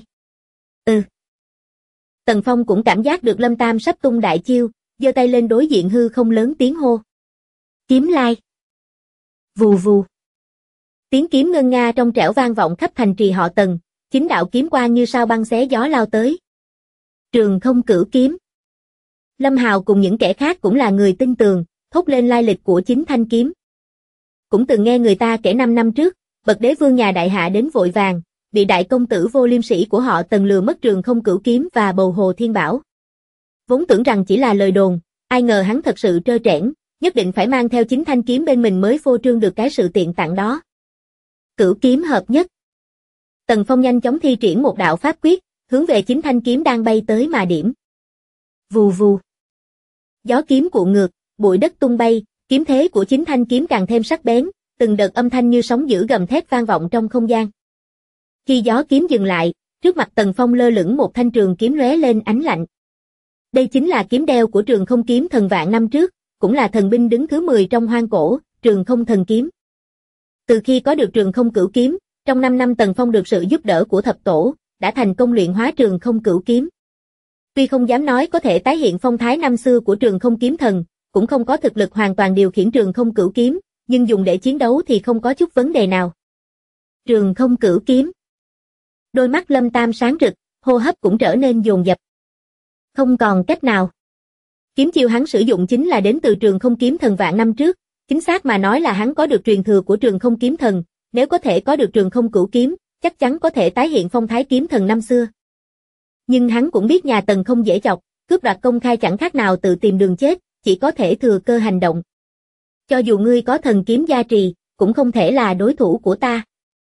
Tần Phong cũng cảm giác được Lâm Tam sắp tung đại chiêu, giơ tay lên đối diện hư không lớn tiếng hô. Kiếm lai. Vù vù. Tiếng kiếm ngân nga trong trẻo vang vọng khắp thành trì họ Tần, chính đạo kiếm quang như sao băng xé gió lao tới. Trường không cửu kiếm. Lâm Hào cùng những kẻ khác cũng là người tin tường, thốt lên lai lịch của chính thanh kiếm. Cũng từng nghe người ta kể 5 năm trước, bậc đế vương nhà đại hạ đến vội vàng, bị đại công tử vô liêm sĩ của họ Tần lừa mất trường không cửu kiếm và bầu hồ thiên bảo. Vốn tưởng rằng chỉ là lời đồn, ai ngờ hắn thật sự trơ trẽn, nhất định phải mang theo chính thanh kiếm bên mình mới phô trương được cái sự tiện tặng đó. Cửu kiếm hợp nhất. Tần Phong nhanh chóng thi triển một đạo pháp quyết, hướng về chính thanh kiếm đang bay tới mà điểm. Vù vù. Gió kiếm cuộn ngược, bụi đất tung bay, kiếm thế của chính thanh kiếm càng thêm sắc bén, từng đợt âm thanh như sóng dữ gầm thét vang vọng trong không gian. Khi gió kiếm dừng lại, trước mặt Tần Phong lơ lửng một thanh trường kiếm lóe lên ánh lạnh. Đây chính là kiếm đeo của Trường Không kiếm thần vạn năm trước, cũng là thần binh đứng thứ 10 trong hoang cổ, Trường Không thần kiếm. Từ khi có được Trường Không cửu kiếm, trong 5 năm Tần Phong được sự giúp đỡ của thập tổ, đã thành công luyện hóa Trường Không cửu kiếm. Tuy không dám nói có thể tái hiện phong thái năm xưa của Trường Không kiếm thần, cũng không có thực lực hoàn toàn điều khiển Trường Không cửu kiếm, nhưng dùng để chiến đấu thì không có chút vấn đề nào. Trường Không cửu kiếm. Đôi mắt Lâm Tam sáng rực, hô hấp cũng trở nên dồn dập. Không còn cách nào. Kiếm chiêu hắn sử dụng chính là đến từ Trường Không kiếm thần vạn năm trước, chính xác mà nói là hắn có được truyền thừa của Trường Không kiếm thần, nếu có thể có được Trường Không cửu kiếm, chắc chắn có thể tái hiện phong thái kiếm thần năm xưa. Nhưng hắn cũng biết nhà Tần không dễ chọc, cướp đoạt công khai chẳng khác nào tự tìm đường chết, chỉ có thể thừa cơ hành động. Cho dù ngươi có thần kiếm gia trì, cũng không thể là đối thủ của ta.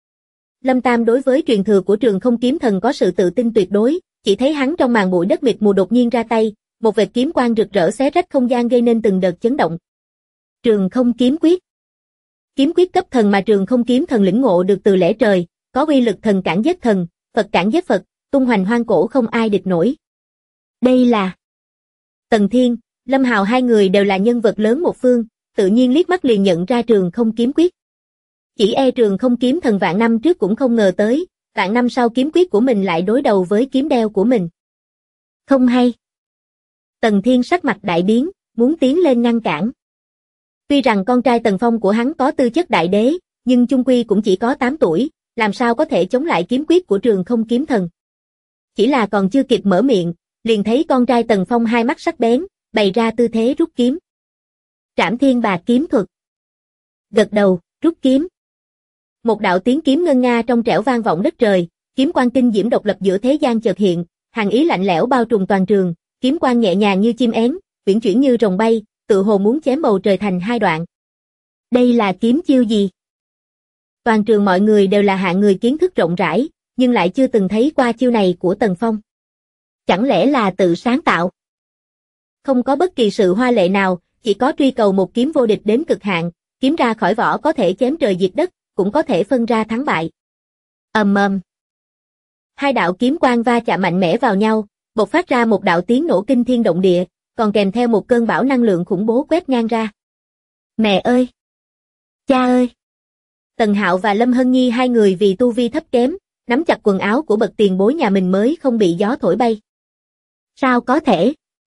Lâm Tam đối với truyền thừa của Trường Không Kiếm Thần có sự tự tin tuyệt đối, chỉ thấy hắn trong màn bụi đất mịt mù đột nhiên ra tay, một vệt kiếm quang rực rỡ xé rách không gian gây nên từng đợt chấn động. Trường Không Kiếm Quyết. Kiếm quyết cấp thần mà Trường Không Kiếm Thần lĩnh ngộ được từ lẽ trời, có uy lực thần cản giết thần, Phật cản giết Phật, tung hoành hoang cổ không ai địch nổi. Đây là Tần Thiên, Lâm Hào hai người đều là nhân vật lớn một phương, tự nhiên liếc mắt liền nhận ra Trường Không Kiếm Quyết. Chỉ e Trường Không Kiếm Thần vạn năm trước cũng không ngờ tới, vạn năm sau kiếm quyết của mình lại đối đầu với kiếm đeo của mình. Không hay. Tần Thiên sắc mặt đại biến, muốn tiến lên ngăn cản. Tuy rằng con trai Tần Phong của hắn có tư chất đại đế, nhưng chung quy cũng chỉ có 8 tuổi, làm sao có thể chống lại kiếm quyết của Trường Không Kiếm Thần. Chỉ là còn chưa kịp mở miệng, liền thấy con trai Tần Phong hai mắt sắc bén, bày ra tư thế rút kiếm. Trảm Thiên Bạc Kiếm Thuật. Gật đầu, rút kiếm. Một đạo tiếng kiếm ngân nga trong trẻo vang vọng đất trời, kiếm quang tinh diễm độc lập giữa thế gian chợt hiện, hàn ý lạnh lẽo bao trùm toàn trường, kiếm quang nhẹ nhàng như chim én, uyển chuyển như rồng bay, tự hồ muốn chém bầu trời thành hai đoạn. Đây là kiếm chiêu gì? Toàn trường mọi người đều là hạng người kiến thức rộng rãi, nhưng lại chưa từng thấy qua chiêu này của Tần Phong. Chẳng lẽ là tự sáng tạo? Không có bất kỳ sự hoa lệ nào, chỉ có truy cầu một kiếm vô địch đến cực hạn, kiếm ra khỏi vỏ có thể chém trời diệt đất, cũng có thể phân ra thắng bại. Ầm ầm. Hai đạo kiếm quang va chạm mạnh mẽ vào nhau, bộc phát ra một đạo tiếng nổ kinh thiên động địa, còn kèm theo một cơn bão năng lượng khủng bố quét ngang ra. Mẹ ơi! Cha ơi! Tần Hạo và Lâm Hân Nhi hai người vì tu vi thấp kém, nắm chặt quần áo của bậc tiền bối nhà mình mới không bị gió thổi bay. Sao có thể?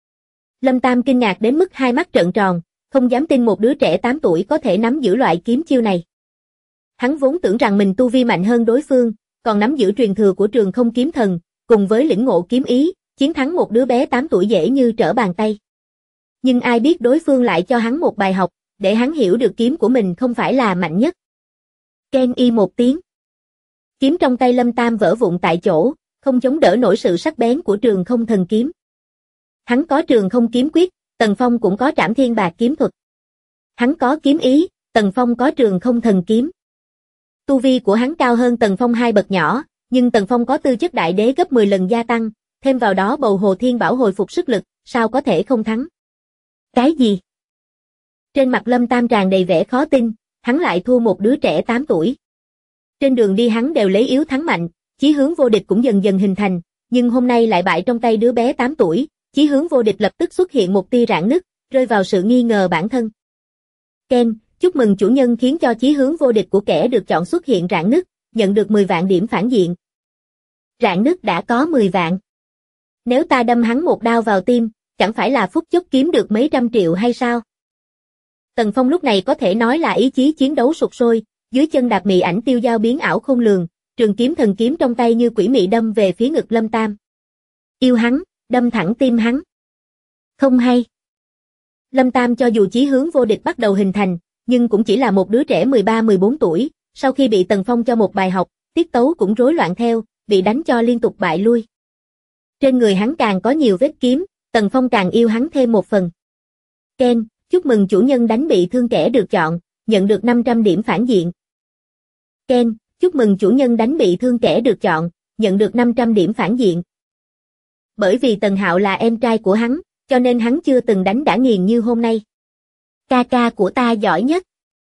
Lâm Tam kinh ngạc đến mức hai mắt trợn tròn, không dám tin một đứa trẻ 8 tuổi có thể nắm giữ loại kiếm chiêu này. Hắn vốn tưởng rằng mình tu vi mạnh hơn đối phương, còn nắm giữ truyền thừa của Trường Không Kiếm Thần, cùng với lĩnh ngộ kiếm ý, chiến thắng một đứa bé 8 tuổi dễ như trở bàn tay. Nhưng ai biết đối phương lại cho hắn một bài học, để hắn hiểu được kiếm của mình không phải là mạnh nhất. Keng y một tiếng. Kiếm trong tay Lâm Tam vỡ vụn tại chỗ, không chống đỡ nổi sự sắc bén của Trường Không Thần Kiếm. Hắn có Trường Không Kiếm Quyết, Tần Phong cũng có Trảm Thiên Bạc Kiếm Thuật. Hắn có kiếm ý, Tần Phong có Trường Không Thần Kiếm. Tu vi của hắn cao hơn Tần Phong hai bậc nhỏ, nhưng Tần Phong có tư chất đại đế gấp 10 lần gia tăng, thêm vào đó bầu Hồ Thiên Bảo hồi phục sức lực, sao có thể không thắng? Cái gì? Trên mặt Lâm Tam tràn đầy vẻ khó tin, hắn lại thua một đứa trẻ 8 tuổi. Trên đường đi hắn đều lấy yếu thắng mạnh, chí hướng vô địch cũng dần dần hình thành, nhưng hôm nay lại bại trong tay đứa bé 8 tuổi, chí hướng vô địch lập tức xuất hiện một tia rạn nứt, rơi vào sự nghi ngờ bản thân. Ken, chúc mừng chủ nhân khiến cho chí hướng vô địch của kẻ được chọn xuất hiện rạn nứt, nhận được 10 vạn điểm phản diện. Rạn nứt đã có 10 vạn. Nếu ta đâm hắn một đao vào tim, chẳng phải là phút chốc kiếm được mấy trăm triệu hay sao? Tần Phong lúc này có thể nói là ý chí chiến đấu sục sôi, dưới chân đạp mị ảnh tiêu dao biến ảo khôn lường, trường kiếm thần kiếm trong tay như quỷ mị đâm về phía ngực Lâm Tam. Yêu hắn, đâm thẳng tim hắn. Không hay. Lâm Tam cho dù chí hướng vô địch bắt đầu hình thành, nhưng cũng chỉ là một đứa trẻ 13-14 tuổi, sau khi bị Tần Phong cho một bài học, tiết tấu cũng rối loạn theo, bị đánh cho liên tục bại lui. Trên người hắn càng có nhiều vết kiếm, Tần Phong càng yêu hắn thêm một phần. Ken, chúc mừng chủ nhân đánh bị thương kẻ được chọn, nhận được 500 điểm phản diện. Ken, chúc mừng chủ nhân đánh bị thương kẻ được chọn, nhận được 500 điểm phản diện. Bởi vì Tần Hạo là em trai của hắn, cho nên hắn chưa từng đánh đã nghiền như hôm nay. Ca ca của ta giỏi nhất.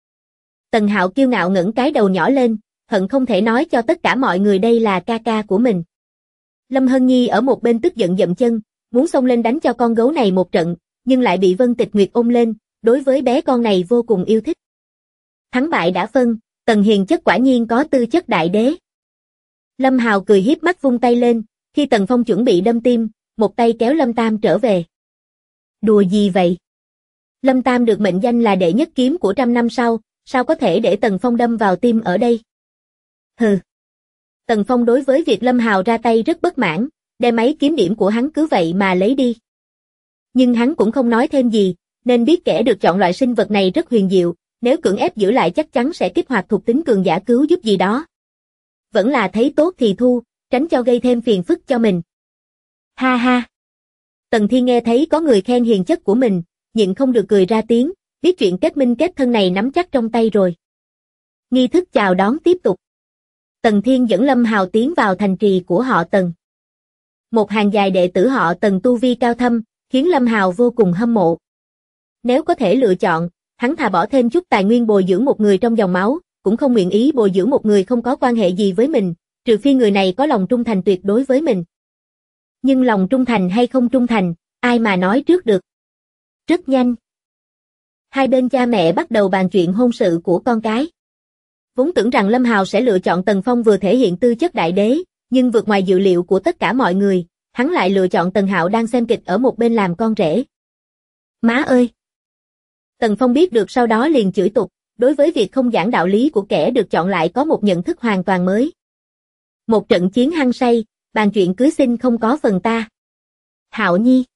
Tần Hạo kiêu ngạo ngẩng cái đầu nhỏ lên, hận không thể nói cho tất cả mọi người đây là ca ca của mình. Lâm Hân Nhi ở một bên tức giận dậm chân, muốn xông lên đánh cho con gấu này một trận, nhưng lại bị Vân Tịch Nguyệt ôm lên, đối với bé con này vô cùng yêu thích. Thắng bại đã phân, Tần Hiền chất quả nhiên có tư chất đại đế. Lâm Hào cười hiếp mắt vung tay lên, khi Tần Phong chuẩn bị đâm tim, một tay kéo Lâm Tam trở về. Đùa gì vậy? Lâm Tam được mệnh danh là đệ nhất kiếm của 100 năm sau, sao có thể để Tần Phong đâm vào tim ở đây? Hừ. Tần Phong đối với việc Lâm Hào ra tay rất bất mãn, đem mấy kiếm điểm của hắn cứ vậy mà lấy đi. Nhưng hắn cũng không nói thêm gì, nên biết kẻ được chọn loại sinh vật này rất huyền diệu, nếu cưỡng ép giữ lại chắc chắn sẽ kích hoạt thuộc tính cường giả cứu giúp gì đó. Vẫn là thấy tốt thì thu, tránh cho gây thêm phiền phức cho mình. Ha ha. Tần Thiên nghe thấy có người khen hiền chất của mình, nhịn không được cười ra tiếng, biết chuyện kết minh kết thân này nắm chắc trong tay rồi. Nghi thức chào đón tiếp tục. Tần Thiên dẫn Lâm Hào tiến vào thành trì của họ Tần. Một hàng dài đệ tử họ Tần tu vi cao thâm, khiến Lâm Hào vô cùng hâm mộ. Nếu có thể lựa chọn, hắn thà bỏ thêm chút tài nguyên bồi dưỡng một người trong dòng máu, cũng không nguyện ý bồi dưỡng một người không có quan hệ gì với mình, trừ phi người này có lòng trung thành tuyệt đối với mình. Nhưng lòng trung thành hay không trung thành, ai mà nói trước được. Rất nhanh. Hai bên cha mẹ bắt đầu bàn chuyện hôn sự của con cái. Vốn tưởng rằng Lâm Hào sẽ lựa chọn Tần Phong vừa thể hiện tư chất đại đế, nhưng vượt ngoài dự liệu của tất cả mọi người, hắn lại lựa chọn Tần Hạo đang xem kịch ở một bên làm con rể. Má ơi! Tần Phong biết được sau đó liền chửi tục, đối với việc không giảng đạo lý của kẻ được chọn lại có một nhận thức hoàn toàn mới. Một trận chiến hăng say, bàn chuyện cưới xin không có phần ta. Hạo Nhi.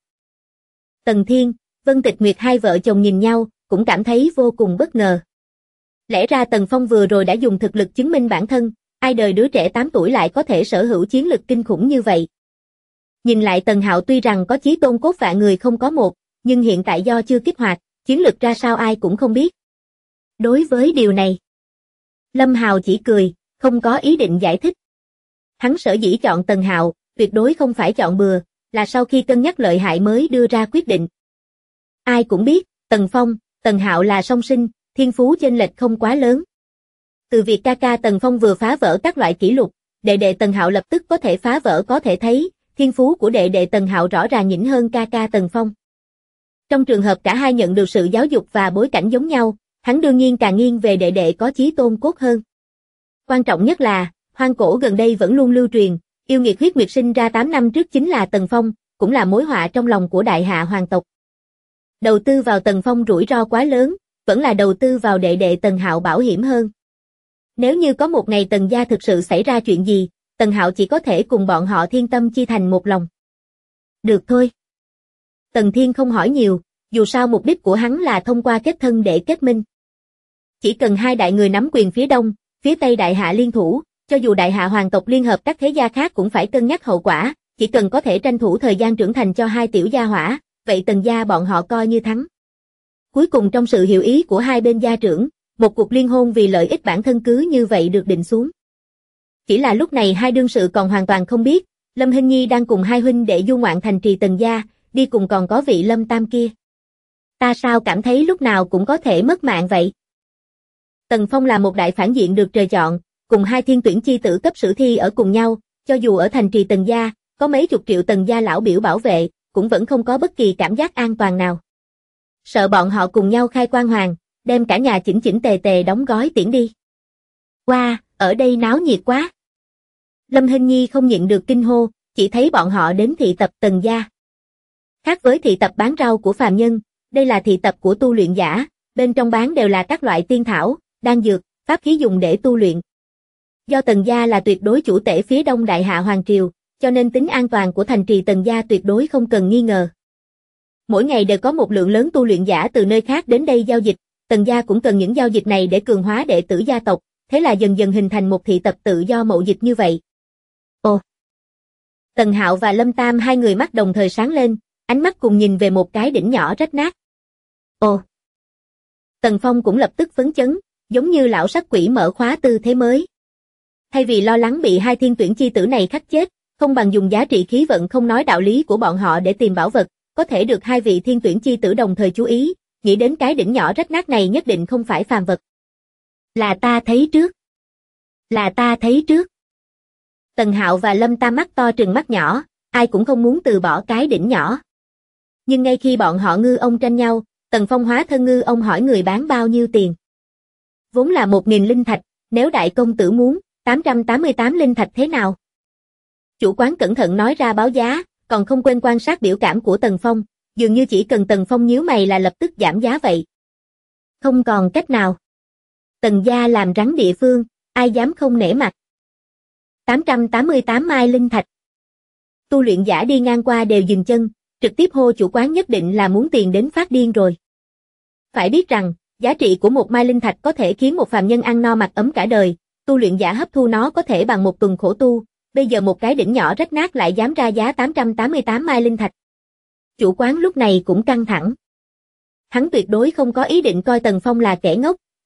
Tần Thiên, Vân Tịch Nguyệt hai vợ chồng nhìn nhau, cũng cảm thấy vô cùng bất ngờ. Lẽ ra Tần Phong vừa rồi đã dùng thực lực chứng minh bản thân, ai đời đứa trẻ 8 tuổi lại có thể sở hữu chiến lực kinh khủng như vậy. Nhìn lại Tần Hạo tuy rằng có chí tôn cốt vạn người không có một, nhưng hiện tại do chưa kích hoạt, chiến lực ra sao ai cũng không biết. Đối với điều này, Lâm Hào chỉ cười, không có ý định giải thích. Hắn sở dĩ chọn Tần Hạo, tuyệt đối không phải chọn bừa, là sau khi cân nhắc lợi hại mới đưa ra quyết định. Ai cũng biết, Tần Phong, Tần Hạo là song sinh, thiên phú chênh lệch không quá lớn. Từ việc ca ca Tần Phong vừa phá vỡ các loại kỷ lục, đệ đệ Tần Hạo lập tức có thể phá vỡ có thể thấy, thiên phú của đệ đệ Tần Hạo rõ ràng nhỉnh hơn ca ca Tần Phong. Trong trường hợp cả hai nhận được sự giáo dục và bối cảnh giống nhau, hắn đương nhiên càng nghiêng về đệ đệ có chí tôn cốt hơn. Quan trọng nhất là, hoang cổ gần đây vẫn luôn lưu truyền, yêu nghiệt huyết nguyệt sinh ra 8 năm trước chính là Tần Phong, cũng là mối họa trong lòng của đại hạ hoàng tộc. Đầu tư vào Tần Phong rủi ro quá lớn, vẫn là đầu tư vào đệ đệ Tần Hạo bảo hiểm hơn. Nếu như có một ngày Tần gia thực sự xảy ra chuyện gì, Tần Hạo chỉ có thể cùng bọn họ thiên tâm chi thành một lòng. Được thôi. Tần Thiên không hỏi nhiều, dù sao mục đích của hắn là thông qua kết thân để kết minh. Chỉ cần hai đại người nắm quyền phía đông, phía tây đại hạ liên thủ, cho dù đại hạ hoàng tộc liên hợp các thế gia khác cũng phải cân nhắc hậu quả, chỉ cần có thể tranh thủ thời gian trưởng thành cho hai tiểu gia hỏa, vậy Tần gia bọn họ coi như thắng. Cuối cùng trong sự hiểu ý của hai bên gia trưởng, một cuộc liên hôn vì lợi ích bản thân cứ như vậy được định xuống. Chỉ là lúc này hai đương sự còn hoàn toàn không biết, Lâm Hinh Nhi đang cùng hai huynh đệ du ngoạn thành trì Tần gia, đi cùng còn có vị Lâm Tam kia. Ta sao cảm thấy lúc nào cũng có thể mất mạng vậy? Tần Phong là một đại phản diện được trời chọn, cùng hai thiên tuyển chi tử cấp sử thi ở cùng nhau, cho dù ở thành trì Tần gia, có mấy chục triệu Tần gia lão biểu bảo vệ, cũng vẫn không có bất kỳ cảm giác an toàn nào. Sợ bọn họ cùng nhau khai quan hoàng, đem cả nhà chỉnh chỉnh tề tề đóng gói tiễn đi. Wow, ở đây náo nhiệt quá. Lâm Hinh Nhi không nhịn được kinh hô, chỉ thấy bọn họ đến thị tập Tần gia. Khác với thị tập bán rau của phàm nhân, đây là thị tập của tu luyện giả, bên trong bán đều là các loại tiên thảo, đan dược, pháp khí dùng để tu luyện. Do Tần gia là tuyệt đối chủ tể phía đông đại hạ hoàng triều, cho nên tính an toàn của thành trì Tần gia tuyệt đối không cần nghi ngờ. Mỗi ngày đều có một lượng lớn tu luyện giả từ nơi khác đến đây giao dịch, Tần gia cũng cần những giao dịch này để cường hóa đệ tử gia tộc, thế là dần dần hình thành một thị tập tự do mậu dịch như vậy. Ồ! Tần Hạo và Lâm Tam hai người mắt đồng thời sáng lên, ánh mắt cùng nhìn về một cái đỉnh nhỏ rách nát. Ồ! Tần Phong cũng lập tức phấn chấn, giống như lão sắc quỷ mở khóa tư thế mới. Thay vì lo lắng bị hai thiên tuyển chi tử này khắc chết, không bằng dùng giá trị khí vận không nói đạo lý của bọn họ để tìm bảo vật, có thể được hai vị thiên tuyển chi tử đồng thời chú ý, nghĩ đến cái đỉnh nhỏ rách nát này nhất định không phải phàm vật. Là ta thấy trước. Là ta thấy trước. Tần Hạo và Lâm Tam mắt to trừng mắt nhỏ, ai cũng không muốn từ bỏ cái đỉnh nhỏ. Nhưng ngay khi bọn họ ngư ông tranh nhau, Tần Phong hóa thân ngư ông hỏi người bán bao nhiêu tiền. Vốn là 1.000 linh thạch, nếu đại công tử muốn, 888 linh thạch thế nào? Chủ quán cẩn thận nói ra báo giá, còn không quên quan sát biểu cảm của Tần Phong, dường như chỉ cần Tần Phong nhíu mày là lập tức giảm giá vậy. Không còn cách nào. Tần gia làm rắn địa phương, ai dám không nể mặt. 888 mai linh thạch. Tu luyện giả đi ngang qua đều dừng chân, trực tiếp hô chủ quán nhất định là muốn tiền đến phát điên rồi. Phải biết rằng, giá trị của một mai linh thạch có thể khiến một phàm nhân ăn no mặc ấm cả đời, tu luyện giả hấp thu nó có thể bằng một tuần khổ tu, bây giờ một cái đỉnh nhỏ rách nát lại dám ra giá 888 mai linh thạch. Chủ quán lúc này cũng căng thẳng. Hắn tuyệt đối không có ý định coi Tần Phong là kẻ ngốc,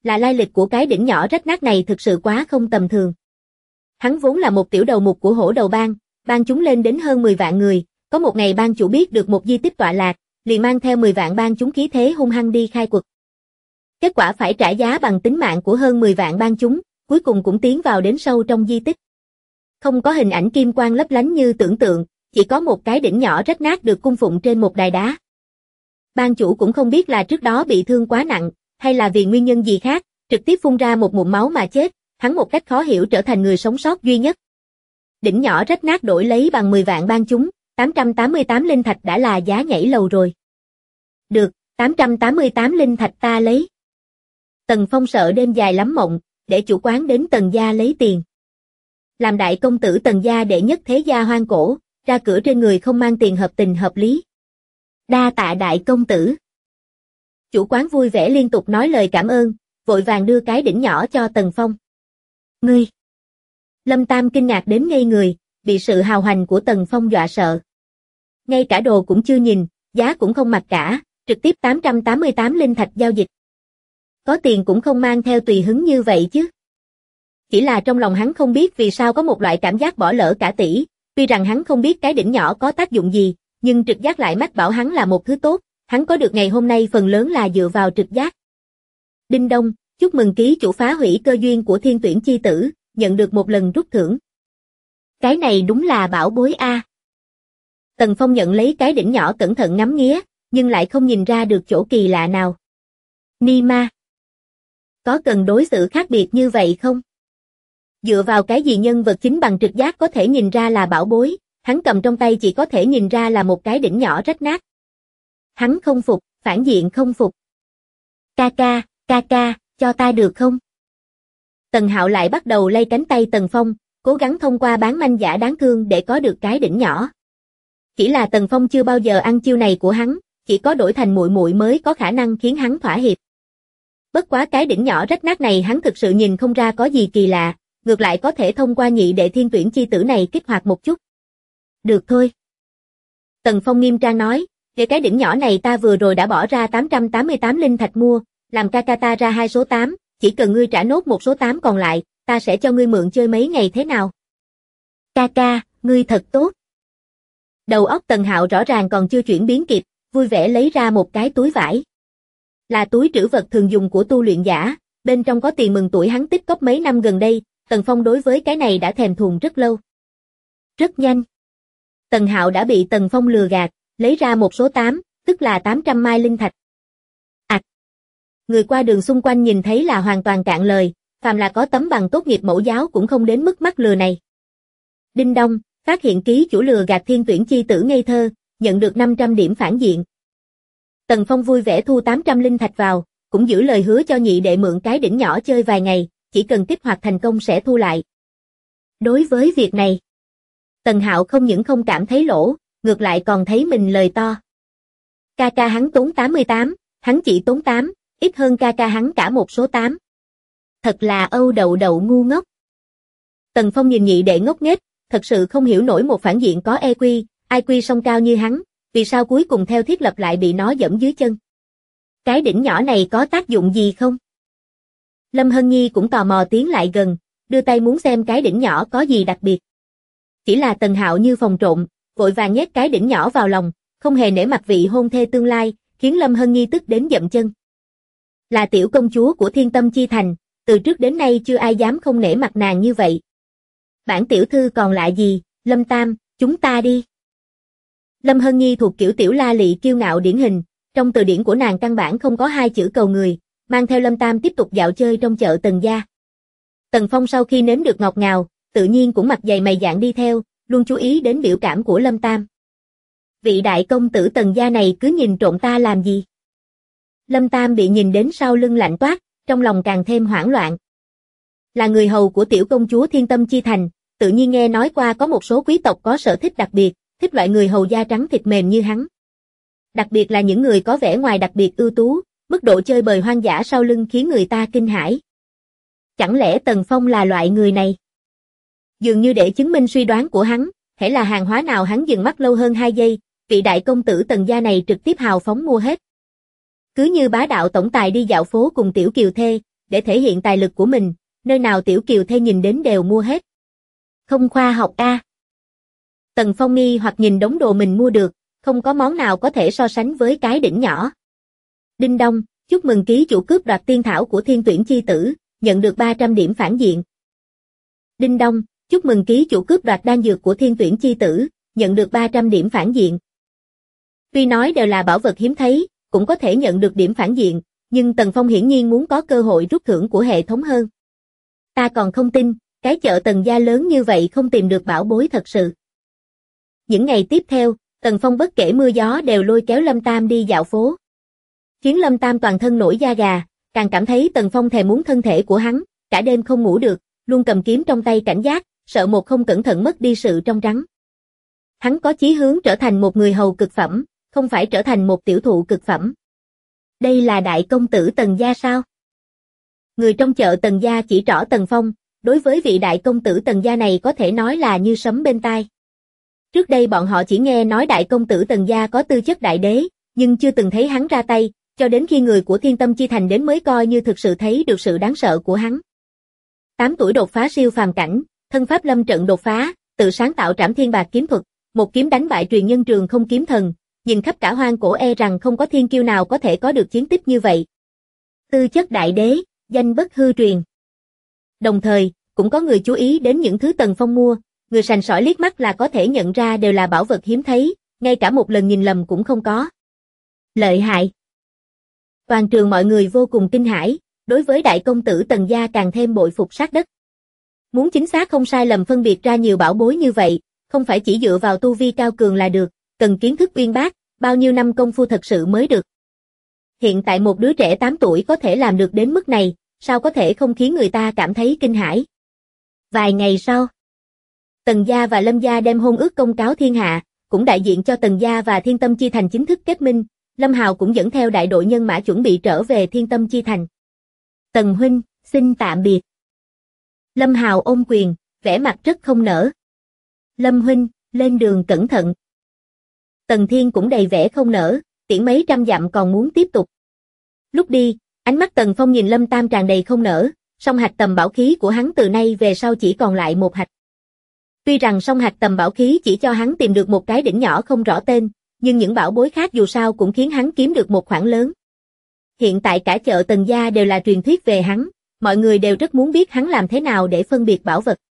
là lai lịch của cái đỉnh nhỏ rách nát này thực sự quá không tầm thường. Hắn vốn là một tiểu đầu mục của Hổ Đầu Bang, bang chúng lên đến hơn 10 vạn người, có một ngày bang chủ biết được một di tích tọa lạc, liền mang theo 10 vạn bang chúng khí thế hung hăng đi khai quật. Kết quả phải trả giá bằng tính mạng của hơn 10 vạn bang chúng, cuối cùng cũng tiến vào đến sâu trong di tích. Không có hình ảnh kim quang lấp lánh như tưởng tượng, chỉ có một cái đỉnh nhỏ rách nát được cung phụng trên một đài đá. Bang chủ cũng không biết là trước đó bị thương quá nặng, hay là vì nguyên nhân gì khác, trực tiếp phun ra một ngụm máu mà chết, hắn một cách khó hiểu trở thành người sống sót duy nhất. Đỉnh nhỏ rách nát đổi lấy bằng 10 vạn bang chúng, 888 linh thạch đã là giá nhảy lầu rồi. Được, 888 linh thạch ta lấy. Tần Phong sợ đêm dài lắm mộng, để chủ quán đến Tần gia lấy tiền. Làm đại công tử Tần gia đệ nhất thế gia hoang cổ, ra cửa trên người không mang tiền hợp tình hợp lý. Đa tạ đại công tử. Chủ quán vui vẻ liên tục nói lời cảm ơn, vội vàng đưa cái đỉnh nhỏ cho Tần Phong. Ngươi! Lâm Tam kinh ngạc đến ngây người, bị sự hào hoành của Tần Phong dọa sợ. Ngay cả đồ cũng chưa nhìn, giá cũng không mặc cả, trực tiếp 888 linh thạch giao dịch. Có tiền cũng không mang theo tùy hứng như vậy chứ. Chỉ là trong lòng hắn không biết vì sao có một loại cảm giác bỏ lỡ cả tỷ, tuy rằng hắn không biết cái đỉnh nhỏ có tác dụng gì, nhưng trực giác lại mách bảo hắn là một thứ tốt, hắn có được ngày hôm nay phần lớn là dựa vào trực giác. Đinh đông, chúc mừng ký chủ phá hủy cơ duyên của Thiên Tuyển chi tử, nhận được một lần rút thưởng. Cái này đúng là bảo bối a. Tần Phong nhận lấy cái đỉnh nhỏ cẩn thận ngắm nghía, nhưng lại không nhìn ra được chỗ kỳ lạ nào. Ni ma. Có cần đối xử khác biệt như vậy không? Dựa vào cái gì nhân vật chính bằng trực giác có thể nhìn ra là bảo bối, hắn cầm trong tay chỉ có thể nhìn ra là một cái đỉnh nhỏ rách nát. Hắn không phục, phản diện không phục. Ca ca, cho ta được không? Tần Hạo lại bắt đầu lay cánh tay Tần Phong, cố gắng thông qua bán manh giả đáng thương để có được cái đỉnh nhỏ. Chỉ là Tần Phong chưa bao giờ ăn chiêu này của hắn, chỉ có đổi thành muội muội mới có khả năng khiến hắn thỏa hiệp. Bất quá cái đỉnh nhỏ rách nát này hắn thực sự nhìn không ra có gì kỳ lạ, ngược lại có thể thông qua nhị đệ Thiên Tuyển chi tử này kích hoạt một chút. Được thôi. Tần Phong nghiêm trang nói, để cái đỉnh nhỏ này ta vừa rồi đã bỏ ra 888 linh thạch mua, làm ca ta ra 2 số 8, chỉ cần ngươi trả nốt 1 số 8 còn lại, ta sẽ cho ngươi mượn chơi mấy ngày thế nào? Ca, ngươi thật tốt. Đầu óc Tần Hạo rõ ràng còn chưa chuyển biến kịp, vui vẻ lấy ra một cái túi vải. Là túi trữ vật thường dùng của tu luyện giả, bên trong có tiền mừng tuổi hắn tích cóp mấy năm gần đây, Tần Phong đối với cái này đã thèm thuồng rất lâu. Rất nhanh. Tần Hạo đã bị Tần Phong lừa gạt, lấy ra 1 số 8, tức là 800 mai linh thạch. Người qua đường xung quanh nhìn thấy là hoàn toàn cạn lời, phàm là có tấm bằng tốt nghiệp mẫu giáo cũng không đến mức mắc lừa này. Đinh đông, phát hiện ký chủ lừa gạt Thiên Tuyển chi tử ngây thơ, nhận được 500 điểm phản diện. Tần Phong vui vẻ thu 800 linh thạch vào, cũng giữ lời hứa cho nhị đệ mượn cái đỉnh nhỏ chơi vài ngày, chỉ cần kích hoạt thành công sẽ thu lại. Đối với việc này, Tần Hạo không những không cảm thấy lỗ, ngược lại còn thấy mình lời to. Ca hắn tốn 88, hắn chỉ tốn 8, ít hơn ca hắn cả 1 số 8. Thật là Âu đậu đậu ngu ngốc. Tần Phong nhìn nhị đệ ngốc nghếch, thật sự không hiểu nổi một phản diện có EQ, IQ song cao như hắn, vì sao cuối cùng theo thiết lập lại bị nó dẫm dưới chân. Cái đỉnh nhỏ này có tác dụng gì không? Lâm Hân Nhi cũng tò mò tiến lại gần, đưa tay muốn xem cái đỉnh nhỏ có gì đặc biệt. Chỉ là Tần Hạo như phòng trộm, vội vàng nhét cái đỉnh nhỏ vào lòng, không hề nể mặt vị hôn thê tương lai, khiến Lâm Hân Nhi tức đến dậm chân. Là tiểu công chúa của Thiên Tâm Chi Thành, từ trước đến nay chưa ai dám không nể mặt nàng như vậy. Bản tiểu thư còn lạ gì, Lâm Tam, chúng ta đi. Lâm Hân Nhi thuộc kiểu tiểu la lị kiêu ngạo điển hình, trong từ điển của nàng căn bản không có 2 chữ cầu người, mang theo Lâm Tam tiếp tục dạo chơi trong chợ Tần gia. Tần Phong sau khi nếm được ngọt ngào, tự nhiên cũng mặt dày mày dạn đi theo, luôn chú ý đến biểu cảm của Lâm Tam. Vị đại công tử Tần gia này cứ nhìn trộm ta làm gì? Lâm Tam bị nhìn đến sau lưng lạnh toát, trong lòng càng thêm hoảng loạn. Là người hầu của tiểu công chúa Thiên Tâm Chi Thành, tự nhiên nghe nói qua có một số quý tộc có sở thích đặc biệt, thích loại người hầu da trắng thịt mềm như hắn. Đặc biệt là những người có vẻ ngoài đặc biệt ưu tú, mức độ chơi bời hoang dã sau lưng khiến người ta kinh hãi. Chẳng lẽ Tần Phong là loại người này? Dường như để chứng minh suy đoán của hắn, hễ là hàng hóa nào hắn dừng mắt lâu hơn 2 giây, vị đại công tử Tần gia này trực tiếp hào phóng mua hết. Cứ như bá đạo tổng tài đi dạo phố cùng tiểu kiều thê, để thể hiện tài lực của mình, nơi nào tiểu kiều thê nhìn đến đều mua hết. Không khoa học a. Tần Phong nghi hoặc nhìn đống đồ mình mua được, không có món nào có thể so sánh với cái đỉnh nhỏ. Đinh đông, chúc mừng ký chủ cướp đoạt tiên thảo của thiên tuyển chi tử, nhận được 300 điểm phản diện. Đinh đông, chúc mừng ký chủ cướp đoạt đan dược của thiên tuyển chi tử, nhận được 300 điểm phản diện. Tuy nói đều là bảo vật hiếm thấy, cũng có thể nhận được điểm phản diện, nhưng Tần Phong hiển nhiên muốn có cơ hội rút thưởng của hệ thống hơn. Ta còn không tin, cái chợ Tần gia lớn như vậy không tìm được bảo bối thật sự. Những ngày tiếp theo, Tần Phong bất kể mưa gió đều lôi kéo Lâm Tam đi dạo phố. Khiến Lâm Tam toàn thân nổi da gà, càng cảm thấy Tần Phong thèm muốn thân thể của hắn, cả đêm không ngủ được, luôn cầm kiếm trong tay cảnh giác, sợ một không cẩn thận mất đi sự trong trắng. Hắn có chí hướng trở thành một người hầu cực phẩm, không phải trở thành một tiểu thụ cực phẩm. Đây là đại công tử Tần gia sao? Người trong chợ Tần gia chỉ trỏ Tần Phong, đối với vị đại công tử Tần gia này có thể nói là như sấm bên tai. Trước đây bọn họ chỉ nghe nói đại công tử Tần gia có tư chất đại đế, nhưng chưa từng thấy hắn ra tay, cho đến khi người của Thiên Tâm Chi Thành đến mới coi như thực sự thấy được sự đáng sợ của hắn. 8 tuổi đột phá siêu phàm cảnh, thân pháp lâm trận đột phá, tự sáng tạo Trảm Thiên Bạc kiếm thuật, một kiếm đánh bại truyền nhân Trường Không kiếm thần, nhìn khắp cả hoang cổ e rằng không có thiên kiêu nào có thể có được chiến tích như vậy. Tư chất đại đế, danh bất hư truyền. Đồng thời, cũng có người chú ý đến những thứ Tần Phong mua, người sành sỏi liếc mắt là có thể nhận ra đều là bảo vật hiếm thấy, ngay cả một lần nhìn lầm cũng không có. Lợi hại. Toàn trường mọi người vô cùng kinh hãi, đối với đại công tử Tần gia càng thêm bội phục sát đất. Muốn chính xác không sai lầm phân biệt ra nhiều bảo bối như vậy, không phải chỉ dựa vào tu vi cao cường là được, cần kiến thức uyên bác, bao nhiêu năm công phu thật sự mới được. Hiện tại một đứa trẻ 8 tuổi có thể làm được đến mức này, sao có thể không khiến người ta cảm thấy kinh hãi. Vài ngày sau, Tần gia và Lâm gia đem hôn ước công cáo thiên hạ, cũng đại diện cho Tần gia và Thiên Tâm Chi Thành chính thức kết minh, Lâm Hào cũng dẫn theo đại đội nhân mã chuẩn bị trở về Thiên Tâm Chi Thành. Tần huynh, xin tạm biệt. Lâm Hào ôm quyền, vẻ mặt rất không nỡ. Lâm huynh, lên đường cẩn thận. Tần Thiên cũng đầy vẻ không nỡ, tiễn mấy trăm dặm còn muốn tiếp tục. Lúc đi, ánh mắt Tần Phong nhìn Lâm Tam tràn đầy không nỡ, song hạch tầm bảo khí của hắn từ nay về sau chỉ còn lại một hạch. Tuy rằng song hạch tầm bảo khí chỉ cho hắn tìm được một cái đỉnh nhỏ không rõ tên, nhưng những bảo bối khác dù sao cũng khiến hắn kiếm được một khoản lớn. Hiện tại cả chợ Tần gia đều là truyền thuyết về hắn, mọi người đều rất muốn biết hắn làm thế nào để phân biệt bảo vật.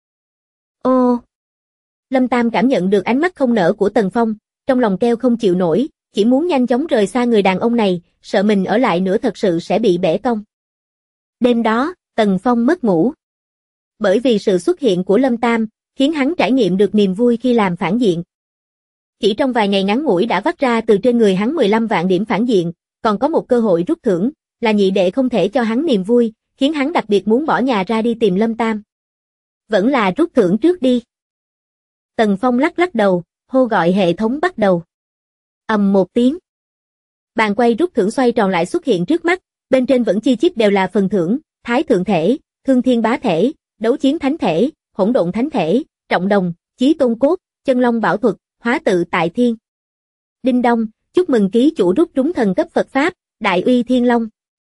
Ô! Lâm Tam cảm nhận được ánh mắt không nỡ của Tần Phong, trong lòng kêu không chịu nổi, chỉ muốn nhanh chóng rời xa người đàn ông này, sợ mình ở lại nữa thật sự sẽ bị bẻ cong. Đêm đó, Tần Phong mất ngủ. Bởi vì sự xuất hiện của Lâm Tam, khiến hắn trải nghiệm được niềm vui khi làm phản diện. Chỉ trong vài ngày ngắn ngủi đã vắt ra từ trên người hắn 15 vạn điểm phản diện, còn có một cơ hội rút thưởng, là nhị đệ không thể cho hắn niềm vui, khiến hắn đặc biệt muốn bỏ nhà ra đi tìm Lâm Tam. Vẫn là rút thưởng trước đi. Tần Phong lắc lắc đầu, hô gọi hệ thống bắt đầu. Ầm một tiếng. Bàn quay rút thưởng xoay tròn lại xuất hiện trước mắt, bên trên vẫn chi chít đều là phần thưởng, Thái Thượng Thể, Thương Thiên Bá Thể, Đấu Chiến Thánh Thể, Hỗn Độn Thánh Thể, Trọng Đồng, Chí Tôn Cốt, Chân Long Bảo Thuật, Hóa Tự Tại Thiên. Đinh đông, chúc mừng ký chủ rút trúng thần cấp Phật Pháp, Đại Uy Thiên Long.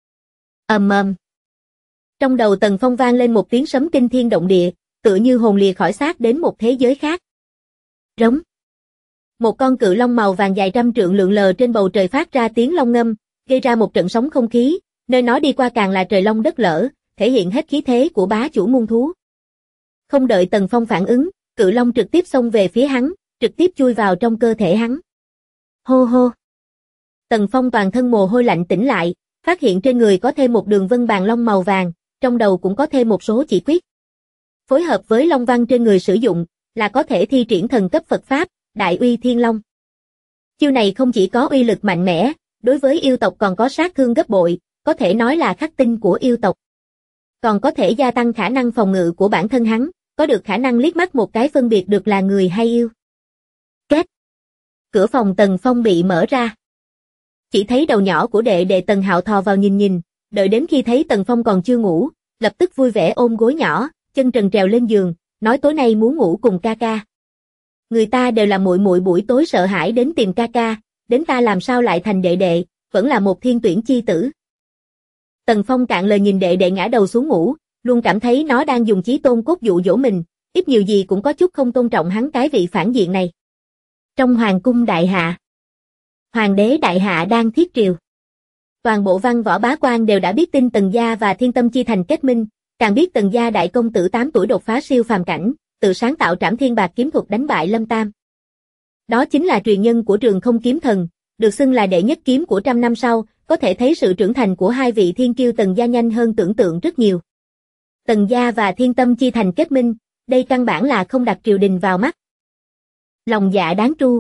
Ầm ầm. Trong đầu Tần Phong vang lên một tiếng sấm kinh thiên động địa, tựa như hồn lìa khỏi xác đến một thế giới khác. Rống. Một con cự long màu vàng dài trăm trượng lượn lờ trên bầu trời phát ra tiếng long ngâm, gây ra một trận sóng không khí, nơi nó đi qua càng là trời long đất lở, thể hiện hết khí thế của bá chủ muôn thú. Không đợi Tần Phong phản ứng, cự long trực tiếp xông về phía hắn, trực tiếp chui vào trong cơ thể hắn. Hô hô. Tần Phong toàn thân mồ hôi lạnh tỉnh lại, phát hiện trên người có thêm một đường vân bàn long màu vàng, trong đầu cũng có thêm một số chỉ quyết. Phối hợp với long văn trên người sử dụng, là có thể thi triển thần cấp Phật Pháp, Đại Uy Thiên Long. Chiêu này không chỉ có uy lực mạnh mẽ, đối với yêu tộc còn có sát thương gấp bội, có thể nói là khắc tinh của yêu tộc. Còn có thể gia tăng khả năng phòng ngự của bản thân hắn, có được khả năng liếc mắt một cái phân biệt được là người hay yêu. Két. Cửa phòng Tần Phong bị mở ra. Chỉ thấy đầu nhỏ của đệ đệ Tần Hạo thò vào nhìn, đợi đến khi thấy Tần Phong còn chưa ngủ, lập tức vui vẻ ôm gối nhỏ, chân trần trèo lên giường, nói tối nay muốn ngủ cùng ca ca. Người ta đều là muội muội buổi tối sợ hãi đến tìm ca ca, đến ta làm sao lại thành đệ đệ, vẫn là một thiên tuyển chi tử. Tần Phong cạn lời nhìn đệ đệ ngã đầu xuống ngủ, luôn cảm thấy nó đang dùng chí tôn cốt dụ dỗ mình, ít nhiều gì cũng có chút không tôn trọng hắn cái vị phản diện này. Trong hoàng cung đại hạ, hoàng đế đại hạ đang thiết triều. Toàn bộ văn võ bá quan đều đã biết tin Tần gia và Thiên Tâm Chi Thành kết minh, càng biết Tần gia đại công tử 8 tuổi đột phá siêu phàm cảnh, tự sáng tạo Trảm Thiên Bạc kiếm thuật đánh bại Lâm Tam. Đó chính là truyền nhân của Trường Không Kiếm Thần, được xưng là đệ nhất kiếm của 100 năm sau, có thể thấy sự trưởng thành của hai vị thiên kiêu Tần gia nhanh hơn tưởng tượng rất nhiều. Tần gia và Thiên Tâm Chi Thành kết minh, đây căn bản là không đặt triều đình vào mắt. Lòng dạ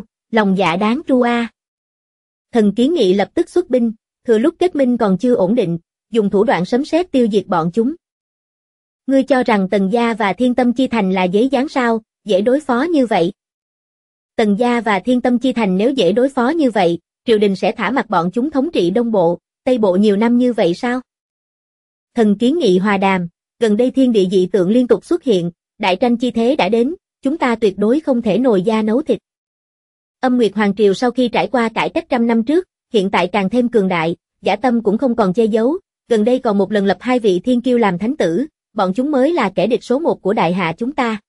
đáng tru a. Thần Kiến Nghị lập tức xuất binh, thừa lúc kết minh còn chưa ổn định, dùng thủ đoạn sấm sét tiêu diệt bọn chúng. Ngươi cho rằng Tần gia và Thiên Tâm Chi Thành là giấy dán sao, dễ đối phó như vậy? Tần gia và Thiên Tâm Chi Thành nếu dễ đối phó như vậy, triều đình sẽ thả mặc bọn chúng thống trị Đông Bộ, Tây Bộ nhiều năm như vậy sao? Thần Kiến Nghị hòa đàm, gần đây thiên địa dị tượng liên tục xuất hiện, đại tranh chi thế đã đến, chúng ta tuyệt đối không thể nồi da nấu thịt. Âm Nguyệt Hoàng Triều sau khi trải qua cải cách 100 năm trước, hiện tại càng thêm cường đại, dã tâm cũng không còn che giấu, gần đây còn một lần lập hai vị thiên kiêu làm thánh tử, bọn chúng mới là kẻ địch số 1 của đại hạ chúng ta.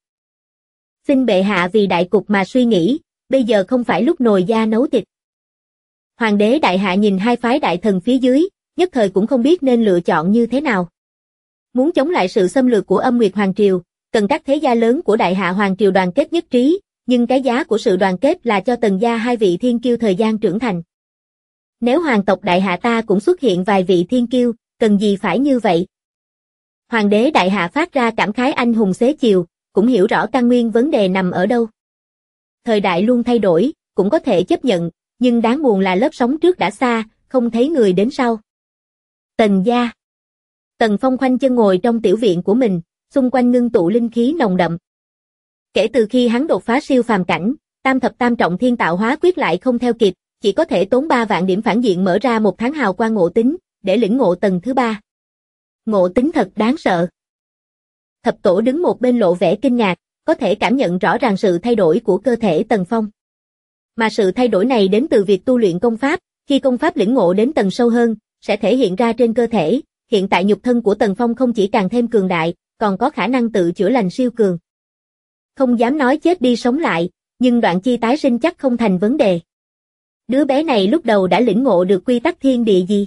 Xin bệ hạ vì đại cục mà suy nghĩ, bây giờ không phải lúc nồi da nấu thịt. Hoàng đế đại hạ nhìn hai phái đại thần phía dưới, nhất thời cũng không biết nên lựa chọn như thế nào. Muốn chống lại sự xâm lược của Âm Nguyệt Hoàng Triều, cần các thế gia lớn của đại hạ Hoàng Triều đoàn kết nhất trí, nhưng cái giá của sự đoàn kết là cho Tần gia hai vị thiên kiêu thời gian trưởng thành. Nếu hoàng tộc đại hạ ta cũng xuất hiện vài vị thiên kiêu, cần gì phải như vậy? Hoàng đế đại hạ phát ra cảm khái anh hùng xế chiều, cũng hiểu rõ căn nguyên vấn đề nằm ở đâu. Thời đại luôn thay đổi, cũng có thể chấp nhận, nhưng đáng buồn là lớp sóng trước đã xa, không thấy người đến sau. Tần gia. Tần Phong khoanh chân ngồi trong tiểu viện của mình, xung quanh ngưng tụ linh khí nồng đậm. Kể từ khi hắn đột phá siêu phàm cảnh, tam thập tam trọng thiên tạo hóa quyết lại không theo kịp, chỉ có thể tốn 3 vạn điểm phản diện mở ra một tháng hào quang ngộ tính, để lĩnh ngộ tầng thứ 3. Ngộ tính thật đáng sợ. Thập tổ đứng một bên lộ vẻ kinh ngạc, có thể cảm nhận rõ ràng sự thay đổi của cơ thể Tần Phong. Mà sự thay đổi này đến từ việc tu luyện công pháp, khi công pháp lĩnh ngộ đến tầng sâu hơn, sẽ thể hiện ra trên cơ thể. Hiện tại nhục thân của Tần Phong không chỉ càng thêm cường đại, còn có khả năng tự chữa lành siêu cường. Không dám nói chết đi sống lại, nhưng đoạn chi tái sinh chắc không thành vấn đề. Đứa bé này lúc đầu đã lĩnh ngộ được quy tắc thiên địa gì?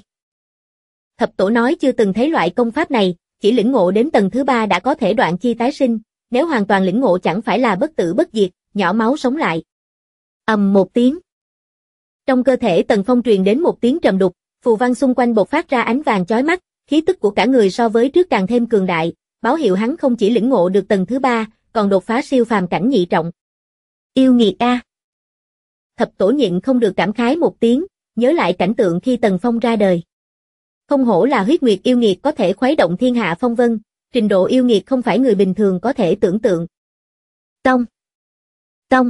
Thập tổ nói chưa từng thấy loại công pháp này, chỉ lĩnh ngộ đến tầng thứ 3 đã có thể đoạn chi tái sinh, nếu hoàn toàn lĩnh ngộ chẳng phải là bất tử bất diệt, nhỏ máu sống lại. Ầm một tiếng. Trong cơ thể Tần Phong truyền đến một tiếng trầm đục, phù văn xung quanh bộc phát ra ánh vàng chói mắt, khí tức của cả người so với trước càng thêm cường đại, báo hiệu hắn không chỉ lĩnh ngộ được tầng thứ 3, còn đột phá siêu phàm cảnh nhị trọng. Yêu nghiệt a. Thập tổ nhịn không được cảm khái một tiếng, nhớ lại cảnh tượng khi Tần Phong ra đời. Không hổ là huyết nguyệt yêu nghiệt có thể khuấy động thiên hạ phong vân, trình độ yêu nghiệt không phải người bình thường có thể tưởng tượng. Tông. Tông.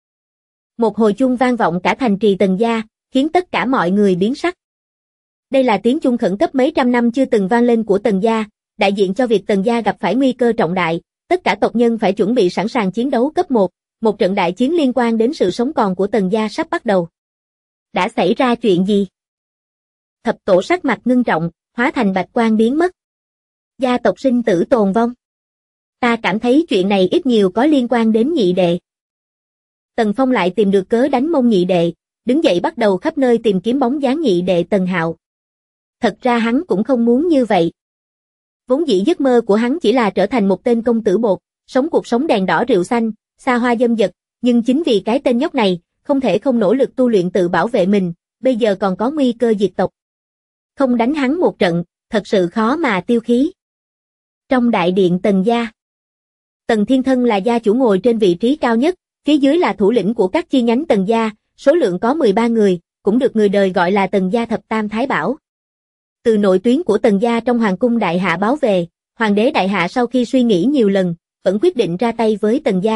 Một hồi chuông vang vọng cả thành trì Tần gia, khiến tất cả mọi người biến sắc. Đây là tiếng chuông khẩn cấp mấy trăm năm chưa từng vang lên của Tần gia, đại diện cho việc Tần gia gặp phải nguy cơ trọng đại, tất cả tộc nhân phải chuẩn bị sẵn sàng chiến đấu cấp 1, một trận đại chiến liên quan đến sự sống còn của Tần gia sắp bắt đầu. Đã xảy ra chuyện gì? Thập tổ sắc mặt ngưng trọng, hóa thành bạch quang biến mất. Gia tộc sinh tử tồn vong. Ta cảm thấy chuyện này ít nhiều có liên quan đến nhị đệ. Tần Phong lại tìm được cớ đánh mông nhị đệ, đứng dậy bắt đầu khắp nơi tìm kiếm bóng dáng nhị đệ Tần Hạo. Thật ra hắn cũng không muốn như vậy. Vốn dĩ giấc mơ của hắn chỉ là trở thành một tên công tử bột, sống cuộc sống đèn đỏ rượu xanh, xa hoa dâm dật, nhưng chính vì cái tên nhóc này, không thể không nỗ lực tu luyện tự bảo vệ mình, bây giờ còn có nguy cơ diệt tộc. Không đánh hắn một trận, thật sự khó mà tiêu khí. Trong đại điện Tần gia, Tần Thiên Thân là gia chủ ngồi trên vị trí cao nhất, phía dưới là thủ lĩnh của các chi nhánh Tần gia, số lượng có 13 người, cũng được người đời gọi là Tần gia thập tam thái bảo. Từ nội tuyến của Tần gia trong hoàng cung đại hạ báo về, hoàng đế đại hạ sau khi suy nghĩ nhiều lần, vẫn quyết định ra tay với Tần gia.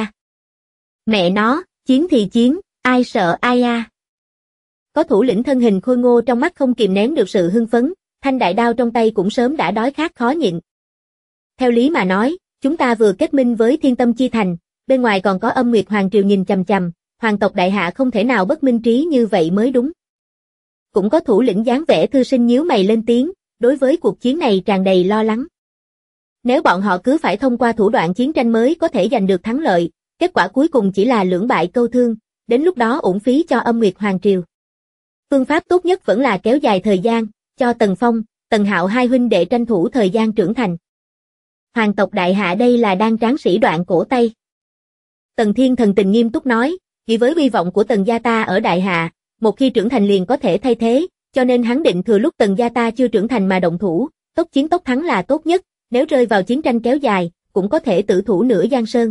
Mẹ nó, chiến thì chiến, ai sợ ai a. Có thủ lĩnh thân hình khôi ngô trong mắt không kìm nén được sự hưng phấn, thanh đại đao trong tay cũng sớm đã đói khát khó nhịn. Theo lý mà nói, chúng ta vừa kết minh với Thiên Tâm Chi Thành, bên ngoài còn có Âm Nguyệt Hoàng Triều nhìn chằm chằm, hoàng tộc đại hạ không thể nào bất minh trí như vậy mới đúng. Cũng có thủ lĩnh dáng vẻ thư sinh nhíu mày lên tiếng, đối với cuộc chiến này tràn đầy lo lắng. Nếu bọn họ cứ phải thông qua thủ đoạn chiến tranh mới có thể giành được thắng lợi, kết quả cuối cùng chỉ là lưỡng bại câu thương, đến lúc đó uổng phí cho Âm Nguyệt Hoàng Triều. Phương pháp tốt nhất vẫn là kéo dài thời gian, cho Tần Phong, Tần Hạo hai huynh đệ tranh thủ thời gian trưởng thành. Hoàng tộc đại hạ đây là đang tráng sĩ đoạn cổ tay. Tần Thiên thần tình nghiêm túc nói, vì với hy vọng của Tần gia ta ở đại hạ, một khi trưởng thành liền có thể thay thế, cho nên hắn định thừa lúc Tần gia ta chưa trưởng thành mà động thủ, tốc chiến tốc thắng là tốt nhất, nếu rơi vào chiến tranh kéo dài, cũng có thể tử thủ nửa Giang Sơn.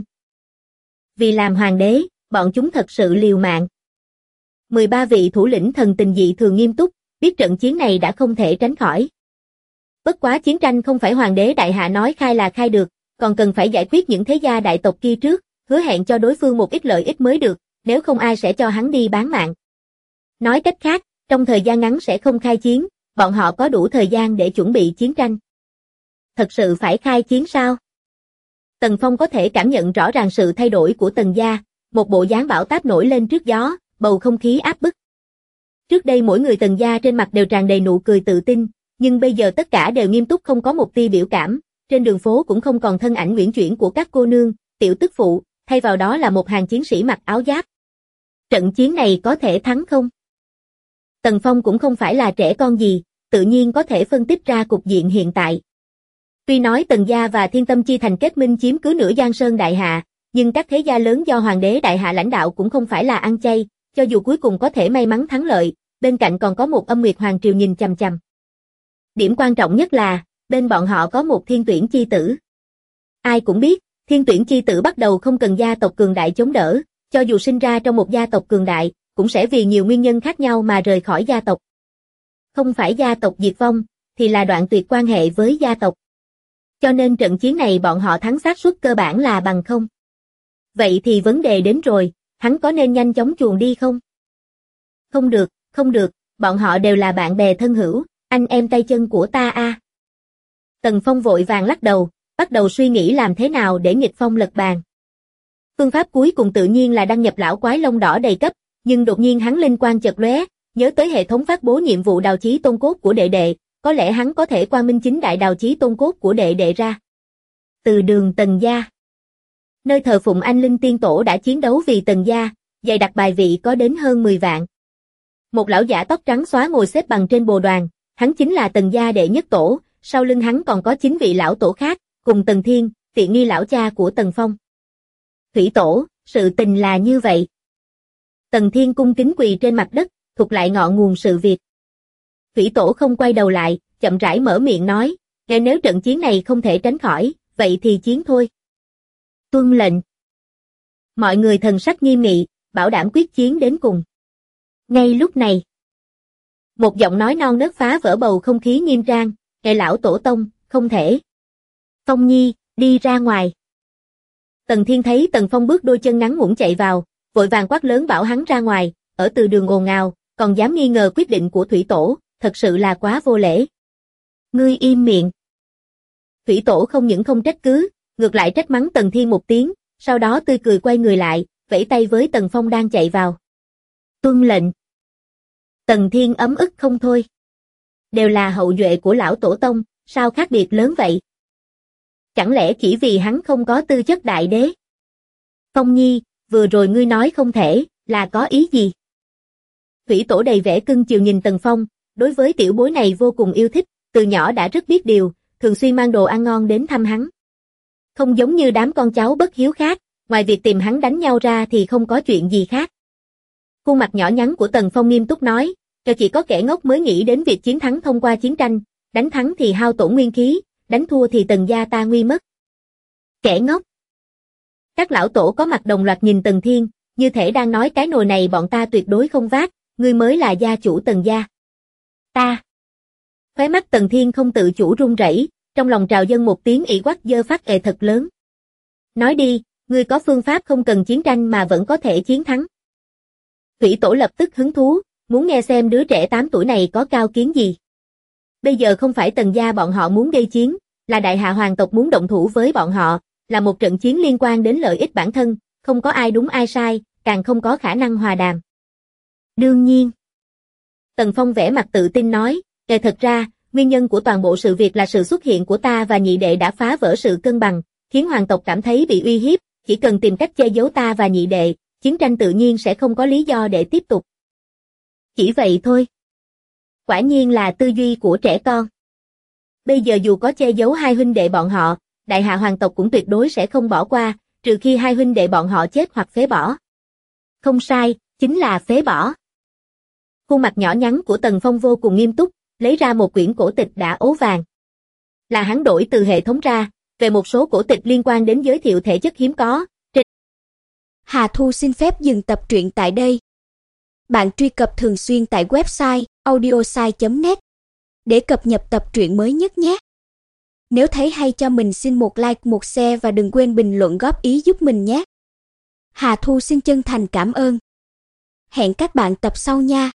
Vì làm hoàng đế, bọn chúng thật sự liều mạng. 13 vị thủ lĩnh thần tình dị thường nghiêm túc, biết trận chiến này đã không thể tránh khỏi. Bất quá chiến tranh không phải hoàng đế đại hạ nói khai là khai được, còn cần phải giải quyết những thế gia đại tộc kia trước, hứa hẹn cho đối phương một ít lợi ích mới được, nếu không ai sẽ cho hắn đi bán mạng. Nói cách khác, trong thời gian ngắn sẽ không khai chiến, bọn họ có đủ thời gian để chuẩn bị chiến tranh. Thật sự phải khai chiến sao? Tần Phong có thể cảm nhận rõ ràng sự thay đổi của Tần gia, một bộ dáng bão táp nổi lên trước gió, bầu không khí áp bức. Trước đây mỗi người Tần gia trên mặt đều tràn đầy nụ cười tự tin, nhưng bây giờ tất cả đều nghiêm túc không có một tia biểu cảm, trên đường phố cũng không còn thân ảnh uyển chuyển của các cô nương, tiểu tức phụ, thay vào đó là một hàng chiến sĩ mặc áo giáp. Trận chiến này có thể thắng không? Tần Phong cũng không phải là trẻ con gì, tự nhiên có thể phân tích ra cục diện hiện tại. Tuy nói Tần gia và Thiên Tâm Chi Thành kết minh chiếm cứ nửa Giang Sơn đại hạ, nhưng các thế gia lớn do hoàng đế đại hạ lãnh đạo cũng không phải là ăn chay, cho dù cuối cùng có thể may mắn thắng lợi, bên cạnh còn có một Âm Nguyệt Hoàng Triều nhìn chằm chằm. Điểm quan trọng nhất là, bên bọn họ có một thiên tuyển chi tử. Ai cũng biết, thiên tuyển chi tử bắt đầu không cần gia tộc cường đại chống đỡ, cho dù sinh ra trong một gia tộc cường đại, cũng sẽ vì nhiều nguyên nhân khác nhau mà rời khỏi gia tộc. Không phải gia tộc diệt vong, thì là đoạn tuyệt quan hệ với gia tộc. Cho nên trận chiến này bọn họ thắng xác suất cơ bản là bằng không. Vậy thì vấn đề đến rồi, hắn có nên nhanh chóng chuồn đi không? Không được, bọn họ đều là bạn bè thân hữu, anh em tay chân của ta a. Tần Phong vội vàng lắc đầu, bắt đầu suy nghĩ làm thế nào để nghịch phong lật bàn. Phương pháp cuối cùng tự nhiên là đăng nhập lão quái lông đỏ đầy cấp, nhưng đột nhiên hắn linh quang chợt lóe, nhớ tới hệ thống phát bố nhiệm vụ đào chí tôn cốt của đệ đệ, có lẽ hắn có thể quang minh chính đại đào chí tôn cốt của đệ đệ ra. Từ đường Tần gia, nơi thờ phụng anh linh tiên tổ đã chiến đấu vì Tần gia, dày đặc bài vị có đến hơn 10 vạn. Một lão giả tóc trắng xóa ngồi xếp bằng trên bồ đoàn, hắn chính là Tần gia đệ nhất tổ, sau lưng hắn còn có 9 vị lão tổ khác, cùng Tần Thiên, tiện nghi lão cha của Tần Phong. Thủy tổ, sự tình là như vậy. Tần Thiên cung kính quỳ trên mặt đất, thuật lại ngọn nguồn sự việc. Thủy tổ không quay đầu lại, chậm rãi mở miệng nói, nếu trận chiến này không thể tránh khỏi, vậy thì chiến thôi. Tuân lệnh. Mọi người thần sắc nghiêm nghị, bảo đảm quyết chiến đến cùng. Ngay lúc này, một giọng nói non nớt phá vỡ bầu không khí nghiêm trang, lão tổ tông, không thể. Phong Nhi, đi ra ngoài. Tần Thiên thấy Tần Phong bước đôi chân ngắn ngủn chạy vào, vội vàng quát lớn bảo hắn ra ngoài, ở từ đường ồn ào, còn dám nghi ngờ quyết định của Thủy tổ, thật sự là quá vô lễ. Ngươi im miệng. Thủy tổ không những không trách cứ, ngược lại trách mắng Tần Thiên một tiếng, sau đó tươi cười quay người lại, vẫy tay với Tần Phong đang chạy vào. Tuân lệnh. Tần Thiên ấm ức không thôi. Đều là hậu duệ của lão tổ tông, sao khác biệt lớn vậy? Chẳng lẽ chỉ vì hắn không có tư chất đại đế? Phong Nhi, vừa rồi ngươi nói không thể, là có ý gì? Thủy tổ đầy vẻ cưng chiều nhìn Tần Phong, đối với tiểu bối này vô cùng yêu thích, từ nhỏ đã rất biết điều, thường xuyên mang đồ ăn ngon đến thăm hắn. Không giống như đám con cháu bất hiếu khác, ngoài việc tìm hắn đánh nhau ra thì không có chuyện gì khác. Khuôn mặt nhỏ nhắn của Tần Phong nghiêm túc nói, cho chỉ có kẻ ngốc mới nghĩ đến việc chiến thắng thông qua chiến tranh, đánh thắng thì hao tổn nguyên khí, đánh thua thì Tần gia ta nguy mất. Kẻ ngốc. Các lão tổ có mặt đồng loạt nhìn Tần Thiên, như thể đang nói cái nồi này bọn ta tuyệt đối không vác, ngươi mới là gia chủ Tần gia. Ta. Khóe mắt Tần Thiên không tự chủ run rẩy, trong lòng trào dâng một tiếng ỷ oách dơ phát thật lớn. Nói đi, ngươi có phương pháp không cần chiến tranh mà vẫn có thể chiến thắng. Thủy tổ lập tức hứng thú, muốn nghe xem đứa trẻ 8 tuổi này có cao kiến gì. Bây giờ không phải Tần gia bọn họ muốn gây chiến, là đại hạ hoàng tộc muốn động thủ với bọn họ, là một trận chiến liên quan đến lợi ích bản thân, không có ai đúng ai sai, càng không có khả năng hòa đàm. Đương nhiên. Tần Phong vẻ mặt tự tin nói, thật ra, Nguyên nhân của toàn bộ sự việc là sự xuất hiện của ta và nhị đệ đã phá vỡ sự cân bằng, khiến hoàng tộc cảm thấy bị uy hiếp, chỉ cần tìm cách che giấu ta và nhị đệ, chiến tranh tự nhiên sẽ không có lý do để tiếp tục. Chỉ vậy thôi. Quả nhiên là tư duy của trẻ con. Bây giờ dù có che giấu hai huynh đệ bọn họ, đại hạ hoàng tộc cũng tuyệt đối sẽ không bỏ qua, trừ khi hai huynh đệ bọn họ chết hoặc phế bỏ. Không sai, chính là phế bỏ. Khuôn mặt nhỏ nhắn của Tần Phong vô cùng nghiêm túc, lấy ra một quyển cổ tịch đã ố vàng. Là hắn đổi từ hệ thống ra, về một số cổ tịch liên quan đến giới thiệu thể chất hiếm có. Hà Thu xin phép dừng tập truyện tại đây. Bạn truy cập thường xuyên tại website audiosai.net để cập nhật tập truyện mới nhất nhé. Nếu thấy hay cho mình xin một like, một share và đừng quên bình luận góp ý giúp mình nhé. Hà Thu xin chân thành cảm ơn. Hẹn các bạn tập sau nha.